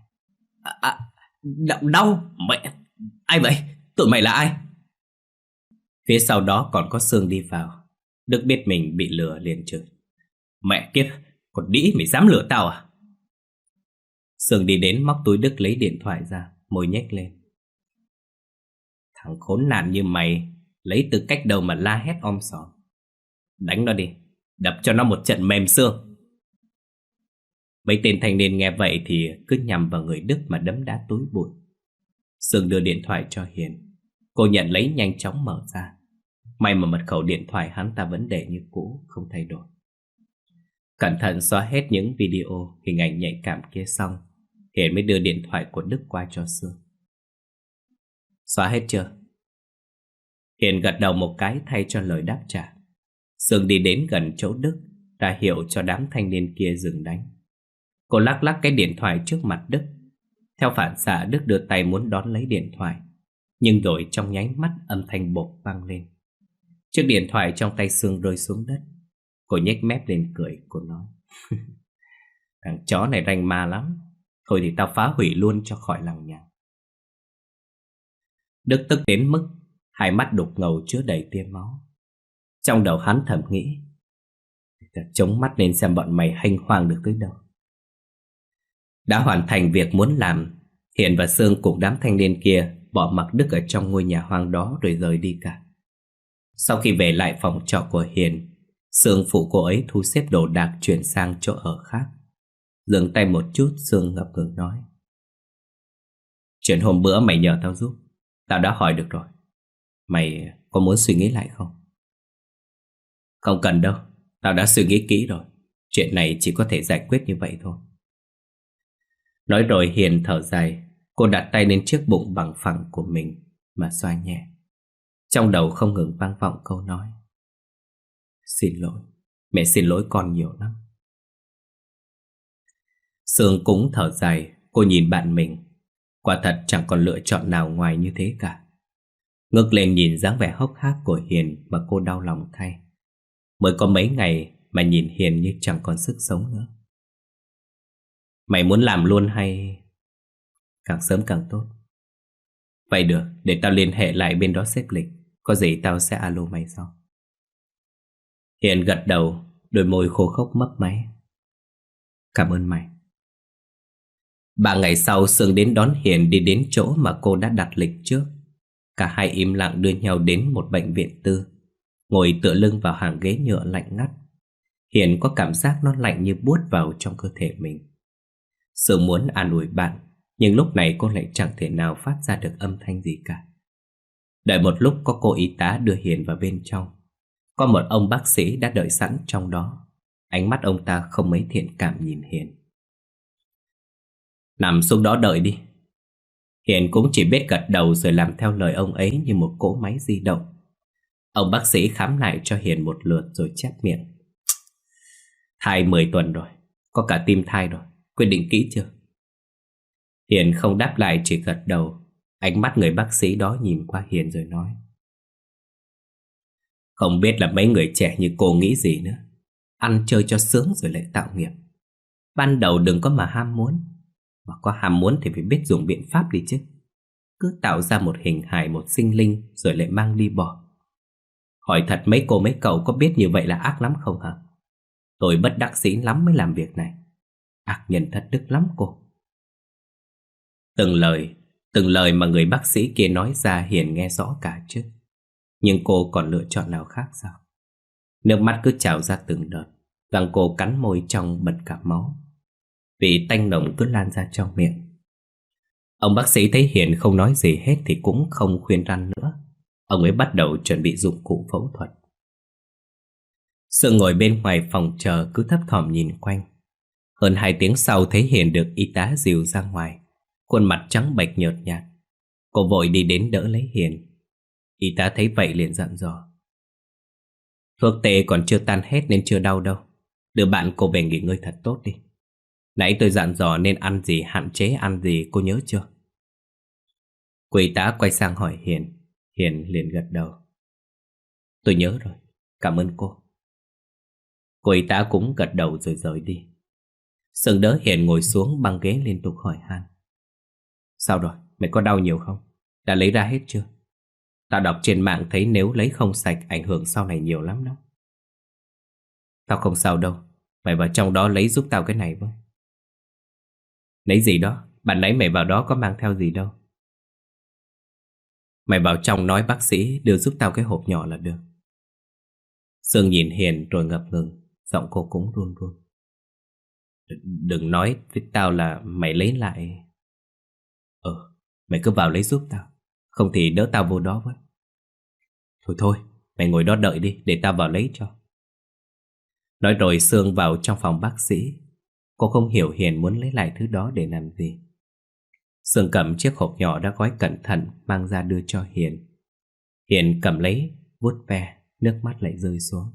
Đau? Mẹ, ai vậy? Tụi mày là ai? Phía sau đó còn có Sương đi vào. Đức biết mình bị lừa liền chửi. Mẹ kiếp, còn đĩ mày dám lừa tao à? Sương đi đến móc túi Đức lấy điện thoại ra, môi nhếch lên. Thằng khốn nạn như mày lấy tư cách đâu mà la hét om sòm. Đánh nó đi, đập cho nó một trận mềm xương. Mấy tên thanh niên nghe vậy thì cứ nhằm vào người Đức mà đấm đá túi bụi. Sương đưa điện thoại cho Hiền. Cô nhận lấy nhanh chóng mở ra. May mà mật khẩu điện thoại hắn ta vẫn để như cũ, không thay đổi. Cẩn thận xóa hết những video, hình ảnh nhạy cảm kia xong, Hiền mới đưa điện thoại của Đức qua cho Sương. Xóa hết chưa? Hiền gật đầu một cái thay cho lời đáp trả. Sương đi đến gần chỗ Đức, ra hiệu cho đám thanh niên kia dừng đánh. Cô lắc lắc cái điện thoại trước mặt Đức. Theo phản xạ, Đức đưa tay muốn đón lấy điện thoại, nhưng rồi trong nháy mắt âm thanh bột vang lên. Chiếc điện thoại trong tay Sương rơi xuống đất. Cô nhếch mép lên cười, cô nói. Thằng chó này ranh ma lắm. Thôi thì tao phá hủy luôn cho khỏi lằng nhằng. Đức tức đến mức 2 mắt đục ngầu chứa đầy tia máu. Trong đầu hắn thầm nghĩ, chống mắt lên xem bọn mày hênh hoang được tới đâu. Đã hoàn thành việc muốn làm, Hiền và Sương cùng đám thanh niên kia bỏ mặc Đức ở trong ngôi nhà hoang đó rồi rời đi cả. Sau khi về lại phòng trọ của Hiền, Sương phụ cô ấy thu xếp đồ đạc chuyển sang chỗ ở khác. Dừng tay một chút, Sương ngập ngừng nói. Chuyện hôm bữa mày nhờ tao giúp, tao đã hỏi được rồi. Mày có muốn suy nghĩ lại không? Không cần đâu, tao đã suy nghĩ kỹ rồi. Chuyện này chỉ có thể giải quyết như vậy thôi. Nói rồi Hiền thở dài. Cô đặt tay lên chiếc bụng bằng phẳng của mình mà xoa nhẹ. Trong đầu không ngừng vang vọng câu nói. Xin lỗi, mẹ xin lỗi con nhiều lắm. Sương cũng thở dài. Cô nhìn bạn mình. Quả thật chẳng còn lựa chọn nào ngoài như thế cả. Ngước lên nhìn dáng vẻ hốc hác của Hiền mà cô đau lòng thay. Mới có mấy ngày mà nhìn Hiền như chẳng còn sức sống nữa. Mày muốn làm luôn hay càng sớm càng tốt? Vậy được, để tao liên hệ lại bên đó xếp lịch. Có gì tao sẽ alo mày sau. Hiền gật đầu, đôi môi khô khốc mấp máy. Cảm ơn mày. 3 ngày sau, Sương đến đón Hiền đi đến chỗ mà cô đã đặt lịch trước. Cả hai im lặng đưa nhau đến một bệnh viện tư, ngồi tựa lưng vào hàng ghế nhựa lạnh ngắt. Hiền có cảm giác nó lạnh như buốt vào trong cơ thể mình. Sương muốn an ủi bạn, nhưng lúc này cô lại chẳng thể nào phát ra được âm thanh gì cả. Đợi một lúc có cô y tá đưa Hiền vào bên trong. Có một ông bác sĩ đã đợi sẵn trong đó. Ánh mắt ông ta không mấy thiện cảm nhìn Hiền. Nằm xuống đó đợi đi. Hiền cũng chỉ biết gật đầu rồi làm theo lời ông ấy như một cỗ máy di động. Ông bác sĩ khám lại cho Hiền một lượt rồi chép miệng. Thai 10 tuần rồi, có cả tim thai rồi, quyết định kỹ chưa? Hiền không đáp lại, chỉ gật đầu. Ánh mắt người bác sĩ đó nhìn qua Hiền rồi nói: Không biết là mấy người trẻ như cô nghĩ gì nữa. Ăn chơi cho sướng rồi lại tạo nghiệp. Ban đầu đừng có mà ham muốn. Mà có ham muốn thì phải biết dùng biện pháp đi chứ. Cứ tạo ra một hình hài, một sinh linh rồi lại mang đi bỏ. Hỏi thật mấy cô mấy cậu có biết như vậy là ác lắm không hả? Tôi bất đắc dĩ lắm mới làm việc này. Ác nhân thất đức lắm cô. Từng lời mà người bác sĩ kia nói ra Hiền nghe rõ cả chứ. Nhưng cô còn lựa chọn nào khác sao? Nước mắt cứ trào ra từng đợt. Găng cô cắn môi trong bật cả máu. Vị tanh nồng cứ lan ra trong miệng. Ông bác sĩ thấy Hiền không nói gì hết thì cũng không khuyên răn nữa. Ông ấy bắt đầu chuẩn bị dụng cụ phẫu thuật. Sương ngồi bên ngoài phòng chờ cứ thấp thỏm nhìn quanh. Hơn 2 tiếng sau thấy Hiền được y tá dìu ra ngoài. Khuôn mặt trắng bệch nhợt nhạt. Cô vội đi đến đỡ lấy Hiền. Y tá thấy vậy liền dặn dò: Thuốc tê còn chưa tan hết nên chưa đau đâu. Đưa bạn cô về nghỉ ngơi thật tốt đi. Nãy tôi dặn dò nên ăn gì, hạn chế ăn gì, cô nhớ chưa? Cô y tá quay sang hỏi Hiền. Hiền liền gật đầu. Tôi nhớ rồi, cảm ơn cô. Cô y tá cũng gật đầu rồi rời đi. Sương đỡ Hiền ngồi xuống băng ghế liên tục hỏi han: Sao rồi, mày có đau nhiều không? Đã lấy ra hết chưa? Tao đọc trên mạng thấy nếu lấy không sạch ảnh hưởng sau này nhiều lắm đó. Tao không sao đâu. Mày vào trong đó lấy giúp tao cái này với. Lấy gì đó? Bạn nãy mày vào đó có mang theo gì đâu. Mày vào trong nói bác sĩ đưa giúp tao cái hộp nhỏ là được. Sương nhìn Hiền rồi ngập ngừng. Giọng cô cũng run run. Đừng nói với tao là mày lấy lại. Mày cứ vào lấy giúp tao. Không thì đỡ tao vô đó với. Thôi, mày ngồi đó đợi đi, để tao vào lấy cho. Nói rồi Sương vào trong phòng bác sĩ. Cô không hiểu Hiền muốn lấy lại thứ đó để làm gì. Sương cầm chiếc hộp nhỏ đã gói cẩn thận mang ra đưa cho Hiền. Hiền cầm lấy, vuốt ve, nước mắt lại rơi xuống.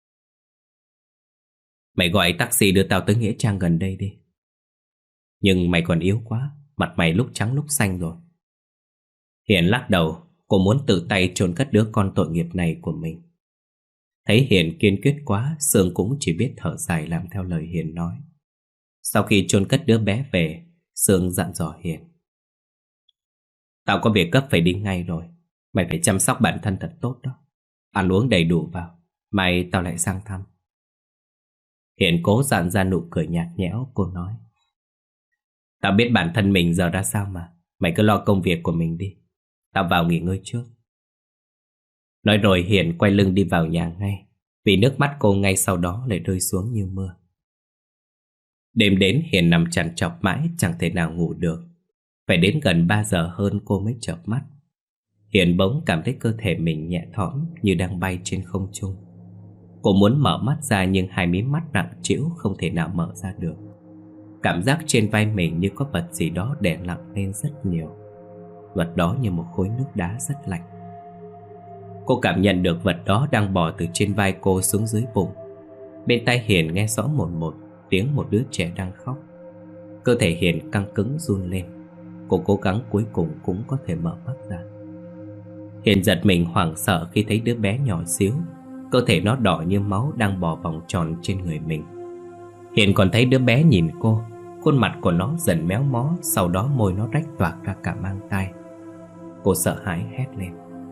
Mày gọi taxi đưa tao tới nghĩa trang gần đây đi. Nhưng mày còn yếu quá, mặt mày lúc trắng lúc xanh rồi. Hiền lắc đầu. Cô muốn tự tay chôn cất đứa con tội nghiệp này của mình. Thấy Hiền kiên quyết quá, Sương cũng chỉ biết thở dài làm theo lời Hiền nói. Sau khi chôn cất đứa bé về, Sương dặn dò Hiền: Tao có việc gấp phải đi ngay rồi. Mày phải chăm sóc bản thân thật tốt đó. Ăn uống đầy đủ vào, mai tao lại sang thăm. Hiền cố dặn ra nụ cười nhạt nhẽo. Cô nói: Tao biết bản thân mình giờ ra sao mà. Mày cứ lo công việc của mình đi. Tao vào nghỉ ngơi trước. Nói rồi Hiền quay lưng đi vào nhà ngay. Vì nước mắt cô ngay sau đó lại rơi xuống như mưa. Đêm đến Hiền nằm trằn trọc mãi chẳng thể nào ngủ được. Phải đến gần 3 giờ hơn cô mới chợp mắt. Hiền bỗng cảm thấy cơ thể mình nhẹ thõm như đang bay trên không trung. Cô muốn mở mắt ra nhưng hai mí mắt nặng trĩu không thể nào mở ra được. Cảm giác trên vai mình như có vật gì đó đè nặng lên rất nhiều. Vật đó như một khối nước đá rất lạnh. Cô cảm nhận được vật đó đang bò từ trên vai cô xuống dưới bụng. Bên tai Hiền nghe rõ một tiếng một đứa trẻ đang khóc. Cơ thể Hiền căng cứng run lên. Cô cố gắng cuối cùng cũng có thể mở mắt ra. Hiền giật mình hoảng sợ khi thấy đứa bé nhỏ xíu. Cơ thể nó đỏ như máu đang bò vòng tròn trên người mình. Hiền còn thấy đứa bé nhìn cô. Khuôn mặt của nó dần méo mó. Sau đó môi nó rách toạc ra cả mang tai. Cô sợ hãi hét lên.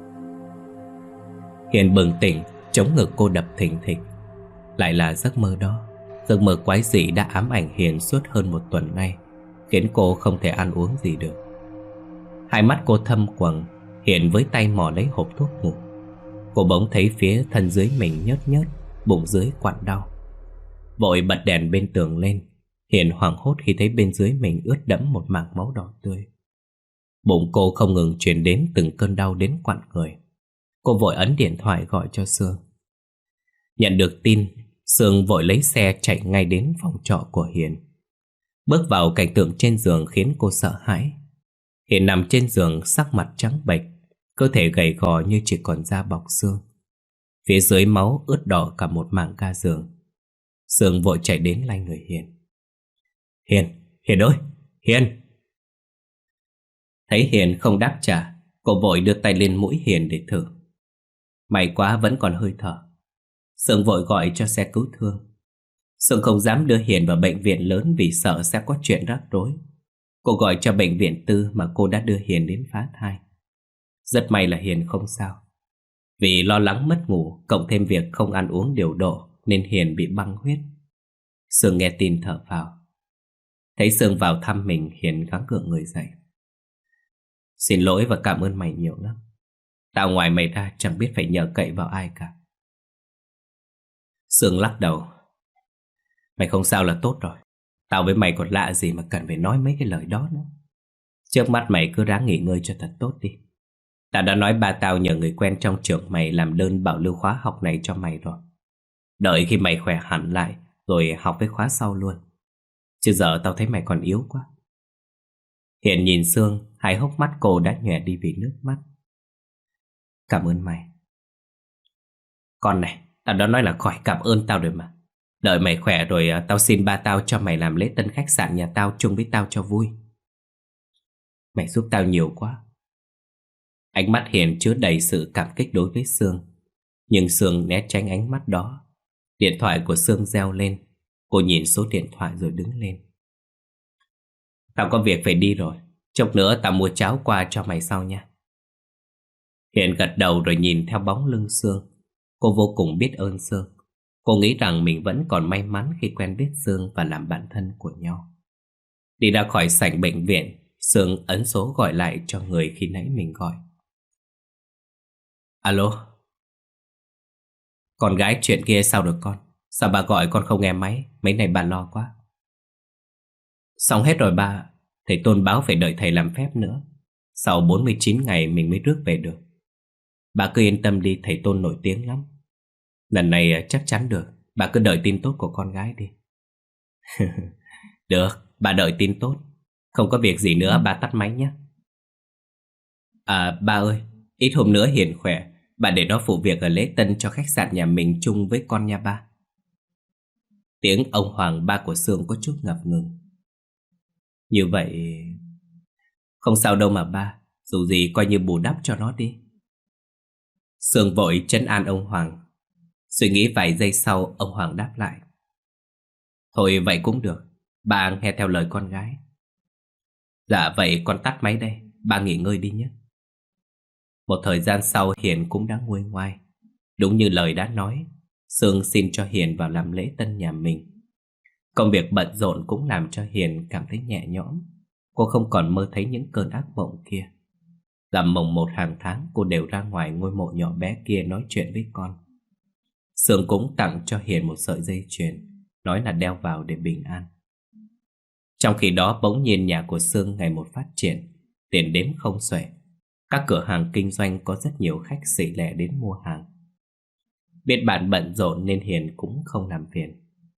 Hiền bừng tỉnh, chống ngực cô đập thình thịch. Lại là giấc mơ đó. Giấc mơ quái dị đã ám ảnh Hiền suốt hơn 1 tuần nay, khiến cô không thể ăn uống gì được. Hai mắt cô thâm quầng. Hiền với tay mò lấy hộp thuốc ngủ. Cô bỗng thấy phía thân dưới mình nhớt nhớt, bụng dưới quặn đau. Vội bật đèn bên tường lên. Hiền hoảng hốt khi thấy bên dưới mình ướt đẫm một mảng máu đỏ tươi. Bụng cô không ngừng truyền đến từng cơn đau đến quặn người. Cô vội ấn điện thoại gọi cho Sương. Nhận được tin, Sương vội lấy xe chạy ngay đến phòng trọ của Hiền. Bước vào cảnh tượng trên giường khiến cô sợ hãi. Hiền nằm trên giường sắc mặt trắng bệch, cơ thể gầy gò như chỉ còn da bọc xương. Phía dưới máu ướt đỏ cả một mảng ga giường. Sương vội chạy đến lay người Hiền. Hiền ơi, Hiền! Thấy Hiền không đáp trả, cô vội đưa tay lên mũi Hiền để thử. May quá vẫn còn hơi thở. Sương vội gọi cho xe cứu thương. Sương không dám đưa Hiền vào bệnh viện lớn vì sợ sẽ có chuyện rắc rối. Cô gọi cho bệnh viện tư mà cô đã đưa Hiền đến phá thai. Rất may là Hiền không sao. Vì lo lắng mất ngủ, cộng thêm việc không ăn uống điều độ, nên Hiền bị băng huyết. Sương nghe tin thở phào. Thấy Sương vào thăm mình, Hiền gắng gượng người dậy. Xin lỗi và cảm ơn mày nhiều lắm. Tao ngoài mày ra chẳng biết phải nhờ cậy vào ai cả. Sương lắc đầu. Mày không sao là tốt rồi. Tao với mày còn lạ gì mà cần phải nói mấy cái lời đó nữa. Trước mắt mày cứ ráng nghỉ ngơi cho thật tốt đi. Tao đã nói ba tao nhờ người quen trong trường mày làm đơn bảo lưu khóa học này cho mày rồi. Đợi khi mày khỏe hẳn lại rồi học với khóa sau luôn. Chứ giờ tao thấy mày còn yếu quá. Hiền nhìn Sương, hai hốc mắt cô đã nhòe đi vì nước mắt. Cảm ơn mày. Con này, tao đã nói là khỏi cảm ơn tao rồi mà. Đợi mày khỏe rồi tao xin ba tao cho mày làm lễ tân khách sạn nhà tao chung với tao cho vui. Mày giúp tao nhiều quá. Ánh mắt Hiền chứa đầy sự cảm kích đối với Sương. Nhưng Sương né tránh ánh mắt đó. Điện thoại của Sương reo lên. Cô nhìn số điện thoại rồi đứng lên. Tao có việc phải đi rồi. Chốc nữa tao mua cháo qua cho mày sau nha. Hiền gật đầu rồi nhìn theo bóng lưng Sương. Cô vô cùng biết ơn Sương. Cô nghĩ rằng mình vẫn còn may mắn khi quen biết Sương và làm bạn thân của nhau. Đi ra khỏi sảnh bệnh viện, Sương ấn số gọi lại cho người khi nãy mình gọi. Alo. Con gái chuyện kia sao rồi con? Sao bà gọi con không nghe máy? Mấy này bà lo quá. Xong hết rồi ba. Thầy Tôn báo phải đợi thầy làm phép nữa. Sau 49 ngày mình mới rước về được. Bà cứ yên tâm đi, thầy Tôn nổi tiếng lắm. Lần này chắc chắn được. Bà cứ đợi tin tốt của con gái đi. Được, bà đợi tin tốt. Không có việc gì nữa bà tắt máy nhé. À ba ơi, ít hôm nữa Hiền khỏe, bà để nó phụ việc ở lễ tân cho khách sạn nhà mình chung với con nha ba. Tiếng ông Hoàng, ba của Sương, có chút ngập ngừng. Như vậy không sao đâu mà ba. Dù gì coi như bù đắp cho nó đi. Sương vội trấn an ông Hoàng. Suy nghĩ vài giây sau, ông Hoàng đáp lại. Thôi vậy cũng được. Bà nghe theo lời con gái. Dạ vậy con tắt máy đây. Bà nghỉ ngơi đi nhé. Một thời gian sau, Hiền cũng đã nguôi ngoai. Đúng như lời đã nói, Sương xin cho Hiền vào làm lễ tân nhà mình. Công việc bận rộn cũng làm cho Hiền cảm thấy nhẹ nhõm. Cô không còn mơ thấy những cơn ác mộng kia. Làm mồng một hàng tháng, cô đều ra ngoài ngôi mộ nhỏ bé kia nói chuyện với con. Sương cũng tặng cho Hiền một sợi dây chuyền, nói là đeo vào để bình an. Trong khi đó bỗng nhiên nhà của Sương ngày một phát triển, tiền đếm không xuể. Các cửa hàng kinh doanh có rất nhiều khách xỉ lẻ đến mua hàng. Biết bạn bận rộn nên Hiền cũng không làm phiền.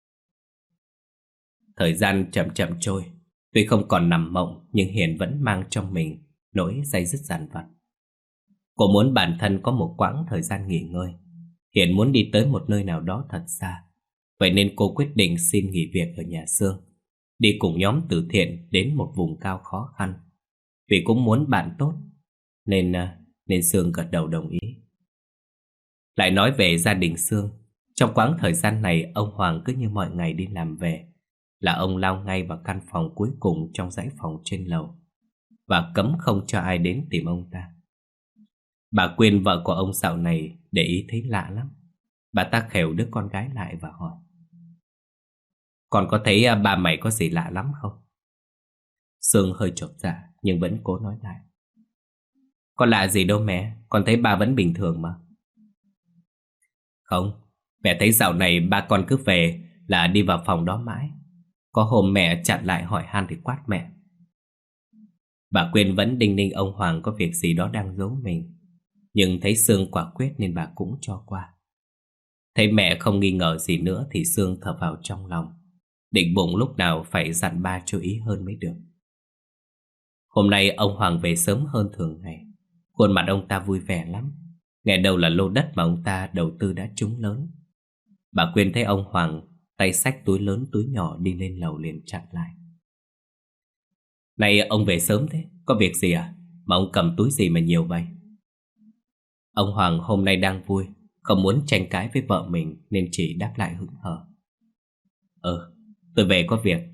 Thời gian chậm chậm trôi. Tuy không còn nằm mộng, nhưng Hiền vẫn mang trong mình nỗi day dứt dằn vặt. Cô muốn bản thân có một quãng thời gian nghỉ ngơi. Hiền muốn đi tới một nơi nào đó thật xa. Vậy nên cô quyết định xin nghỉ việc ở nhà Sương, đi cùng nhóm từ thiện đến một vùng cao khó khăn. Vì cũng muốn bạn tốt Nên Sương gật đầu đồng ý. Lại nói về gia đình Sương. Trong quãng thời gian này, ông Hoàng cứ như mọi ngày đi làm về là ông lao ngay vào căn phòng cuối cùng trong dãy phòng trên lầu và cấm không cho ai đến tìm ông ta. Bà Quyên, vợ của ông dạo này để ý thấy lạ lắm. Bà ta khều đứa con gái lại và hỏi: Con có thấy ba mày có gì lạ lắm không? Sương hơi chột dạ nhưng vẫn cố nói lại: Con lạ gì đâu mẹ, con thấy ba vẫn bình thường mà. Không, mẹ thấy dạo này ba con cứ về là đi vào phòng đó mãi. Có hôm mẹ chặn lại hỏi han thì quát mẹ. Bà Quyên vẫn đinh ninh ông Hoàng có việc gì đó đang giấu mình. Nhưng thấy Sương quả quyết nên bà cũng cho qua. Thấy mẹ không nghi ngờ gì nữa thì Sương thở vào trong lòng, định bụng lúc nào phải dặn ba chú ý hơn mới được. Hôm nay ông Hoàng về sớm hơn thường ngày. Khuôn mặt ông ta vui vẻ lắm. Nghe đâu là lô đất mà ông ta đầu tư đã trúng lớn. Bà Quyên thấy ông Hoàng tay xách túi lớn túi nhỏ đi lên lầu liền chặn lại. Này ông về sớm thế, có việc gì à? Mà ông cầm túi gì mà nhiều vậy? Ông Hoàng hôm nay đang vui, không muốn tranh cãi với vợ mình nên chỉ đáp lại hững hờ. Tôi về có việc.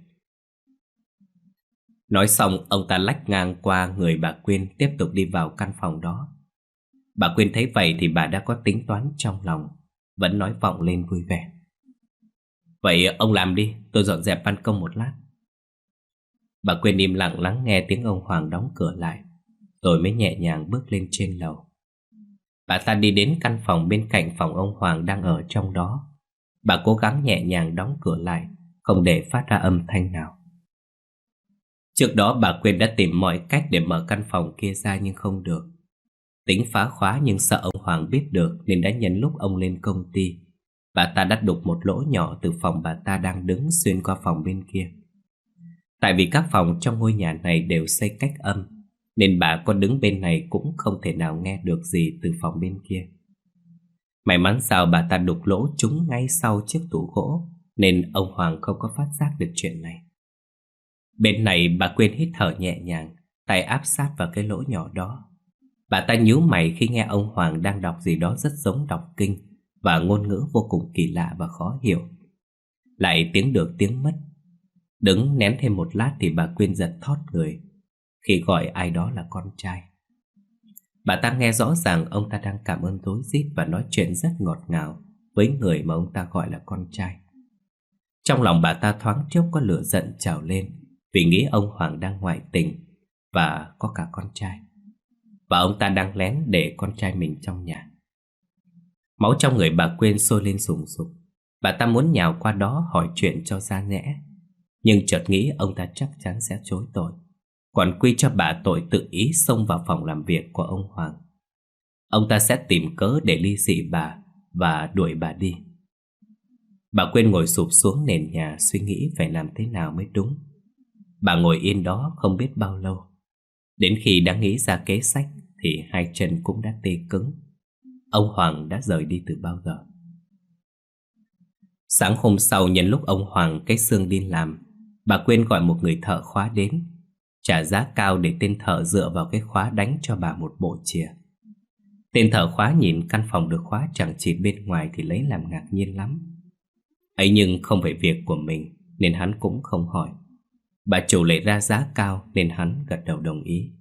Nói xong ông ta lách ngang qua người bà Quyên, tiếp tục đi vào căn phòng đó. Bà Quyên thấy vậy thì bà đã có tính toán trong lòng, vẫn nói vọng lên vui vẻ. Vậy ông làm đi, tôi dọn dẹp ban công một lát. Bà Quyên im lặng lắng nghe tiếng ông Hoàng đóng cửa lại, rồi mới nhẹ nhàng bước lên trên lầu. Bà ta đi đến căn phòng bên cạnh phòng ông Hoàng đang ở trong đó. Bà cố gắng nhẹ nhàng đóng cửa lại, không để phát ra âm thanh nào. Trước đó bà Quyên đã tìm mọi cách để mở căn phòng kia ra nhưng không được. Tính phá khóa nhưng sợ ông Hoàng biết được nên đã nhân lúc ông lên công ty, bà ta đã đục một lỗ nhỏ từ phòng bà ta đang đứng xuyên qua phòng bên kia. Tại vì các phòng trong ngôi nhà này đều xây cách âm, nên bà có đứng bên này cũng không thể nào nghe được gì từ phòng bên kia. May mắn sao bà ta đục lỗ trúng ngay sau chiếc tủ gỗ, nên ông Hoàng không có phát giác được chuyện này. Bên này bà Quyên hít thở nhẹ nhàng, tay áp sát vào cái lỗ nhỏ đó. Bà ta nhíu mày khi nghe ông Hoàng đang đọc gì đó rất giống đọc kinh, và ngôn ngữ vô cùng kỳ lạ và khó hiểu. Lại tiếng được tiếng mất. Đứng nén thêm một lát thì bà Quyên giật thót người khi gọi ai đó là con trai. Bà ta nghe rõ ràng ông ta đang cảm ơn rối rít và nói chuyện rất ngọt ngào với người mà ông ta gọi là con trai. Trong lòng bà ta thoáng chốc có lửa giận trào lên vì nghĩ ông Hoàng đang ngoại tình và có cả con trai, và ông ta đang lén để con trai mình trong nhà. Máu trong người bà Quyên sôi lên sùng sục. Bà ta muốn nhào qua đó hỏi chuyện cho ra nhẽ, nhưng chợt nghĩ ông ta chắc chắn sẽ chối tội, còn quy cho bà tội tự ý xông vào phòng làm việc của ông Hoàng. Ông ta sẽ tìm cớ để ly dị bà và đuổi bà đi. Bà Quyên ngồi sụp xuống nền nhà suy nghĩ phải làm thế nào mới đúng. Bà ngồi yên đó không biết bao lâu. Đến khi đã nghĩ ra kế sách thì hai chân cũng đã tê cứng. Ông Hoàng đã rời đi từ bao giờ. Sáng hôm sau nhân lúc ông Hoàng cái xương đi làm, bà Quyên gọi một người thợ khóa đến, trả giá cao để tên thợ dựa vào cái khóa đánh cho bà một bộ chìa. Tên thợ khóa nhìn căn phòng được khóa chẳng chịt bên ngoài thì lấy làm ngạc nhiên lắm. Ấy nhưng không phải việc của mình nên hắn cũng không hỏi. Bà chủ lại ra giá cao nên hắn gật đầu đồng ý.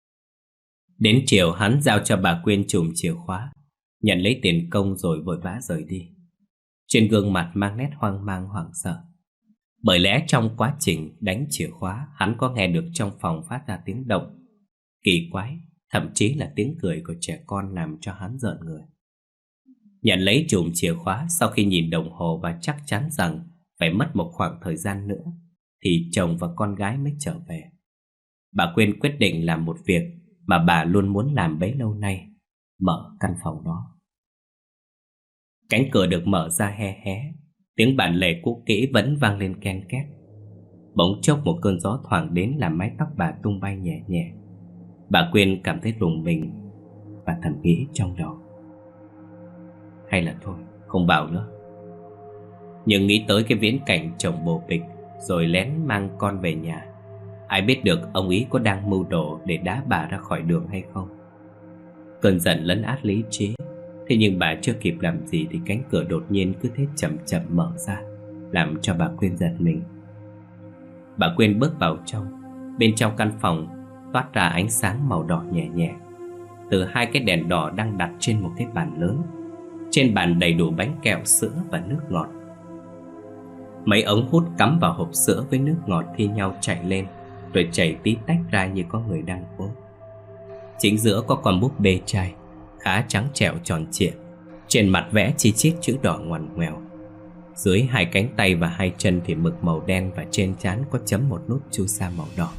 Đến chiều hắn giao cho bà Quyên chùm chìa khóa, nhận lấy tiền công rồi vội vã rời đi. Trên gương mặt mang nét hoang mang hoảng sợ. Bởi lẽ trong quá trình đánh chìa khóa, hắn có nghe được trong phòng phát ra tiếng động kỳ quái, thậm chí là tiếng cười của trẻ con làm cho hắn rợn người. Nhận lấy chùm chìa khóa, sau khi nhìn đồng hồ và chắc chắn rằng phải mất một khoảng thời gian nữa thì chồng và con gái mới trở về, bà Quyên quyết định làm một việc mà bà luôn muốn làm bấy lâu nay: mở căn phòng đó. Cánh cửa được mở ra hé hé, tiếng bản lề cũ kỹ vẫn vang lên ken két. Bỗng chốc một cơn gió thoảng đến làm mái tóc bà tung bay nhẹ nhẹ. Bà Quyên cảm thấy rùng mình và thầm nghĩ trong đầu: hay là thôi, không bảo nữa. Nhưng nghĩ tới cái viễn cảnh chồng bồ bịch rồi lén mang con về nhà, ai biết được ông ý có đang mưu đồ để đá bà ra khỏi đường hay không. Cơn giận lấn át lý trí. Thế nhưng bà chưa kịp làm gì thì cánh cửa đột nhiên cứ thế chậm chậm mở ra, làm cho bà Quyên giật mình. Bà Quyên bước vào trong. Bên trong căn phòng toát ra ánh sáng màu đỏ nhẹ nhẹ từ hai cái đèn đỏ đang đặt trên một cái bàn lớn. Trên bàn đầy đủ bánh kẹo, sữa và nước ngọt. Mấy ống hút cắm vào hộp sữa với nước ngọt thi nhau chạy lên, rồi chảy tí tách ra như có người đang uống. Chính giữa có con búp bê trai khá trắng trẻo tròn trịa, trên mặt vẽ chi chít chữ đỏ ngoằn ngoèo. Dưới hai cánh tay và hai chân thì mực màu đen, và trên trán có chấm một nút chu sa màu đỏ.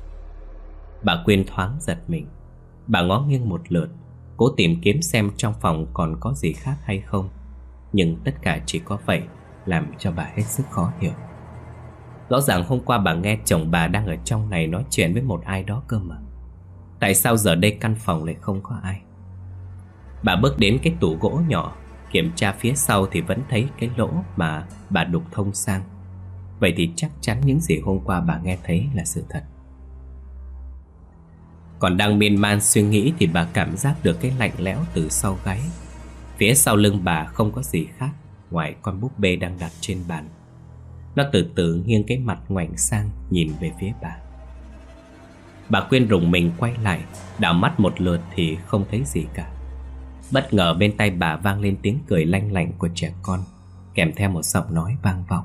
Bà Quyên thoáng giật mình. Bà ngó nghiêng một lượt, cố tìm kiếm xem trong phòng còn có gì khác hay không. Nhưng tất cả chỉ có vậy, làm cho bà hết sức khó hiểu. Rõ ràng hôm qua bà nghe chồng bà đang ở trong này nói chuyện với một ai đó cơ mà. Tại sao giờ đây căn phòng lại không có ai? Bà bước đến cái tủ gỗ nhỏ, kiểm tra phía sau thì vẫn thấy cái lỗ mà bà đục thông sang. Vậy thì chắc chắn những gì hôm qua bà nghe thấy là sự thật. Còn đang miên man suy nghĩ thì bà cảm giác được cái lạnh lẽo từ sau gáy. Phía sau lưng bà không có gì khác ngoài con búp bê đang đặt trên bàn. Nó từ từ nghiêng cái mặt ngoảnh sang nhìn về phía bà. Bà Quyên rùng mình quay lại, đảo mắt một lượt thì không thấy gì cả. Bất ngờ bên tai bà vang lên tiếng cười lanh lảnh của trẻ con, kèm theo một giọng nói vang vọng.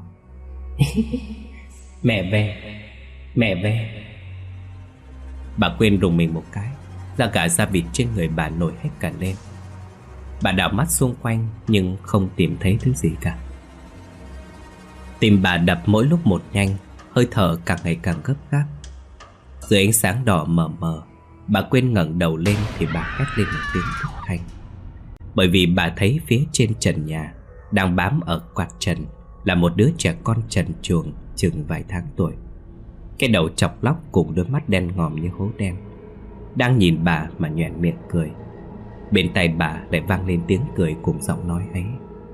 Mẹ về, mẹ về. Bà Quyên rùng mình một cái, da gà da vịt trên người bà nổi hết cả lên. Bà đảo mắt xung quanh nhưng không tìm thấy thứ gì cả. Tim bà đập mỗi lúc một nhanh, hơi thở càng ngày càng gấp gáp. Dưới ánh sáng đỏ mờ mờ, bà Quyên ngẩng đầu lên thì bà hét lên một tiếng thất thanh. Bởi vì bà thấy phía trên trần nhà đang bám ở quạt trần là một đứa trẻ con trần truồng chừng vài tháng tuổi. Cái đầu chọc lóc cùng đôi mắt đen ngòm như hố đen, đang nhìn bà mà nhoẻn miệng cười. Bên tai bà lại vang lên tiếng cười cùng giọng nói ấy.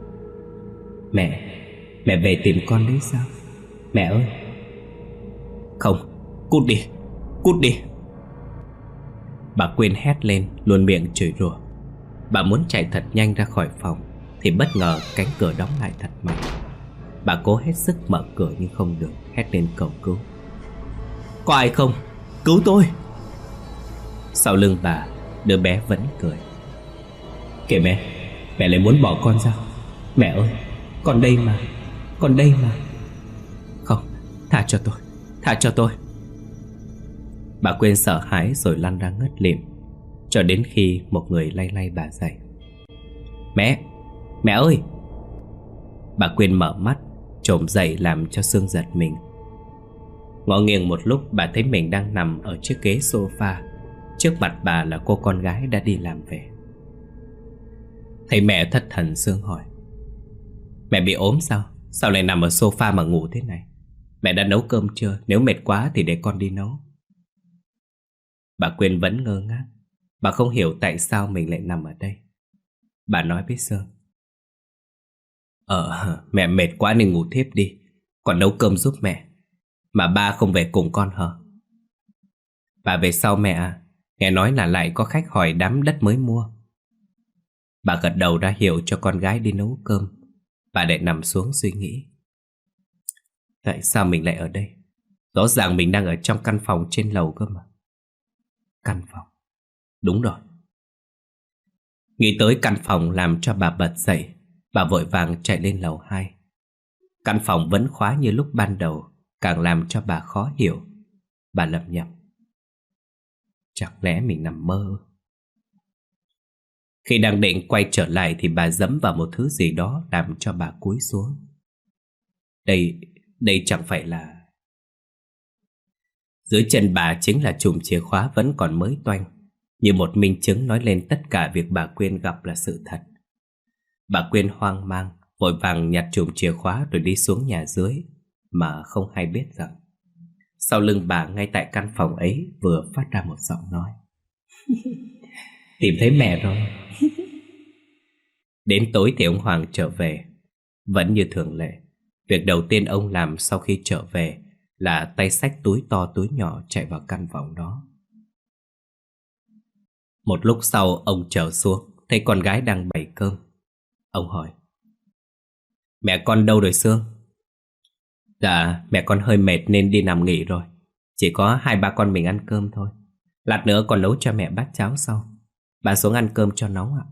Mẹ về tìm con đấy sao? Mẹ ơi! Không, cút đi, cút đi! Bà Quyên hét lên, luôn miệng chửi rủa. Bà muốn chạy thật nhanh ra khỏi phòng thì bất ngờ cánh cửa đóng lại thật mạnh. Bà cố hết sức mở cửa nhưng không được, hét lên cầu cứu. Có ai không? Cứu tôi! Sau lưng bà, đứa bé vẫn cười. Kìa mẹ lại muốn bỏ con sao? Mẹ ơi, con đây mà, con đây mà. Không, tha cho tôi, tha cho tôi. Bà Quyên sợ hãi rồi lăn ra ngất lịm, cho đến khi một người lay lay bà dậy. Mẹ ơi! Bà Quyên mở mắt, trồm dậy làm cho Sương giật mình. Ngó nghiêng một lúc, bà thấy mình đang nằm ở chiếc ghế sofa. Trước mặt bà là cô con gái đã đi làm về. Thấy mẹ thất thần, Sương hỏi. Mẹ bị ốm sao? Sao lại nằm ở sofa mà ngủ thế này? Mẹ đã nấu cơm chưa? Nếu mệt quá thì để con đi nấu. Bà Quyên vẫn ngơ ngác. Bà không hiểu tại sao mình lại nằm ở đây. Bà nói với Sương. Mẹ mệt quá nên ngủ thiếp đi, còn nấu cơm giúp mẹ. Mà ba không về cùng con hả? Bà về sau mẹ à? Nghe nói là lại có khách hỏi đám đất mới mua. Bà gật đầu ra hiệu cho con gái đi nấu cơm. Bà lại nằm xuống suy nghĩ. Tại sao mình lại ở đây? Rõ ràng mình đang ở trong căn phòng trên lầu cơ mà. Căn phòng? Đúng rồi. Nghĩ tới căn phòng làm cho bà bật dậy. Bà vội vàng chạy lên lầu 2. Căn phòng vẫn khóa như lúc ban đầu, càng làm cho bà khó hiểu. Bà lẩm nhẩm. Chẳng lẽ mình nằm mơ? Khi đang định quay trở lại thì bà giẫm vào một thứ gì đó làm cho bà cúi xuống. Đây chẳng phải là... Dưới chân bà chính là chùm chìa khóa vẫn còn mới toanh, như một minh chứng nói lên tất cả việc bà Quyên gặp là sự thật. Bà Quyên hoang mang, vội vàng nhặt chùm chìa khóa rồi đi xuống nhà dưới, mà không hay biết rằng sau lưng bà ngay tại căn phòng ấy vừa phát ra một giọng nói. Tìm thấy mẹ rồi. Đến tối thì ông Hoàng trở về. Vẫn như thường lệ, việc đầu tiên ông làm sau khi trở về là tay xách túi to túi nhỏ chạy vào căn phòng đó. Một lúc sau ông trở xuống, thấy con gái đang bày cơm. Ông hỏi. Mẹ con đâu rồi Sương? Dạ, mẹ con hơi mệt nên đi nằm nghỉ rồi. Chỉ có hai ba con mình ăn cơm thôi. Lát nữa con nấu cho mẹ bát cháo sau. Bà xuống ăn cơm cho nóng ạ.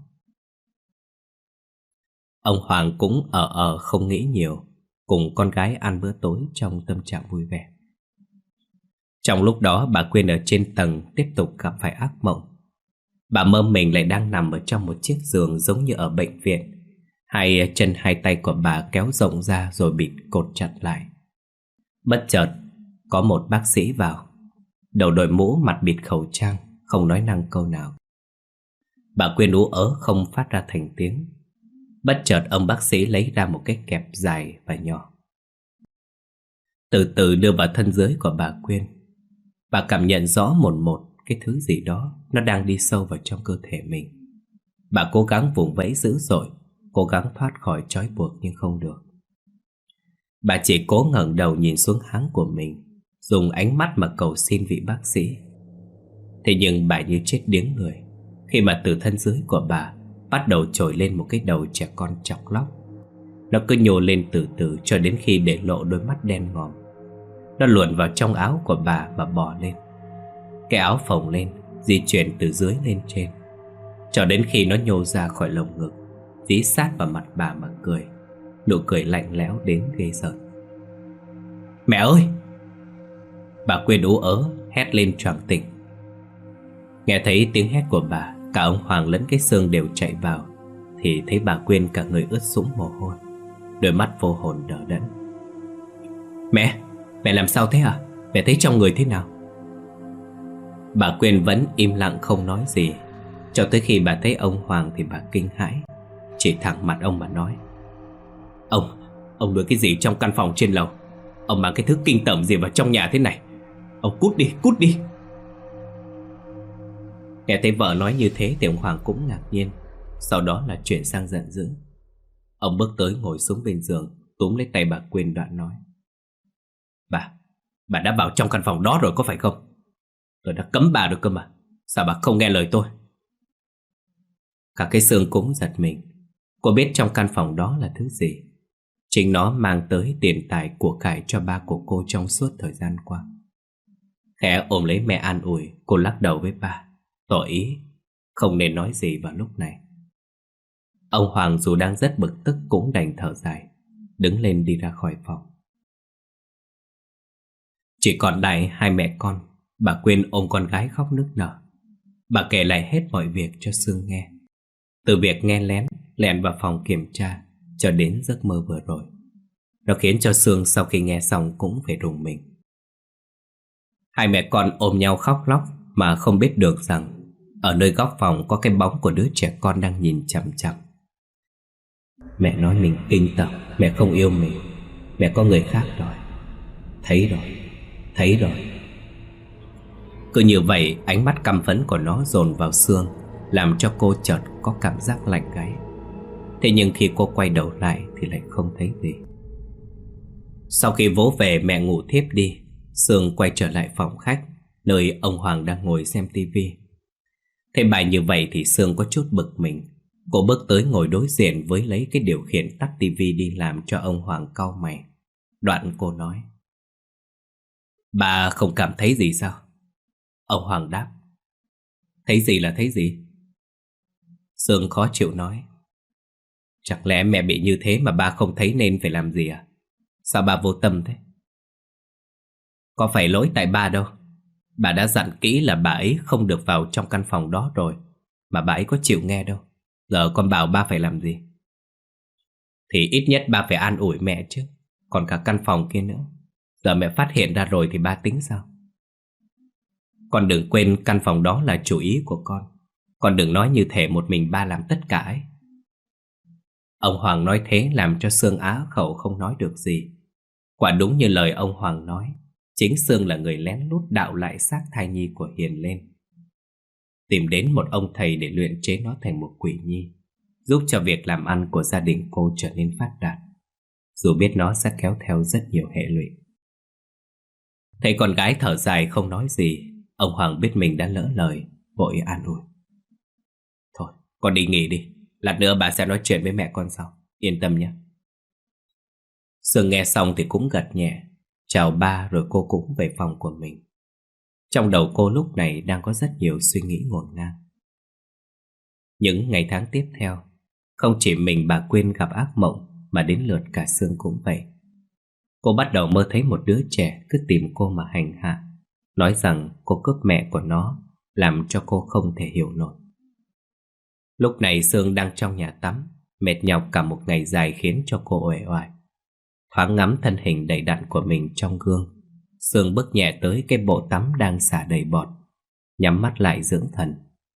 Ông Hoàng cũng không nghĩ nhiều, cùng con gái ăn bữa tối trong tâm trạng vui vẻ. Trong lúc đó bà Quyên ở trên tầng tiếp tục gặp phải ác mộng. Bà mơ mình lại đang nằm ở trong một chiếc giường giống như ở bệnh viện. Hai chân hai tay của bà kéo rộng ra rồi bịt cột chặt lại. Bất chợt có một bác sĩ vào, đầu đội mũ, mặt bịt khẩu trang, không nói năng câu nào. Bà Quyên ú ớ không phát ra thành tiếng. Bất chợt ông bác sĩ lấy ra một cái kẹp dài và nhỏ, từ từ đưa vào thân dưới của bà Quyên. Bà cảm nhận rõ một cái thứ gì đó nó đang đi sâu vào trong cơ thể mình. Bà cố gắng vùng vẫy dữ dội, cố gắng thoát khỏi trói buộc nhưng không được. Bà chỉ cố ngẩng đầu nhìn xuống háng của mình, dùng ánh mắt mà cầu xin vị bác sĩ. Thế nhưng bà như chết điếng người khi mà từ thân dưới của bà bắt đầu trồi lên một cái đầu trẻ con chọc lóc. Nó cứ nhô lên từ từ cho đến khi để lộ đôi mắt đen ngòm. Nó luồn vào trong áo của bà và bò lên. Cái áo phồng lên, di chuyển từ dưới lên trên, cho đến khi nó nhô ra khỏi lồng ngực, dí sát vào mặt bà mà cười. Nụ cười lạnh lẽo đến ghê rợn. Mẹ ơi! Bà Quyên ú ớ hét lên choàng tỉnh. Nghe thấy tiếng hét của bà, cả ông Hoàng lẫn cái Sương đều chạy vào, thì thấy bà Quyên cả người ướt sũng mồ hôi, đôi mắt vô hồn đờ đẫn. Mẹ làm sao thế à? Mẹ thấy trong người thế nào? Bà Quyên vẫn im lặng không nói gì, cho tới khi bà thấy ông Hoàng thì bà kinh hãi, chỉ thẳng mặt ông mà nói: Ông nuôi cái gì trong căn phòng trên lầu? Ông mang cái thứ kinh tởm gì vào trong nhà thế này? Ông cút đi! Nghe thấy vợ nói như thế thì ông Hoàng cũng ngạc nhiên, sau đó là chuyển sang giận dữ. Ông bước tới ngồi xuống bên giường, túm lấy tay bà Quyên đoạn nói: Bà đã vào trong căn phòng đó rồi có phải không? Tôi đã cấm bà được cơ mà, sao bà không nghe lời tôi? Cả cái Sương cũng giật mình. Cô biết trong căn phòng đó là thứ gì. Chính nó mang tới tiền tài của cải cho ba của cô trong suốt thời gian qua. Khẽ ôm lấy mẹ an ủi, cô lắc đầu với bà, tỏ ý không nên nói gì vào lúc này. Ông Hoàng dù đang rất bực tức cũng đành thở dài, đứng lên đi ra khỏi phòng. Chỉ còn lại hai mẹ con. Bà Quyên ôm con gái khóc nức nở. Bà kể lại hết mọi việc cho Sương nghe, từ việc nghe lén vào phòng kiểm tra cho đến giấc mơ vừa rồi. Nó khiến cho Sương sau khi nghe xong cũng phải rùng mình. Hai mẹ con ôm nhau khóc lóc mà không biết được rằng ở nơi góc phòng có cái bóng của đứa trẻ con đang nhìn chằm chằm. Mẹ nói mình kinh tởm, mẹ không yêu mình, mẹ có người khác rồi. Thấy rồi. Cứ như vậy, ánh mắt căm phẫn của nó dồn vào Sương, làm cho cô chợt có cảm giác lạnh gáy. Thế nhưng khi cô quay đầu lại thì lại không thấy gì. Sau khi vỗ về mẹ ngủ thiếp đi, Sương quay trở lại phòng khách, nơi ông Hoàng đang ngồi xem tivi. Thấy bà như vậy thì Sương có chút bực mình. Cô bước tới ngồi đối diện với lấy cái điều khiển tắt tivi đi làm cho ông Hoàng cau mày. Đoạn cô nói: Bà không cảm thấy gì sao? Ông Hoàng đáp: Thấy gì là thấy gì? Sương khó chịu nói: Chẳng lẽ mẹ bị như thế mà ba không thấy nên phải làm gì à? Sao ba vô tâm thế? Có phải lỗi tại ba đâu. Bà đã dặn kỹ là bà ấy không được vào trong căn phòng đó rồi, mà bà ấy có chịu nghe đâu. Giờ con bảo ba phải làm gì? Thì ít nhất ba phải an ủi mẹ chứ. Còn cả căn phòng kia nữa, giờ mẹ phát hiện ra rồi thì ba tính sao? Con đừng quên căn phòng đó là chủ ý của con. Con đừng nói như thể một mình ba làm tất cả ấy. Ông Hoàng nói thế làm cho Sương á khẩu không nói được gì. Quả đúng như lời ông Hoàng nói, chính Sương là người lén lút đạo lại xác thai nhi của Hiền lên, tìm đến một ông thầy để luyện chế nó thành một quỷ nhi, giúp cho việc làm ăn của gia đình cô trở nên phát đạt, dù biết nó sẽ kéo theo rất nhiều hệ lụy. Thấy con gái thở dài không nói gì, ông Hoàng biết mình đã lỡ lời, vội an ủi: Thôi, con đi nghỉ đi, lát nữa bà sẽ nói chuyện với mẹ con sau, yên tâm nhé. Sương nghe xong thì cũng gật nhẹ, chào ba rồi cô cũng về phòng của mình. Trong đầu cô lúc này đang có rất nhiều suy nghĩ ngổn ngang. Những ngày tháng tiếp theo, không chỉ mình bà Quyên gặp ác mộng, mà đến lượt cả Sương cũng vậy. Cô bắt đầu mơ thấy một đứa trẻ cứ tìm cô mà hành hạ, nói rằng cô cướp mẹ của nó, làm cho cô không thể hiểu nổi. Lúc này Sương đang trong nhà tắm, mệt nhọc cả một ngày dài khiến cho cô uể oải. Thoáng ngắm thân hình đầy đặn của mình trong gương, Sương bước nhẹ tới cái bộ tắm đang xả đầy bọt, nhắm mắt lại dưỡng thần.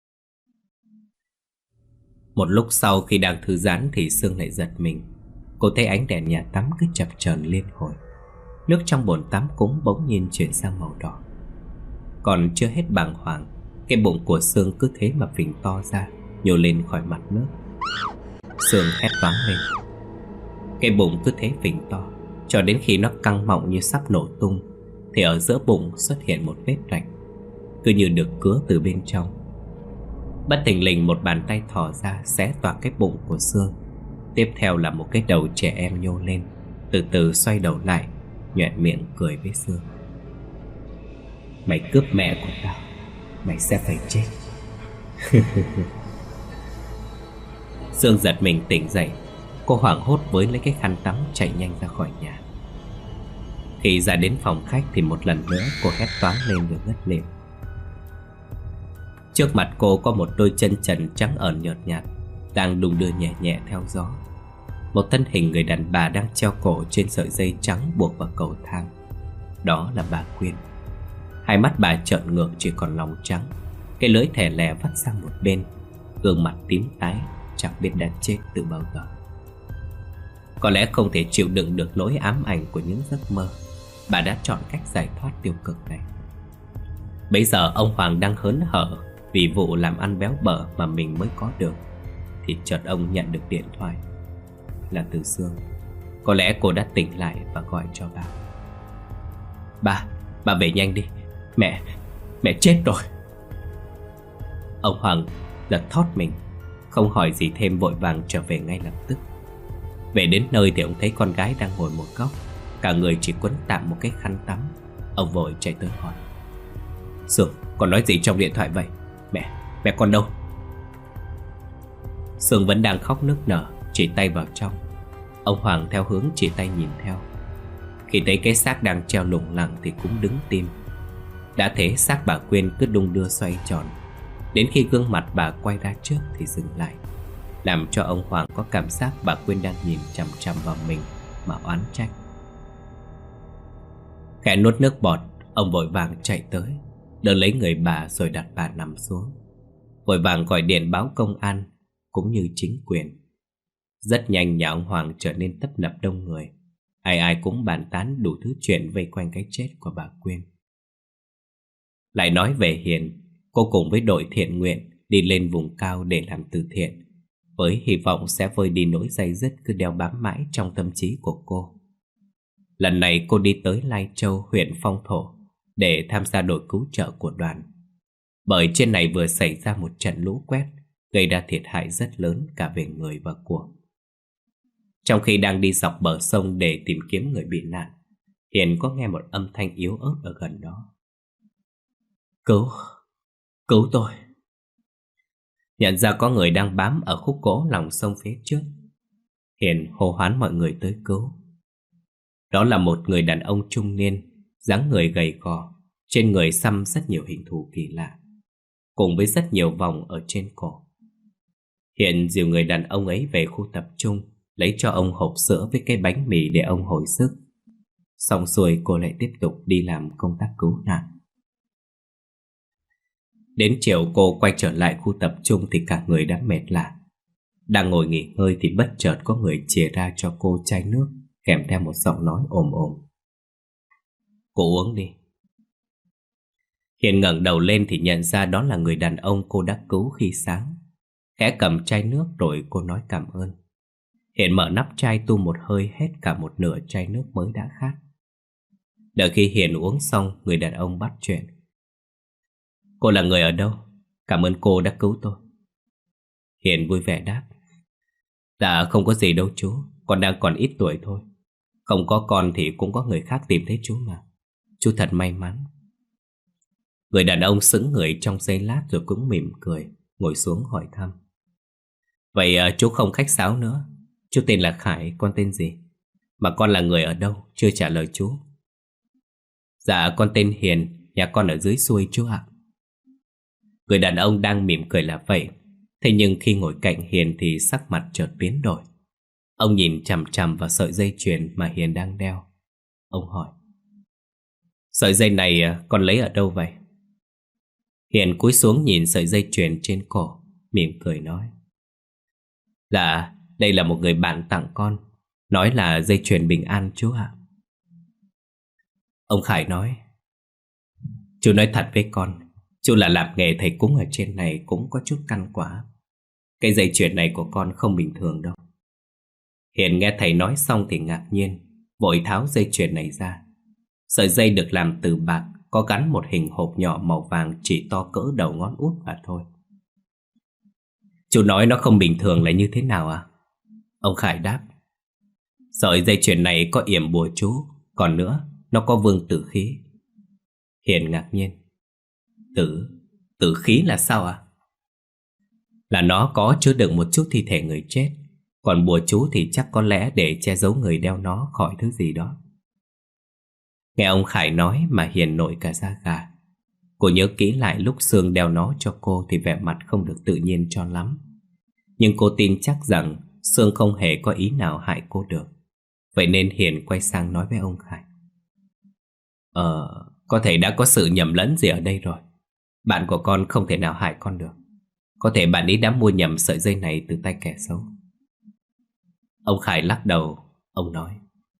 Một lúc sau khi đang thư giãn thì Sương lại giật mình. Cô thấy ánh đèn nhà tắm cứ chập chờn liên hồi. Nước trong bồn tắm cũng bỗng nhiên chuyển sang màu đỏ. Còn chưa hết bàng hoàng, cái bụng của Sương cứ thế mà phình to ra, nhô lên khỏi mặt nước. Sương hét toáng lên. Cái bụng cứ thế phình to cho đến khi nó căng mọng như sắp nổ tung, thì ở giữa bụng xuất hiện một vết rạch. cứ như được cứa từ bên trong. Bất thình lình một bàn tay thò ra xé toạc cái bụng của Sương. Tiếp theo là một cái đầu trẻ em nhô lên, từ từ xoay đầu lại, nhoẻn miệng cười với Sương. Mày cướp mẹ của tao, mày sẽ phải chết. Sương giật mình tỉnh dậy. Cô hoảng hốt với lấy cái khăn tắm chạy nhanh ra khỏi nhà. Khi ra đến phòng khách thì một lần nữa cô hét toáng lên rồi ngất lịm. Trước mặt cô có một đôi chân trần trắng ẩn nhợt nhạt đang đung đưa nhẹ nhẹ theo gió. Một thân hình người đàn bà đang treo cổ trên sợi dây trắng buộc vào cầu thang. Đó là bà Quyên. Hai mắt bà trợn ngược chỉ còn lòng trắng, cái lưỡi thè lè vắt sang một bên, gương mặt tím tái, chẳng biết đã chết từ bao giờ. Có lẽ không thể chịu đựng được nỗi ám ảnh của những giấc mơ, bà đã chọn cách giải thoát tiêu cực này. Bây giờ ông Hoàng đang hớn hở vì vụ làm ăn béo bở mà mình mới có được, thì chợt ông nhận được điện thoại. Là từ Sương. Có lẽ cô đã tỉnh lại và gọi cho bà. Bà về nhanh đi. Mẹ chết rồi. Ông Hoàng lật thót mình, không hỏi gì thêm vội vàng trở về ngay lập tức. Về đến nơi thì ông thấy con gái đang ngồi một góc, cả người chỉ quấn tạm một cái khăn tắm. Ông vội chạy tới hỏi: Sương, con nói gì trong điện thoại vậy? Mẹ con đâu? Sương vẫn đang khóc nức nở, chỉ tay vào trong. Ông Hoàng theo hướng chỉ tay nhìn theo. Khi thấy cái xác đang treo lủng lẳng thì cũng đứng tim. Đã thế xác bà Quyên cứ đung đưa xoay tròn, đến khi gương mặt bà quay ra trước thì dừng lại, làm cho ông Hoàng có cảm giác bà Quyên đang nhìn chằm chằm vào mình mà oán trách. Khẽ nuốt nước bọt, ông vội vàng chạy tới, đỡ lấy người bà rồi đặt bà nằm xuống. Vội vàng gọi điện báo công an cũng như chính quyền. Rất nhanh nhà ông Hoàng trở nên tấp nập đông người. Ai ai cũng bàn tán đủ thứ chuyện vây quanh cái chết của bà Quyên. Lại nói về Hiền, cô cùng với đội thiện nguyện đi lên vùng cao để làm từ thiện, với hy vọng sẽ vơi đi nỗi day dứt cứ đeo bám mãi trong tâm trí của cô. Lần này cô đi tới Lai Châu, huyện Phong Thổ để tham gia đội cứu trợ của đoàn. Bởi trên này vừa xảy ra một trận lũ quét, gây ra thiệt hại rất lớn cả về người và của. Trong khi đang đi dọc bờ sông để tìm kiếm người bị nạn, Hiền có nghe một âm thanh yếu ớt ở gần đó. Cứu tôi. Nhận ra có người đang bám ở khúc gỗ lòng sông phía trước, Hiền hô hoán mọi người tới cứu. Đó là một người đàn ông trung niên, dáng người gầy gò, trên người xăm rất nhiều hình thù kỳ lạ, cùng với rất nhiều vòng ở trên cổ. Hiền dìu người đàn ông ấy về khu tập trung, lấy cho ông hộp sữa với cái bánh mì để ông hồi sức. Xong xuôi cô lại tiếp tục đi làm công tác cứu nạn. Đến chiều cô quay trở lại khu tập trung thì cả người đã mệt lả. Đang ngồi nghỉ ngơi thì bất chợt có người chìa ra cho cô chai nước, kèm theo một giọng nói ồm ồm: Cô uống đi. Hiền ngẩng đầu lên thì nhận ra đó là người đàn ông cô đã cứu khi sáng. Khẽ cầm chai nước rồi cô nói cảm ơn. Hiền mở nắp chai tu một hơi hết cả một nửa chai nước mới đã khát. Đợi khi Hiền uống xong, người đàn ông bắt chuyện: Cô là người ở đâu? Cảm ơn cô đã cứu tôi. Hiền vui vẻ đáp: Dạ không có gì đâu chú, con đang còn ít tuổi thôi. Không có con thì cũng có người khác tìm thấy chú mà. Chú thật may mắn. Người đàn ông sững người trong giây lát rồi cũng mỉm cười, ngồi xuống hỏi thăm: Vậy chú không khách sáo nữa. Chú tên là Khải, con tên gì? Mà con là người ở đâu? Chưa trả lời chú. Dạ con tên Hiền, nhà con ở dưới xuôi chú ạ. Người đàn ông đang mỉm cười là vậy, thế nhưng khi ngồi cạnh Hiền thì sắc mặt chợt biến đổi. Ông nhìn chằm chằm vào sợi dây chuyền mà Hiền đang đeo. Ông hỏi: Sợi dây này con lấy ở đâu vậy? Hiền cúi xuống nhìn sợi dây chuyền trên cổ, mỉm cười nói: Dạ, đây là một người bạn tặng con, nói là dây chuyền bình an chú ạ. Ông Khải nói: Chú nói thật với con, chú là làm nghề thầy cúng ở trên này cũng có chút căn quả. Cái dây chuyền này của con không bình thường đâu. Hiền nghe thầy nói xong thì ngạc nhiên, vội tháo dây chuyền này ra. Sợi dây được làm từ bạc, có gắn một hình hộp nhỏ màu vàng chỉ to cỡ đầu ngón út mà thôi. Chú nói nó không bình thường là như thế nào à? Ông Khải đáp. Sợi dây chuyền này có yểm bùa chú, còn nữa, nó có vương tử khí. Hiền ngạc nhiên. Tử khí là sao à? Là nó có chứa đựng một chút thi thể người chết, còn bùa chú thì chắc có lẽ để che giấu người đeo nó khỏi thứ gì đó. Nghe ông Khải nói mà Hiền nổi cả da gà. Cô nhớ kỹ lại lúc Sương đeo nó cho cô thì vẻ mặt không được tự nhiên cho lắm. Nhưng cô tin chắc rằng Sương không hề có ý nào hại cô được. Vậy nên Hiền quay sang nói với ông Khải. Có thể đã có sự nhầm lẫn gì ở đây rồi. Bạn của con không thể nào hại con được. Có thể bạn ấy đã mua nhầm sợi dây này từ tay kẻ xấu. Ông Khải lắc đầu. Ông nói.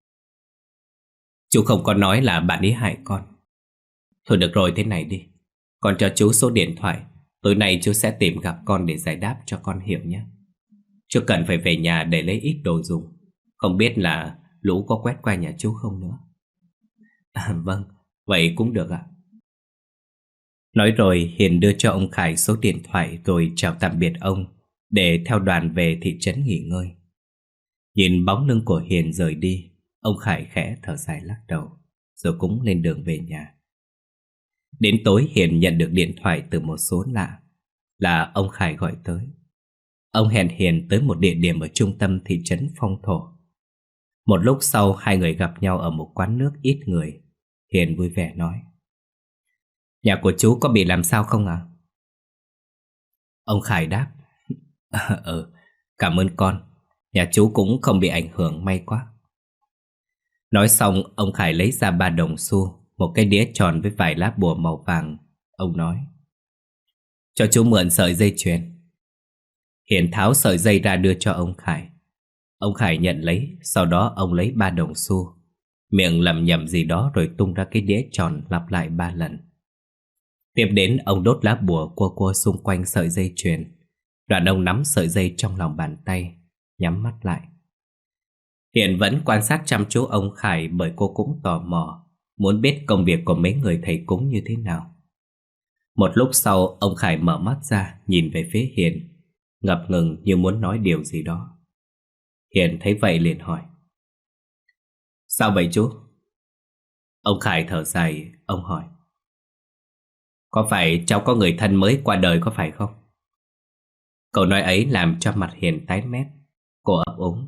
Chú không có nói là bạn ấy hại con. Thôi được rồi, thế này đi. Con cho chú số điện thoại. Tối nay chú sẽ tìm gặp con để giải đáp cho con hiểu nhé. Chú cần phải về nhà để lấy ít đồ dùng. Không biết là lũ có quét qua nhà chú không nữa. Vâng, vậy cũng được ạ. Nói rồi Hiền đưa cho ông Khải số điện thoại rồi chào tạm biệt ông để theo đoàn về thị trấn nghỉ ngơi. Nhìn bóng lưng của Hiền rời đi, ông Khải khẽ thở dài lắc đầu rồi cũng lên đường về nhà. Đến tối Hiền nhận được điện thoại từ một số lạ, là ông Khải gọi tới. Ông hẹn Hiền tới một địa điểm ở trung tâm thị trấn Phong Thổ. Một lúc sau hai người gặp nhau ở một quán nước ít người. Hiền vui vẻ nói. Nhà của chú có bị làm sao không ạ? Ông Khải đáp. Cảm ơn con. Nhà chú cũng không bị ảnh hưởng, may quá. Nói xong ông Khải lấy ra 3 đồng xu, một cái đĩa tròn với vài lá bùa màu vàng. Ông nói. Cho chú mượn sợi dây chuyền. Hiền tháo sợi dây ra đưa cho ông Khải. Ông Khải nhận lấy, sau đó ông lấy 3 đồng xu, miệng lẩm nhẩm gì đó rồi tung ra cái đĩa tròn lặp lại 3 lần. Tiếp đến ông đốt lá bùa cua xung quanh sợi dây chuyền. Đoạn ông nắm sợi dây trong lòng bàn tay, nhắm mắt lại. Hiền vẫn quan sát chăm chú ông Khải bởi cô cũng tò mò, muốn biết công việc của mấy người thầy cúng như thế nào. Một lúc sau ông Khải mở mắt ra nhìn về phía Hiền, ngập ngừng như muốn nói điều gì đó. Hiền thấy vậy liền hỏi. Sao vậy chú? Ông Khải thở dài, ông hỏi. Có phải cháu có người thân mới qua đời có phải không? Câu nói ấy làm cho mặt Hiền tái mét. Cô ấp úng.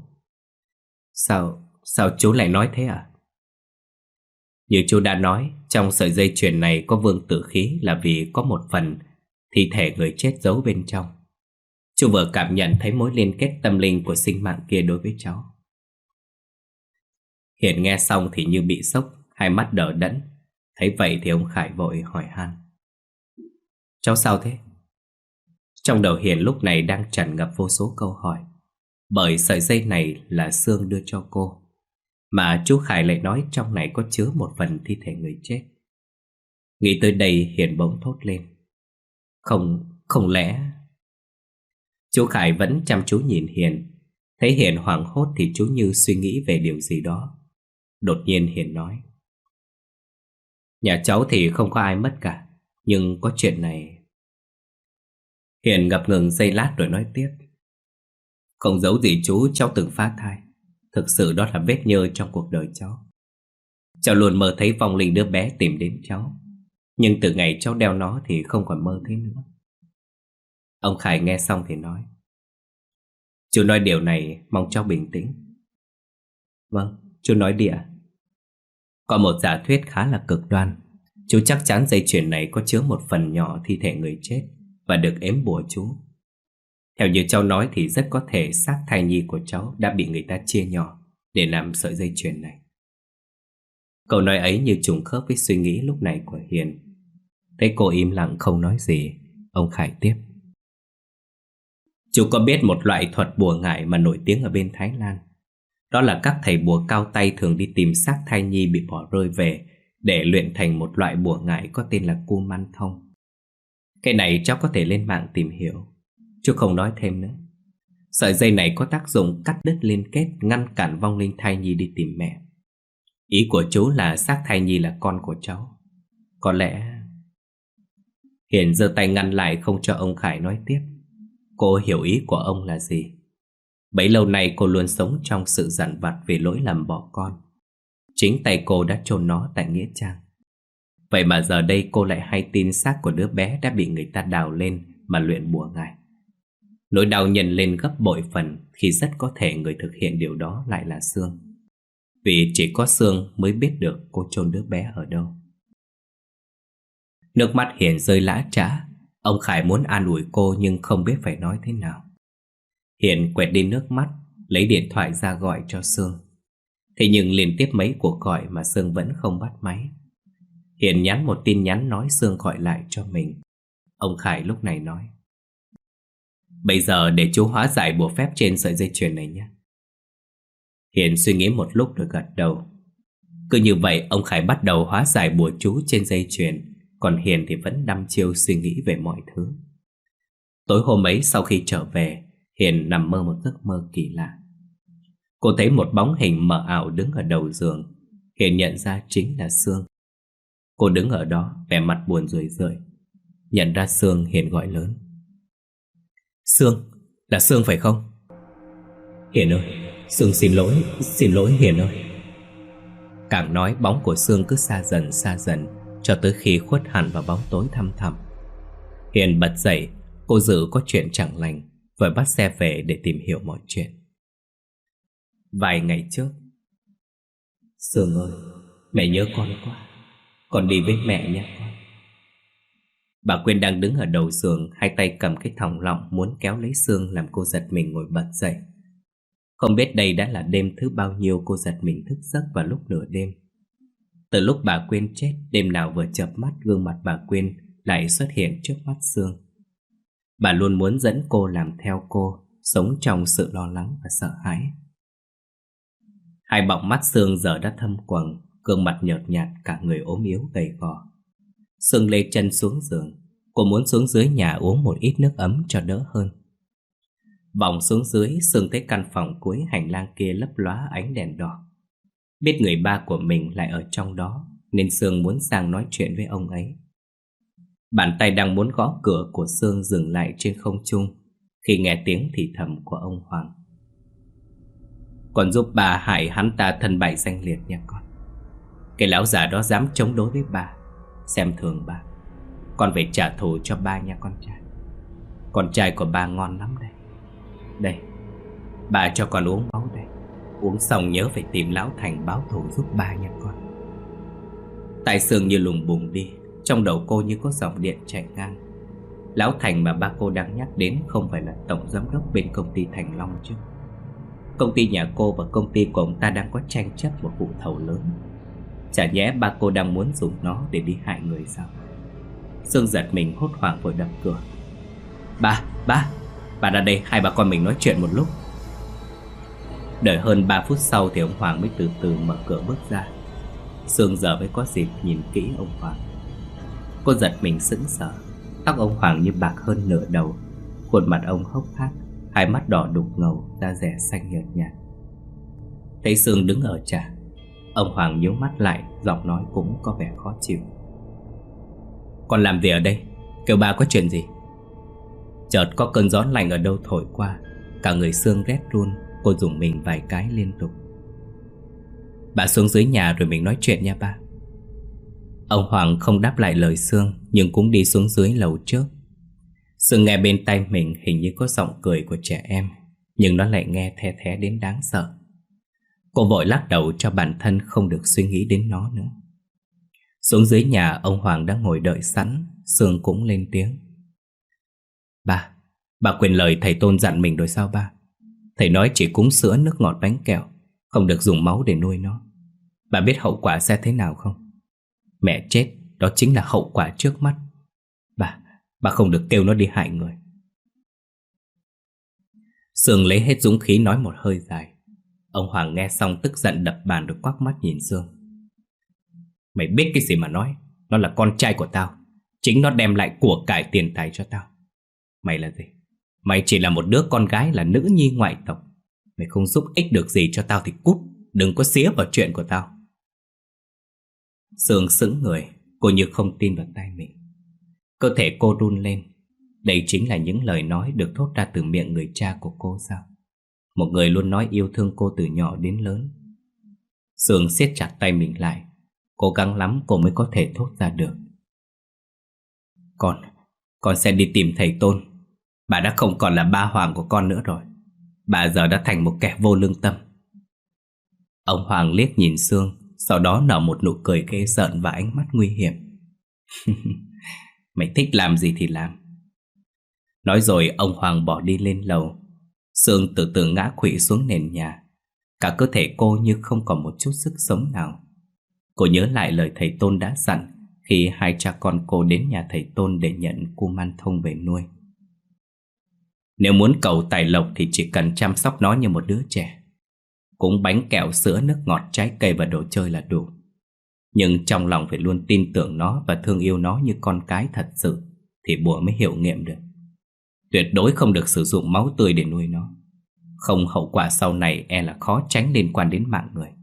Sao chú lại nói thế à? Như chú đã nói, trong sợi dây chuyền này có vương tử khí là vì có một phần thi thể người chết giấu bên trong. Chú vừa cảm nhận thấy mối liên kết tâm linh của sinh mạng kia đối với cháu. Hiền nghe xong thì như bị sốc, hai mắt đờ đẫn. Thấy vậy thì ông Khải vội hỏi han. Cháu sao thế? Trong đầu Hiền lúc này đang tràn ngập vô số câu hỏi. Bởi sợi dây này là Sương đưa cho cô, mà chú Khải lại nói trong này có chứa một phần thi thể người chết. Nghĩ tới đây Hiền bỗng thốt lên. Không lẽ... Chú Khải vẫn chăm chú nhìn Hiền. Thấy Hiền hoảng hốt thì chú như suy nghĩ về điều gì đó. Đột nhiên Hiền nói. Nhà cháu thì không có ai mất cả, nhưng có chuyện này... Hiền ngập ngừng giây lát rồi nói tiếp. Không giấu gì chú, cháu từng phá thai. Thực sự đó là vết nhơ trong cuộc đời cháu. Cháu luôn mơ thấy vong linh đứa bé tìm đến cháu, nhưng từ ngày cháu đeo nó thì không còn mơ thấy nữa. Ông Khải nghe xong thì nói. Chú nói điều này mong cháu bình tĩnh. Vâng, chú nói đi ạ. Có một giả thuyết khá là cực đoan. Chú chắc chắn dây chuyền này có chứa một phần nhỏ thi thể người chết và được ếm bùa chú. Theo như cháu nói thì rất có thể xác thai nhi của cháu đã bị người ta chia nhỏ để làm sợi dây chuyền này. Câu nói ấy như trùng khớp với suy nghĩ lúc này của Hiền. Thấy cô im lặng không nói gì, ông Khải tiếp. Chú có biết một loại thuật bùa ngải mà nổi tiếng ở bên Thái Lan. Đó là các thầy bùa cao tay thường đi tìm xác thai nhi bị bỏ rơi về để luyện thành một loại bùa ngải có tên là cu man thông. Cái này cháu có thể lên mạng tìm hiểu. Chú không nói thêm nữa. Sợi dây này có tác dụng cắt đứt liên kết, ngăn cản vong linh thai nhi đi tìm mẹ. Ý của chú là xác thai nhi là con của cháu. Có lẽ... Hiền giơ tay ngăn lại không cho ông Khải nói tiếp. Cô hiểu ý của ông là gì. Bấy lâu nay cô luôn sống trong sự dằn vặt vì lỗi lầm bỏ con. Chính tay cô đã chôn nó tại nghĩa trang. Vậy mà giờ đây cô lại hay tin xác của đứa bé đã bị người ta đào lên mà luyện bùa ngải. Nỗi đau nhân lên gấp bội phần khi rất có thể người thực hiện điều đó lại là Sương. Vì chỉ có Sương mới biết được cô chôn đứa bé ở đâu. Nước mắt Hiền rơi lã chã. Ông Khải muốn an ủi cô nhưng không biết phải nói thế nào. Hiền quẹt đi nước mắt, lấy điện thoại ra gọi cho Sương. Thế nhưng liên tiếp mấy cuộc gọi mà Sương vẫn không bắt máy. Hiền nhắn một tin nhắn nói Sương gọi lại cho mình. Ông Khải lúc này nói: bây giờ để chú hóa giải bùa phép trên sợi dây chuyền này nhé. Hiền suy nghĩ một lúc rồi gật đầu. Cứ như vậy ông Khải bắt đầu hóa giải bùa chú trên dây chuyền, còn Hiền thì vẫn đăm chiêu suy nghĩ về mọi thứ. Tối hôm ấy sau khi trở về, Hiền nằm mơ một giấc mơ kỳ lạ. Cô thấy một bóng hình mờ ảo đứng ở đầu giường. Hiền nhận ra chính là Sương. Cô đứng ở đó vẻ mặt buồn rười rượi. Nhận ra Sương, Hiền gọi lớn: Sương, là Sương phải không? Hiền ơi, Sương xin lỗi Hiền ơi. Càng nói bóng của Sương cứ xa dần cho tới khi khuất hẳn vào bóng tối thăm thẳm. Hiền bật dậy, cô dự có chuyện chẳng lành, vội bắt xe về để tìm hiểu mọi chuyện. Vài ngày trước: Sương ơi, mẹ nhớ con quá, con đi với mẹ nha con. Bà Quyên đang đứng ở đầu giường, hai tay cầm cái thòng lọng muốn kéo lấy Sương, làm cô giật mình ngồi bật dậy. Không biết đây đã là đêm thứ bao nhiêu cô giật mình thức giấc vào lúc nửa đêm. Từ lúc bà Quyên chết, đêm nào vừa chợp mắt gương mặt bà Quyên lại xuất hiện trước mắt Sương. Bà luôn muốn dẫn cô làm theo cô, sống trong sự lo lắng và sợ hãi. Hai bọng mắt Sương giờ đã thâm quầng, gương mặt nhợt nhạt, cả người ốm yếu gầy gò. Sương lê chân xuống giường. Cô muốn xuống dưới nhà uống một ít nước ấm cho đỡ hơn. Vòng xuống dưới, Sương thấy căn phòng cuối hành lang kia lấp lóa ánh đèn đỏ. Biết người ba của mình lại ở trong đó, nên Sương muốn sang nói chuyện với ông ấy. Bàn tay đang muốn gõ cửa của Sương dừng lại trên không trung khi nghe tiếng thì thầm của ông Hoàng: Con giúp bà hại hắn ta thân bại danh liệt nha con. Cái lão già đó dám chống đối với bà, xem thường bà. Con phải trả thù cho ba nha con trai. Con trai của bà ngon lắm đây. Đây, bà cho con uống máu đây. Uống xong nhớ phải tìm lão Thành báo thù giúp ba nha con. Tai Sương như lùng bùng đi. Trong đầu cô như có dòng điện chạy ngang. Lão Thành mà ba cô đang nhắc đến không phải là tổng giám đốc bên công ty Thành Long chứ? Công ty nhà cô và công ty của ông ta đang có tranh chấp một vụ thầu lớn. Chả nhẽ ba cô đang muốn dùng nó để đi hại người sao? Sương giật mình hốt hoảng vội đập cửa. Bà ra đây, hai bà con mình nói chuyện một lúc. Đợi hơn 3 phút sau thì ông Hoàng mới từ từ mở cửa bước ra. Sương giờ mới có dịp nhìn kỹ ông Hoàng. Cô giật mình sững sờ. Tóc ông Hoàng như bạc hơn nửa đầu. Khuôn mặt ông hốc hác, hai mắt đỏ đục ngầu, da dẻ xanh nhợt nhạt. Thấy Sương đứng ở trà, ông Hoàng nhíu mắt lại, giọng nói cũng có vẻ khó chịu. Con làm gì ở đây? Kêu ba có chuyện gì? Chợt có cơn gió lạnh ở đâu thổi qua, cả người Sương rét run. Cô rùng mình vài cái liên tục. Bà xuống dưới nhà rồi mình nói chuyện nha ba. Ông Hoàng không đáp lại lời Sương, nhưng cũng đi xuống dưới lầu trước. Sương nghe bên tai mình hình như có giọng cười của trẻ em, nhưng nó lại nghe the thé đến đáng sợ. Cô vội lắc đầu cho bản thân không được suy nghĩ đến nó nữa. Xuống dưới nhà, ông Hoàng đang ngồi đợi sẵn. Sương cũng lên tiếng. Bà quên lời thầy Tôn dặn mình rồi sao ba? Thầy nói chỉ cúng sữa, nước ngọt, bánh kẹo, không được dùng máu để nuôi nó. Bà biết hậu quả sẽ thế nào không? Mẹ chết, đó chính là hậu quả trước mắt. Bà không được kêu nó đi hại người. Sương lấy hết dũng khí nói một hơi dài. Ông Hoàng nghe xong tức giận đập bàn rồi quắc mắt nhìn Sương. Mày biết cái gì mà nói? Nó là con trai của tao. Chính nó đem lại của cải tiền tài cho tao. Mày là gì? Mày chỉ là một đứa con gái, là nữ nhi ngoại tộc. Mày không giúp ích được gì cho tao thì cút. Đừng có xía vào chuyện của tao. Sương sững người. Cô như không tin vào tai mình. Cơ thể cô run lên. Đây chính là những lời nói được thốt ra từ miệng người cha của cô sao? Một người luôn nói yêu thương cô từ nhỏ đến lớn. Sương siết chặt tay mình lại. Cố gắng lắm cô mới có thể thốt ra được. Con sẽ đi tìm thầy Tôn. Bà đã không còn là ba Hoàng của con nữa rồi. Bà giờ đã thành một kẻ vô lương tâm. Ông Hoàng liếc nhìn Sương, sau đó nở một nụ cười ghê rợn và ánh mắt nguy hiểm. Mày thích làm gì thì làm. Nói rồi ông Hoàng bỏ đi lên lầu. Sương từ từ ngã khuỵu xuống nền nhà. Cả cơ thể cô như không còn một chút sức sống nào. Cô nhớ lại lời thầy Tôn đã dặn khi hai cha con cô đến nhà thầy Tôn để nhận Kumanthong về nuôi. Nếu muốn cầu tài lộc thì chỉ cần chăm sóc nó như một đứa trẻ. Cúng bánh kẹo, sữa, nước ngọt, trái cây và đồ chơi là đủ. Nhưng trong lòng phải luôn tin tưởng nó và thương yêu nó như con cái thật sự, thì bùa mới hiệu nghiệm được. Tuyệt đối không được sử dụng máu tươi để nuôi nó. Không, hậu quả sau này e là khó tránh liên quan đến mạng người.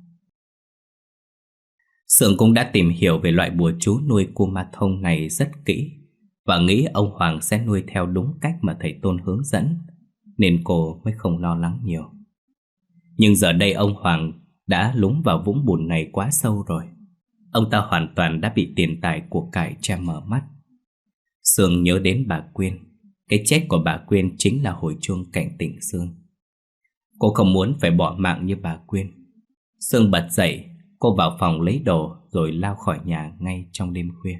Sương cũng đã tìm hiểu về loại bùa chú nuôi Kumanthong này rất kỹ và nghĩ ông Hoàng sẽ nuôi theo đúng cách mà thầy Tôn hướng dẫn, nên cô mới không lo lắng nhiều. Nhưng giờ đây ông Hoàng đã lún vào vũng bùn này quá sâu rồi. Ông ta hoàn toàn đã bị tiền tài của cải che mờ mắt. Sương nhớ đến bà Quyên. Cái chết của bà Quyên chính là hồi chuông cảnh tỉnh Sương. Cô không muốn phải bỏ mạng như bà Quyên. Sương bật dậy. Cô vào phòng lấy đồ rồi lao khỏi nhà ngay trong đêm khuya.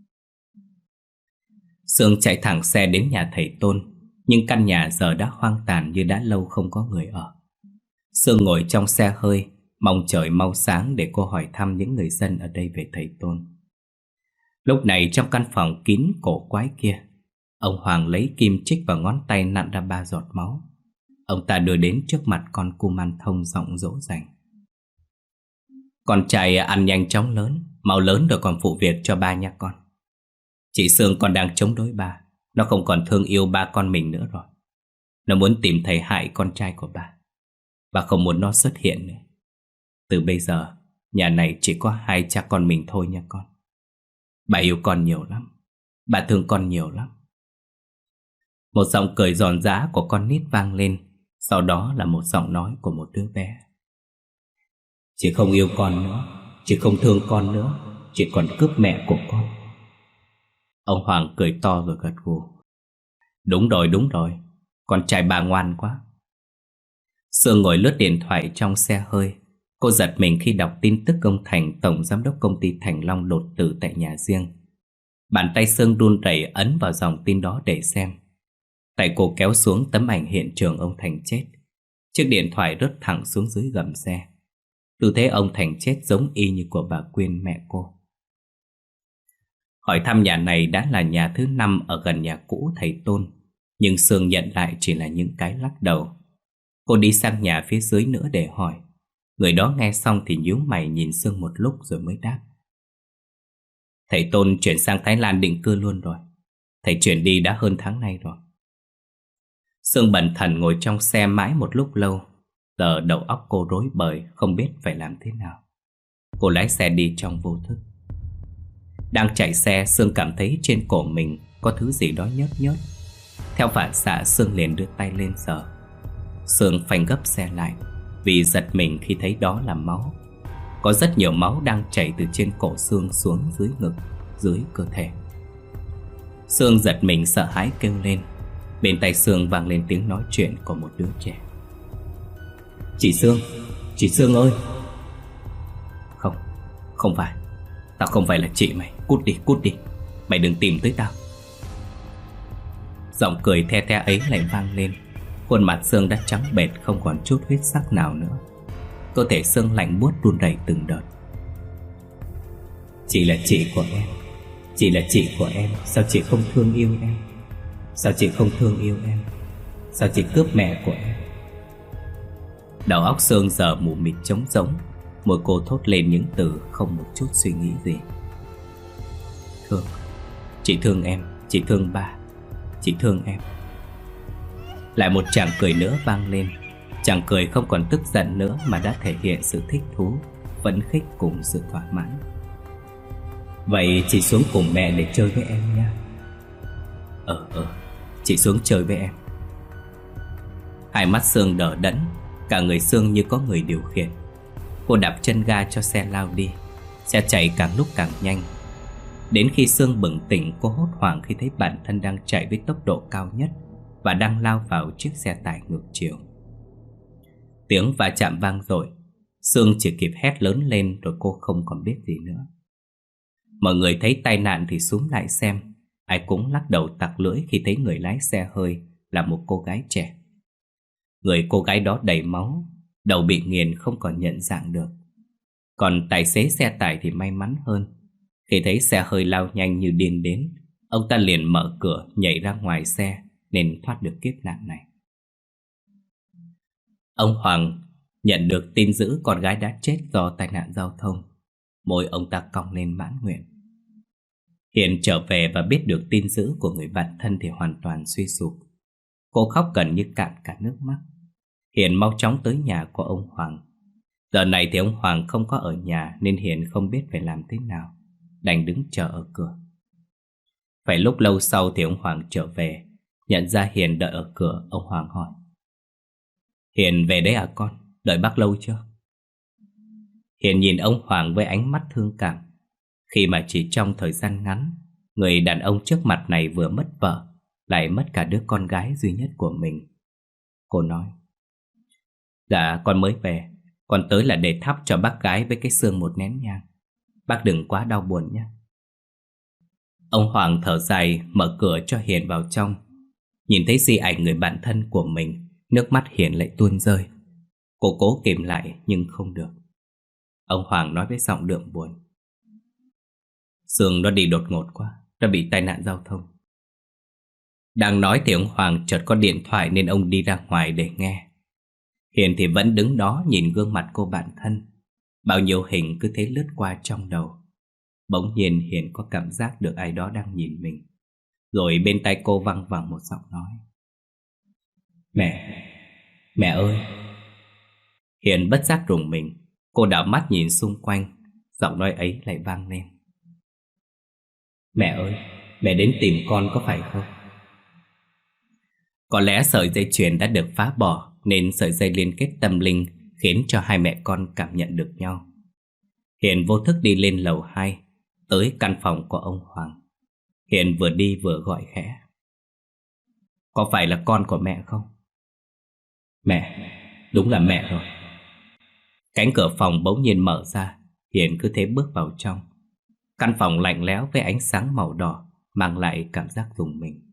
Sương chạy thẳng xe đến nhà thầy Tôn. Nhưng căn nhà giờ đã hoang tàn như đã lâu không có người ở. Sương ngồi trong xe hơi, mong trời mau sáng để cô hỏi thăm những người dân ở đây về thầy Tôn. Lúc này trong căn phòng kín cổ quái kia, ông Hoàng lấy kim chích vào ngón tay nặn ra 3 giọt máu. Ông ta đưa đến trước mặt con Kumanthong giọng dỗ dành. Con trai ăn nhanh chóng lớn, mau lớn rồi còn phụ việc cho ba nha con. Chị Sương còn đang chống đối ba. Nó không còn thương yêu ba con mình nữa rồi. Nó muốn tìm thầy hại con trai của ba. Bà không muốn nó xuất hiện nữa. Từ bây giờ nhà này chỉ có hai cha con mình thôi nha con. Bà yêu con nhiều lắm. Bà thương con nhiều lắm. Một giọng cười giòn giã của con nít vang lên. Sau đó là một giọng nói của một đứa bé. Chị không yêu con nữa. Chị không thương con nữa. Chị còn cướp mẹ của con. Ông Hoàng cười to rồi gật gù. Đúng rồi. Con trai bà ngoan quá. Sương ngồi lướt điện thoại trong xe hơi. Cô giật mình khi đọc tin tức ông Thành, tổng giám đốc công ty Thành Long đột tử tại nhà riêng. Bàn tay Sương run rẩy ấn vào dòng tin đó để xem. Tay cô kéo xuống tấm ảnh hiện trường ông Thành chết. Chiếc điện thoại rớt thẳng xuống dưới gầm xe. Tư thế ông Thành chết giống y như của bà Quyên mẹ cô. Hỏi thăm nhà này đã là nhà thứ 5 ở gần nhà cũ thầy Tôn. Nhưng Sương nhận lại chỉ là những cái lắc đầu. Cô đi sang nhà phía dưới nữa để hỏi. Người đó nghe xong thì nhíu mày nhìn Sương một lúc rồi mới đáp. Thầy Tôn chuyển sang Thái Lan định cư luôn rồi. Thầy chuyển đi đã hơn tháng nay rồi. Sương bần thần ngồi trong xe mãi một lúc lâu. Giờ đầu óc cô rối bời, không biết phải làm thế nào. Cô lái xe đi trong vô thức. Đang chạy xe, Sương cảm thấy trên cổ mình có thứ gì đó nhớt nhớt. Theo phản xạ, Sương liền đưa tay lên sờ. Sương phanh gấp xe lại vì giật mình khi thấy đó là máu. Có rất nhiều máu đang chảy từ trên cổ Sương xuống dưới ngực, dưới cơ thể. Sương giật mình sợ hãi kêu lên. Bên tai Sương vang lên tiếng nói chuyện của một đứa trẻ. Chị Sương ơi. Không phải. Tao không phải là chị mày. Cút đi. Mày đừng tìm tới tao. Giọng cười the the ấy lại vang lên. Khuôn mặt Sương đã trắng bệch, không còn chút huyết sắc nào nữa. Cơ thể Sương lạnh buốt run rẩy từng đợt. Chị là chị của em. Chị là chị của em. Sao chị không thương yêu em? Sao chị không thương yêu em? Sao chị cướp mẹ của em? Đầu óc Sương giờ mù mịt trống rỗng. Môi cô thốt lên những từ không một chút suy nghĩ gì. Chị thương em. Chị thương ba. Chị thương em. Lại một tràng cười nữa vang lên. Chàng cười không còn tức giận nữa mà đã thể hiện sự thích thú, phấn khích cùng sự thỏa mãn. Vậy chị xuống cùng mẹ để chơi với em nha. Chị xuống chơi với em. Hai mắt Sương đờ đẫn, cả người Sương như có người điều khiển. Cô đạp chân ga cho xe lao đi. Xe chạy càng lúc càng nhanh. Đến khi Sương bừng tỉnh, cô hốt hoảng khi thấy bản thân đang chạy với tốc độ cao nhất và đang lao vào chiếc xe tải ngược chiều. Tiếng va chạm vang dội. Sương chỉ kịp hét lớn lên rồi cô không còn biết gì nữa. Mọi người thấy tai nạn thì xúm lại xem. Ai cũng lắc đầu tặc lưỡi khi thấy người lái xe hơi là một cô gái trẻ. Người cô gái đó đầy máu, đầu bị nghiền không còn nhận dạng được. Còn tài xế xe tải thì may mắn hơn. Khi thấy xe hơi lao nhanh như điên đến, ông ta liền mở cửa nhảy ra ngoài xe nên thoát được kiếp nạn này. Ông Hoàng nhận được tin dữ con gái đã chết do tai nạn giao thông. Môi ông ta cong lên mãn nguyện. Hiền trở về và biết được tin dữ của người bạn thân thì hoàn toàn suy sụp. Cô khóc gần như cạn cả nước mắt. Hiền mau chóng tới nhà của ông Hoàng. Giờ này thì ông Hoàng không có ở nhà nên Hiền không biết phải làm thế nào, đành đứng chờ ở cửa. Phải lúc lâu sau thì ông Hoàng trở về. Nhận ra Hiền đợi ở cửa, ông Hoàng hỏi: Hiền về đấy à con? Đợi bác lâu chưa? Hiền nhìn ông Hoàng với ánh mắt thương cảm. Khi mà chỉ trong thời gian ngắn, người đàn ông trước mặt này vừa mất vợ, lại mất cả đứa con gái duy nhất của mình. Cô nói: Dạ con mới về. Con tới là để thắp cho bác gái với cái xương một nén nhang. Bác đừng quá đau buồn nhé. Ông Hoàng thở dài mở cửa cho Hiền vào trong. Nhìn thấy di ảnh người bạn thân của mình, nước mắt Hiền lại tuôn rơi. Cô cố kìm lại nhưng không được. Ông Hoàng nói với giọng đượm buồn: Sương nó đi đột ngột quá, nó bị tai nạn giao thông. Đang nói thì ông Hoàng chợt có điện thoại nên ông đi ra ngoài để nghe. Hiền thì vẫn đứng đó nhìn gương mặt cô bạn thân. Bao nhiêu hình cứ thế lướt qua trong đầu. Bỗng nhiên Hiền có cảm giác được ai đó đang nhìn mình. Rồi bên tai cô văng vẳng một giọng nói: Mẹ ơi. Hiền bất giác rùng mình. Cô đảo mắt nhìn xung quanh. Giọng nói ấy lại vang lên: Mẹ ơi, mẹ đến tìm con có phải không? Có lẽ sợi dây chuyền đã được phá bỏ, nên sợi dây liên kết tâm linh khiến cho hai mẹ con cảm nhận được nhau. Hiền vô thức đi lên lầu 2, tới căn phòng của ông Hoàng. Hiền vừa đi vừa gọi khẽ: Có phải là con của mẹ không? Mẹ, đúng là mẹ rồi. Cánh cửa phòng bỗng nhiên mở ra. Hiền cứ thế bước vào trong. Căn phòng lạnh lẽo với ánh sáng màu đỏ mang lại cảm giác rùng mình.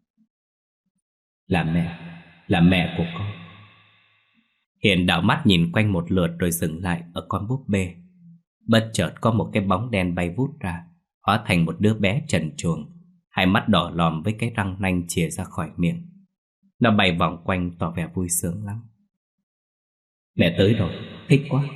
Là mẹ của con. Hiền đảo mắt nhìn quanh một lượt rồi dừng lại ở con búp bê. Bất chợt có một cái bóng đen bay vút ra, hóa thành một đứa bé trần truồng, hai mắt đỏ lòm với cái răng nanh chìa ra khỏi miệng. Nó bay vòng quanh tỏ vẻ vui sướng lắm. Mẹ tới rồi, thích quá.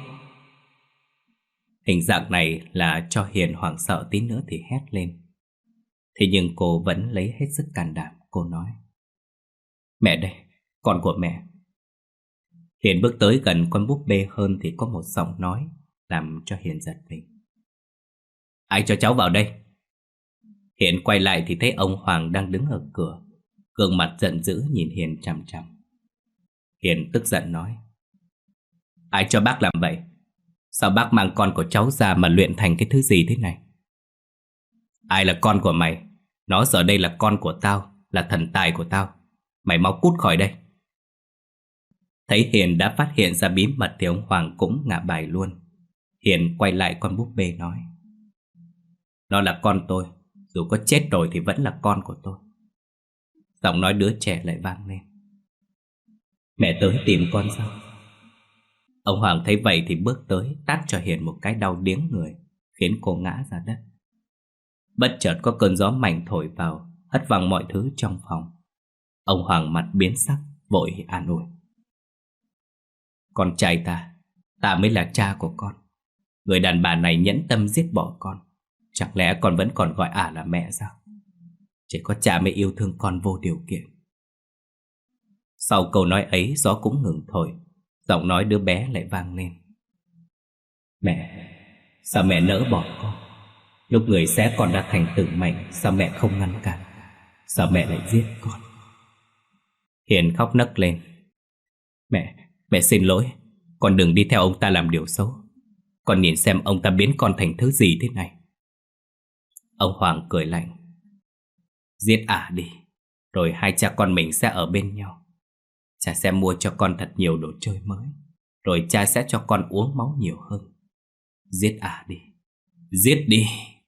Hình dạng này là cho Hiền hoảng sợ tí nữa thì hét lên. Thế nhưng cô vẫn lấy hết sức can đảm. Cô nói: Mẹ đây, con của mẹ. Hiền bước tới gần con búp bê hơn thì có một giọng nói làm cho Hiền giật mình: Ai cho cháu vào đây? Hiền quay lại thì thấy ông Hoàng đang đứng ở cửa, gương mặt giận dữ nhìn Hiền chằm chằm. Hiền tức giận nói: Ai cho bác làm vậy? Sao bác mang con của cháu ra mà luyện thành cái thứ gì thế này? Ai là con của mày? Nó giờ đây là con của tao, là thần tài của tao. Mày mau cút khỏi đây. Thấy Hiền đã phát hiện ra bí mật thì ông Hoàng cũng ngả bài luôn. Hiền quay lại con búp bê nói: Nó là con tôi, dù có chết rồi thì vẫn là con của tôi. Giọng nói đứa trẻ lại vang lên: Mẹ tới tìm con sao? Ông Hoàng thấy vậy thì bước tới tát cho Hiền một cái đau điếng người, khiến cô ngã ra đất. Bất chợt có cơn gió mạnh thổi vào, hất văng mọi thứ trong phòng. Ông Hoàng mặt biến sắc, vội an ủi: Con trai ta mới là cha của con. Người đàn bà này nhẫn tâm giết bỏ con. Chẳng lẽ con vẫn còn gọi ả là mẹ sao? Chỉ có cha mới yêu thương con vô điều kiện. Sau câu nói ấy, gió cũng ngừng thổi. Giọng nói đứa bé lại vang lên: Mẹ, sao mẹ nỡ bỏ con? Lúc người xé con đã thành tử mệnh, sao mẹ không ngăn cản? Sao mẹ lại giết con? Hiền khóc nấc lên. Mẹ xin lỗi. Con đừng đi theo ông ta làm điều xấu. Con nhìn xem ông ta biến con thành thứ gì thế này. Ông Hoàng cười lạnh. Giết ả đi, rồi hai cha con mình sẽ ở bên nhau. Cha sẽ mua cho con thật nhiều đồ chơi mới, rồi cha sẽ cho con uống máu nhiều hơn. Giết ả đi, giết đi.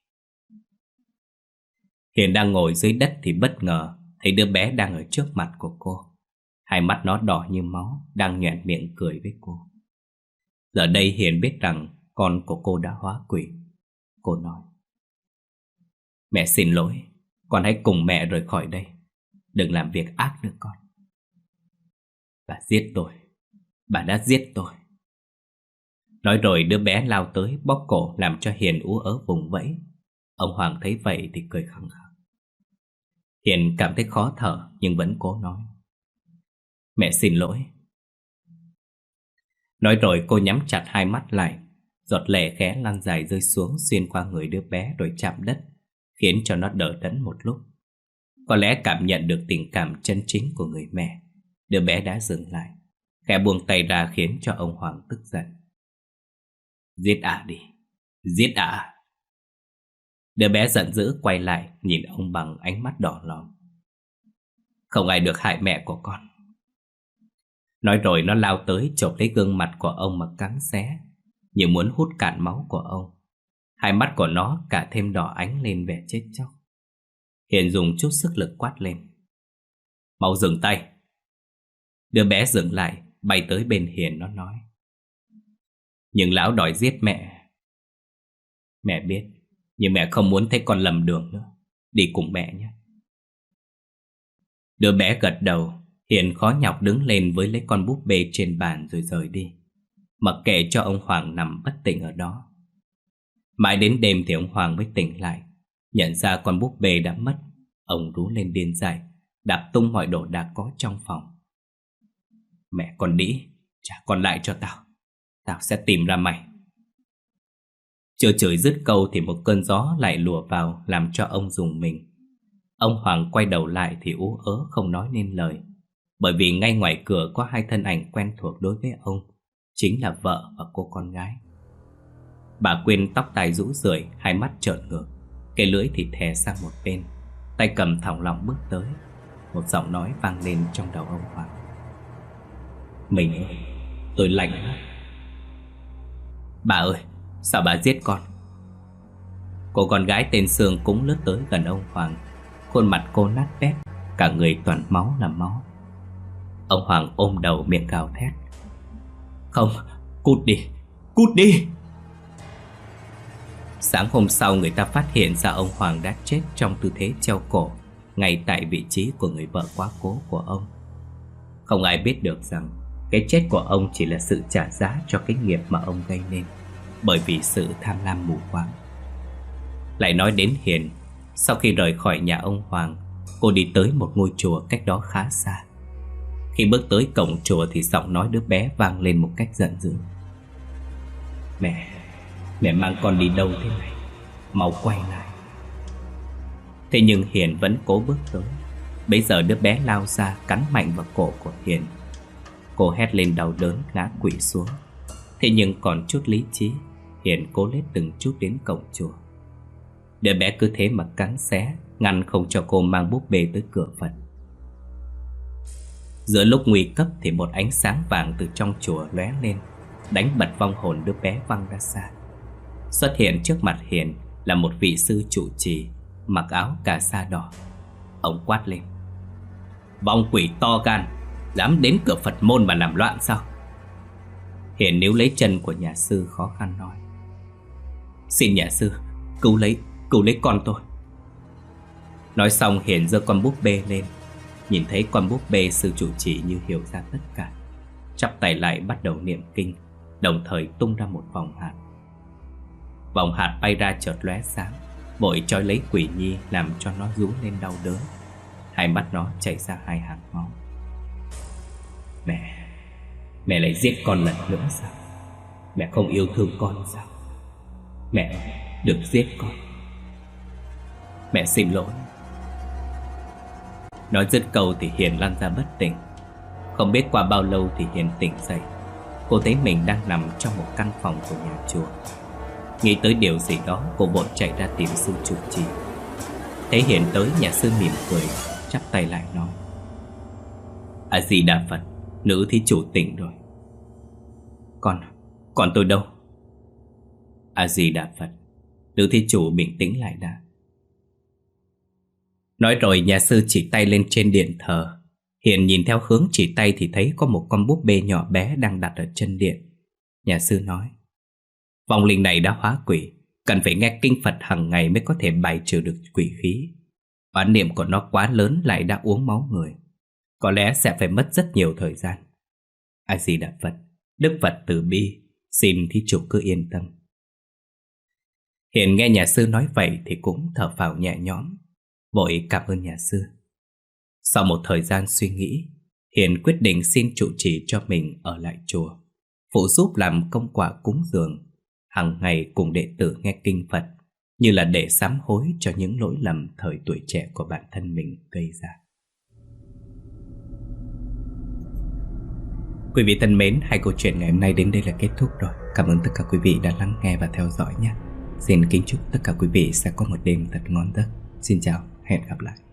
Hiền đang ngồi dưới đất thì bất ngờ thấy đứa bé đang ở trước mặt của cô. Hai mắt nó đỏ như máu, đang nhoẻn miệng cười với cô. Giờ đây Hiền biết rằng con của cô đã hóa quỷ. Cô nói: Mẹ xin lỗi, con hãy cùng mẹ rời khỏi đây. Đừng làm việc ác nữa con. Bà giết tôi, bà đã giết tôi. Nói rồi đứa bé lao tới bóp cổ, làm cho Hiền ú ớ vùng vẫy. Ông Hoàng thấy vậy thì cười khăng khăng. Hiền cảm thấy khó thở nhưng vẫn cố nói: Mẹ xin lỗi. Nói rồi cô nhắm chặt hai mắt lại. Giọt lệ khẽ lăn dài rơi xuống xuyên qua người đứa bé rồi chạm đất, khiến cho nó đờ đẫn một lúc. Có lẽ cảm nhận được tình cảm chân chính của người mẹ, đứa bé đã dừng lại, khẽ buông tay ra khiến cho ông Hoàng tức giận. Giết ả đi, giết ả. Đứa bé giận dữ quay lại nhìn ông bằng ánh mắt đỏ lòm. Không ai được hại mẹ của con. Nói rồi nó lao tới chộp lấy gương mặt của ông mà cắn xé, như muốn hút cạn máu của ông. Hai mắt của nó cả thêm đỏ ánh lên vẻ chết chóc. Hiền dùng chút sức lực quát lên: Mau dừng tay. Đứa bé dừng lại, bay tới bên Hiền. Nó nói: Nhưng lão đòi giết mẹ. Mẹ biết, nhưng mẹ không muốn thấy con lầm đường nữa. Đi cùng mẹ nhé. Đứa bé gật đầu. Hiền khó nhọc đứng lên với lấy con búp bê trên bàn rồi rời đi, mặc kệ cho ông Hoàng nằm bất tỉnh ở đó. Mãi đến đêm thì ông Hoàng mới tỉnh lại, nhận ra con búp bê đã mất. Ông rú lên điên dại, đạp tung mọi đồ đạc có trong phòng. Mẹ con đĩ, trả con lại cho tao. Tao sẽ tìm ra mày. Chưa chửi dứt câu thì một cơn gió lại lùa vào, làm cho ông rùng mình. Ông Hoàng quay đầu lại thì ú ớ không nói nên lời, bởi vì ngay ngoài cửa có hai thân ảnh quen thuộc đối với ông, chính là vợ và cô con gái. Bà Quyên tóc tai rũ rượi, hai mắt trợn ngược, cái lưỡi thì thè sang một bên, tay cầm thòng lọng bước tới. Một giọng nói vang lên trong đầu ông Hoàng: Mình ơi, tôi lạnh lắm. Bà ơi, sao bà giết con? Cô con gái tên Sương cũng lướt tới gần ông Hoàng. Khuôn mặt cô nát bét, cả người toàn máu là máu. Ông Hoàng ôm đầu miệng gào thét: Không, cút đi, cút đi. Sáng hôm sau người ta phát hiện ra ông Hoàng đã chết trong tư thế treo cổ, ngay tại vị trí của người vợ quá cố của ông. Không ai biết được rằng cái chết của ông chỉ là sự trả giá cho cái nghiệp mà ông gây nên, bởi vì sự tham lam mù quáng. Lại nói đến Hiền, sau khi rời khỏi nhà ông Hoàng, cô đi tới một ngôi chùa cách đó khá xa. Khi bước tới cổng chùa thì giọng nói đứa bé vang lên một cách giận dữ: Mẹ mang con đi đâu thế này? Mau quay lại. Thế nhưng Hiền vẫn cố bước tới. Bấy giờ đứa bé lao ra cắn mạnh vào cổ của Hiền. Cô hét lên đau đớn ngã quỵ xuống. Thế nhưng còn chút lý trí, Hiền cố lết từng chút đến cổng chùa. Đứa bé cứ thế mà cắn xé, ngăn không cho cô mang búp bê tới cửa Phật. Giữa lúc nguy cấp thì một ánh sáng vàng từ trong chùa lóe lên, đánh bật vong hồn đứa bé văng ra xa. Xuất hiện trước mặt Hiền là một vị sư trụ trì, mặc áo cà sa đỏ. Ông quát lên: Vong quỷ to gan, dám đến cửa Phật môn mà làm loạn sao? Hiền níu lấy chân của nhà sư khó khăn nói: Xin nhà sư cứu lấy con tôi. Nói xong Hiền giơ con búp bê lên. Nhìn thấy con búp bê, sư trụ trì như hiểu ra tất cả, chắp tay lại bắt đầu niệm kinh, đồng thời tung ra một vòng hạt. Vòng hạt bay ra chợt lóe sáng, vội trói lấy quỷ nhi, làm cho nó rú lên đau đớn. Hai mắt nó chảy ra hai hàng máu. Mẹ lại giết con lần nữa sao? Mẹ không yêu thương con sao? Mẹ đừng giết con. Mẹ xin lỗi. Nói dứt câu thì Hiền lăn ra bất tỉnh. Không biết qua bao lâu thì Hiền tỉnh dậy. Cô thấy mình đang nằm trong một căn phòng của nhà chùa. Nghĩ tới điều gì đó, cô vội chạy ra tìm sư trụ trì. Thấy Hiền tới, nhà sư mỉm cười, chắp tay lại nói: A Di Đà Phật, nữ thí chủ tỉnh rồi. Còn tôi đâu? A Di Đà Phật, nữ thí chủ bình tĩnh lại đã. Nói rồi nhà sư chỉ tay lên trên điện thờ. Hiền nhìn theo hướng chỉ tay thì thấy có một con búp bê nhỏ bé đang đặt ở chân điện. Nhà sư nói: vong linh này đã hóa quỷ, cần phải nghe kinh Phật hàng ngày mới có thể bài trừ được quỷ khí. Oán niệm của nó quá lớn, lại đã uống máu người, có lẽ sẽ phải mất rất nhiều thời gian. A Di Đà Phật, Đức Phật từ bi, xin thí chủ cứ yên tâm. Hiền nghe nhà sư nói vậy thì cũng thở phào nhẹ nhõm, vội cảm ơn nhà sư. Sau một thời gian suy nghĩ, Hiền quyết định xin trụ trì cho mình ở lại chùa, phụ giúp làm công quả cúng dường, hàng ngày cùng đệ tử nghe kinh Phật, như là để sám hối cho những lỗi lầm thời tuổi trẻ của bản thân mình gây ra. Quý vị thân mến, hai câu chuyện ngày hôm nay đến đây là kết thúc rồi. Cảm ơn tất cả quý vị đã lắng nghe và theo dõi nhé. Xin kính chúc tất cả quý vị sẽ có một đêm thật ngon giấc. Xin chào, hẹn gặp lại.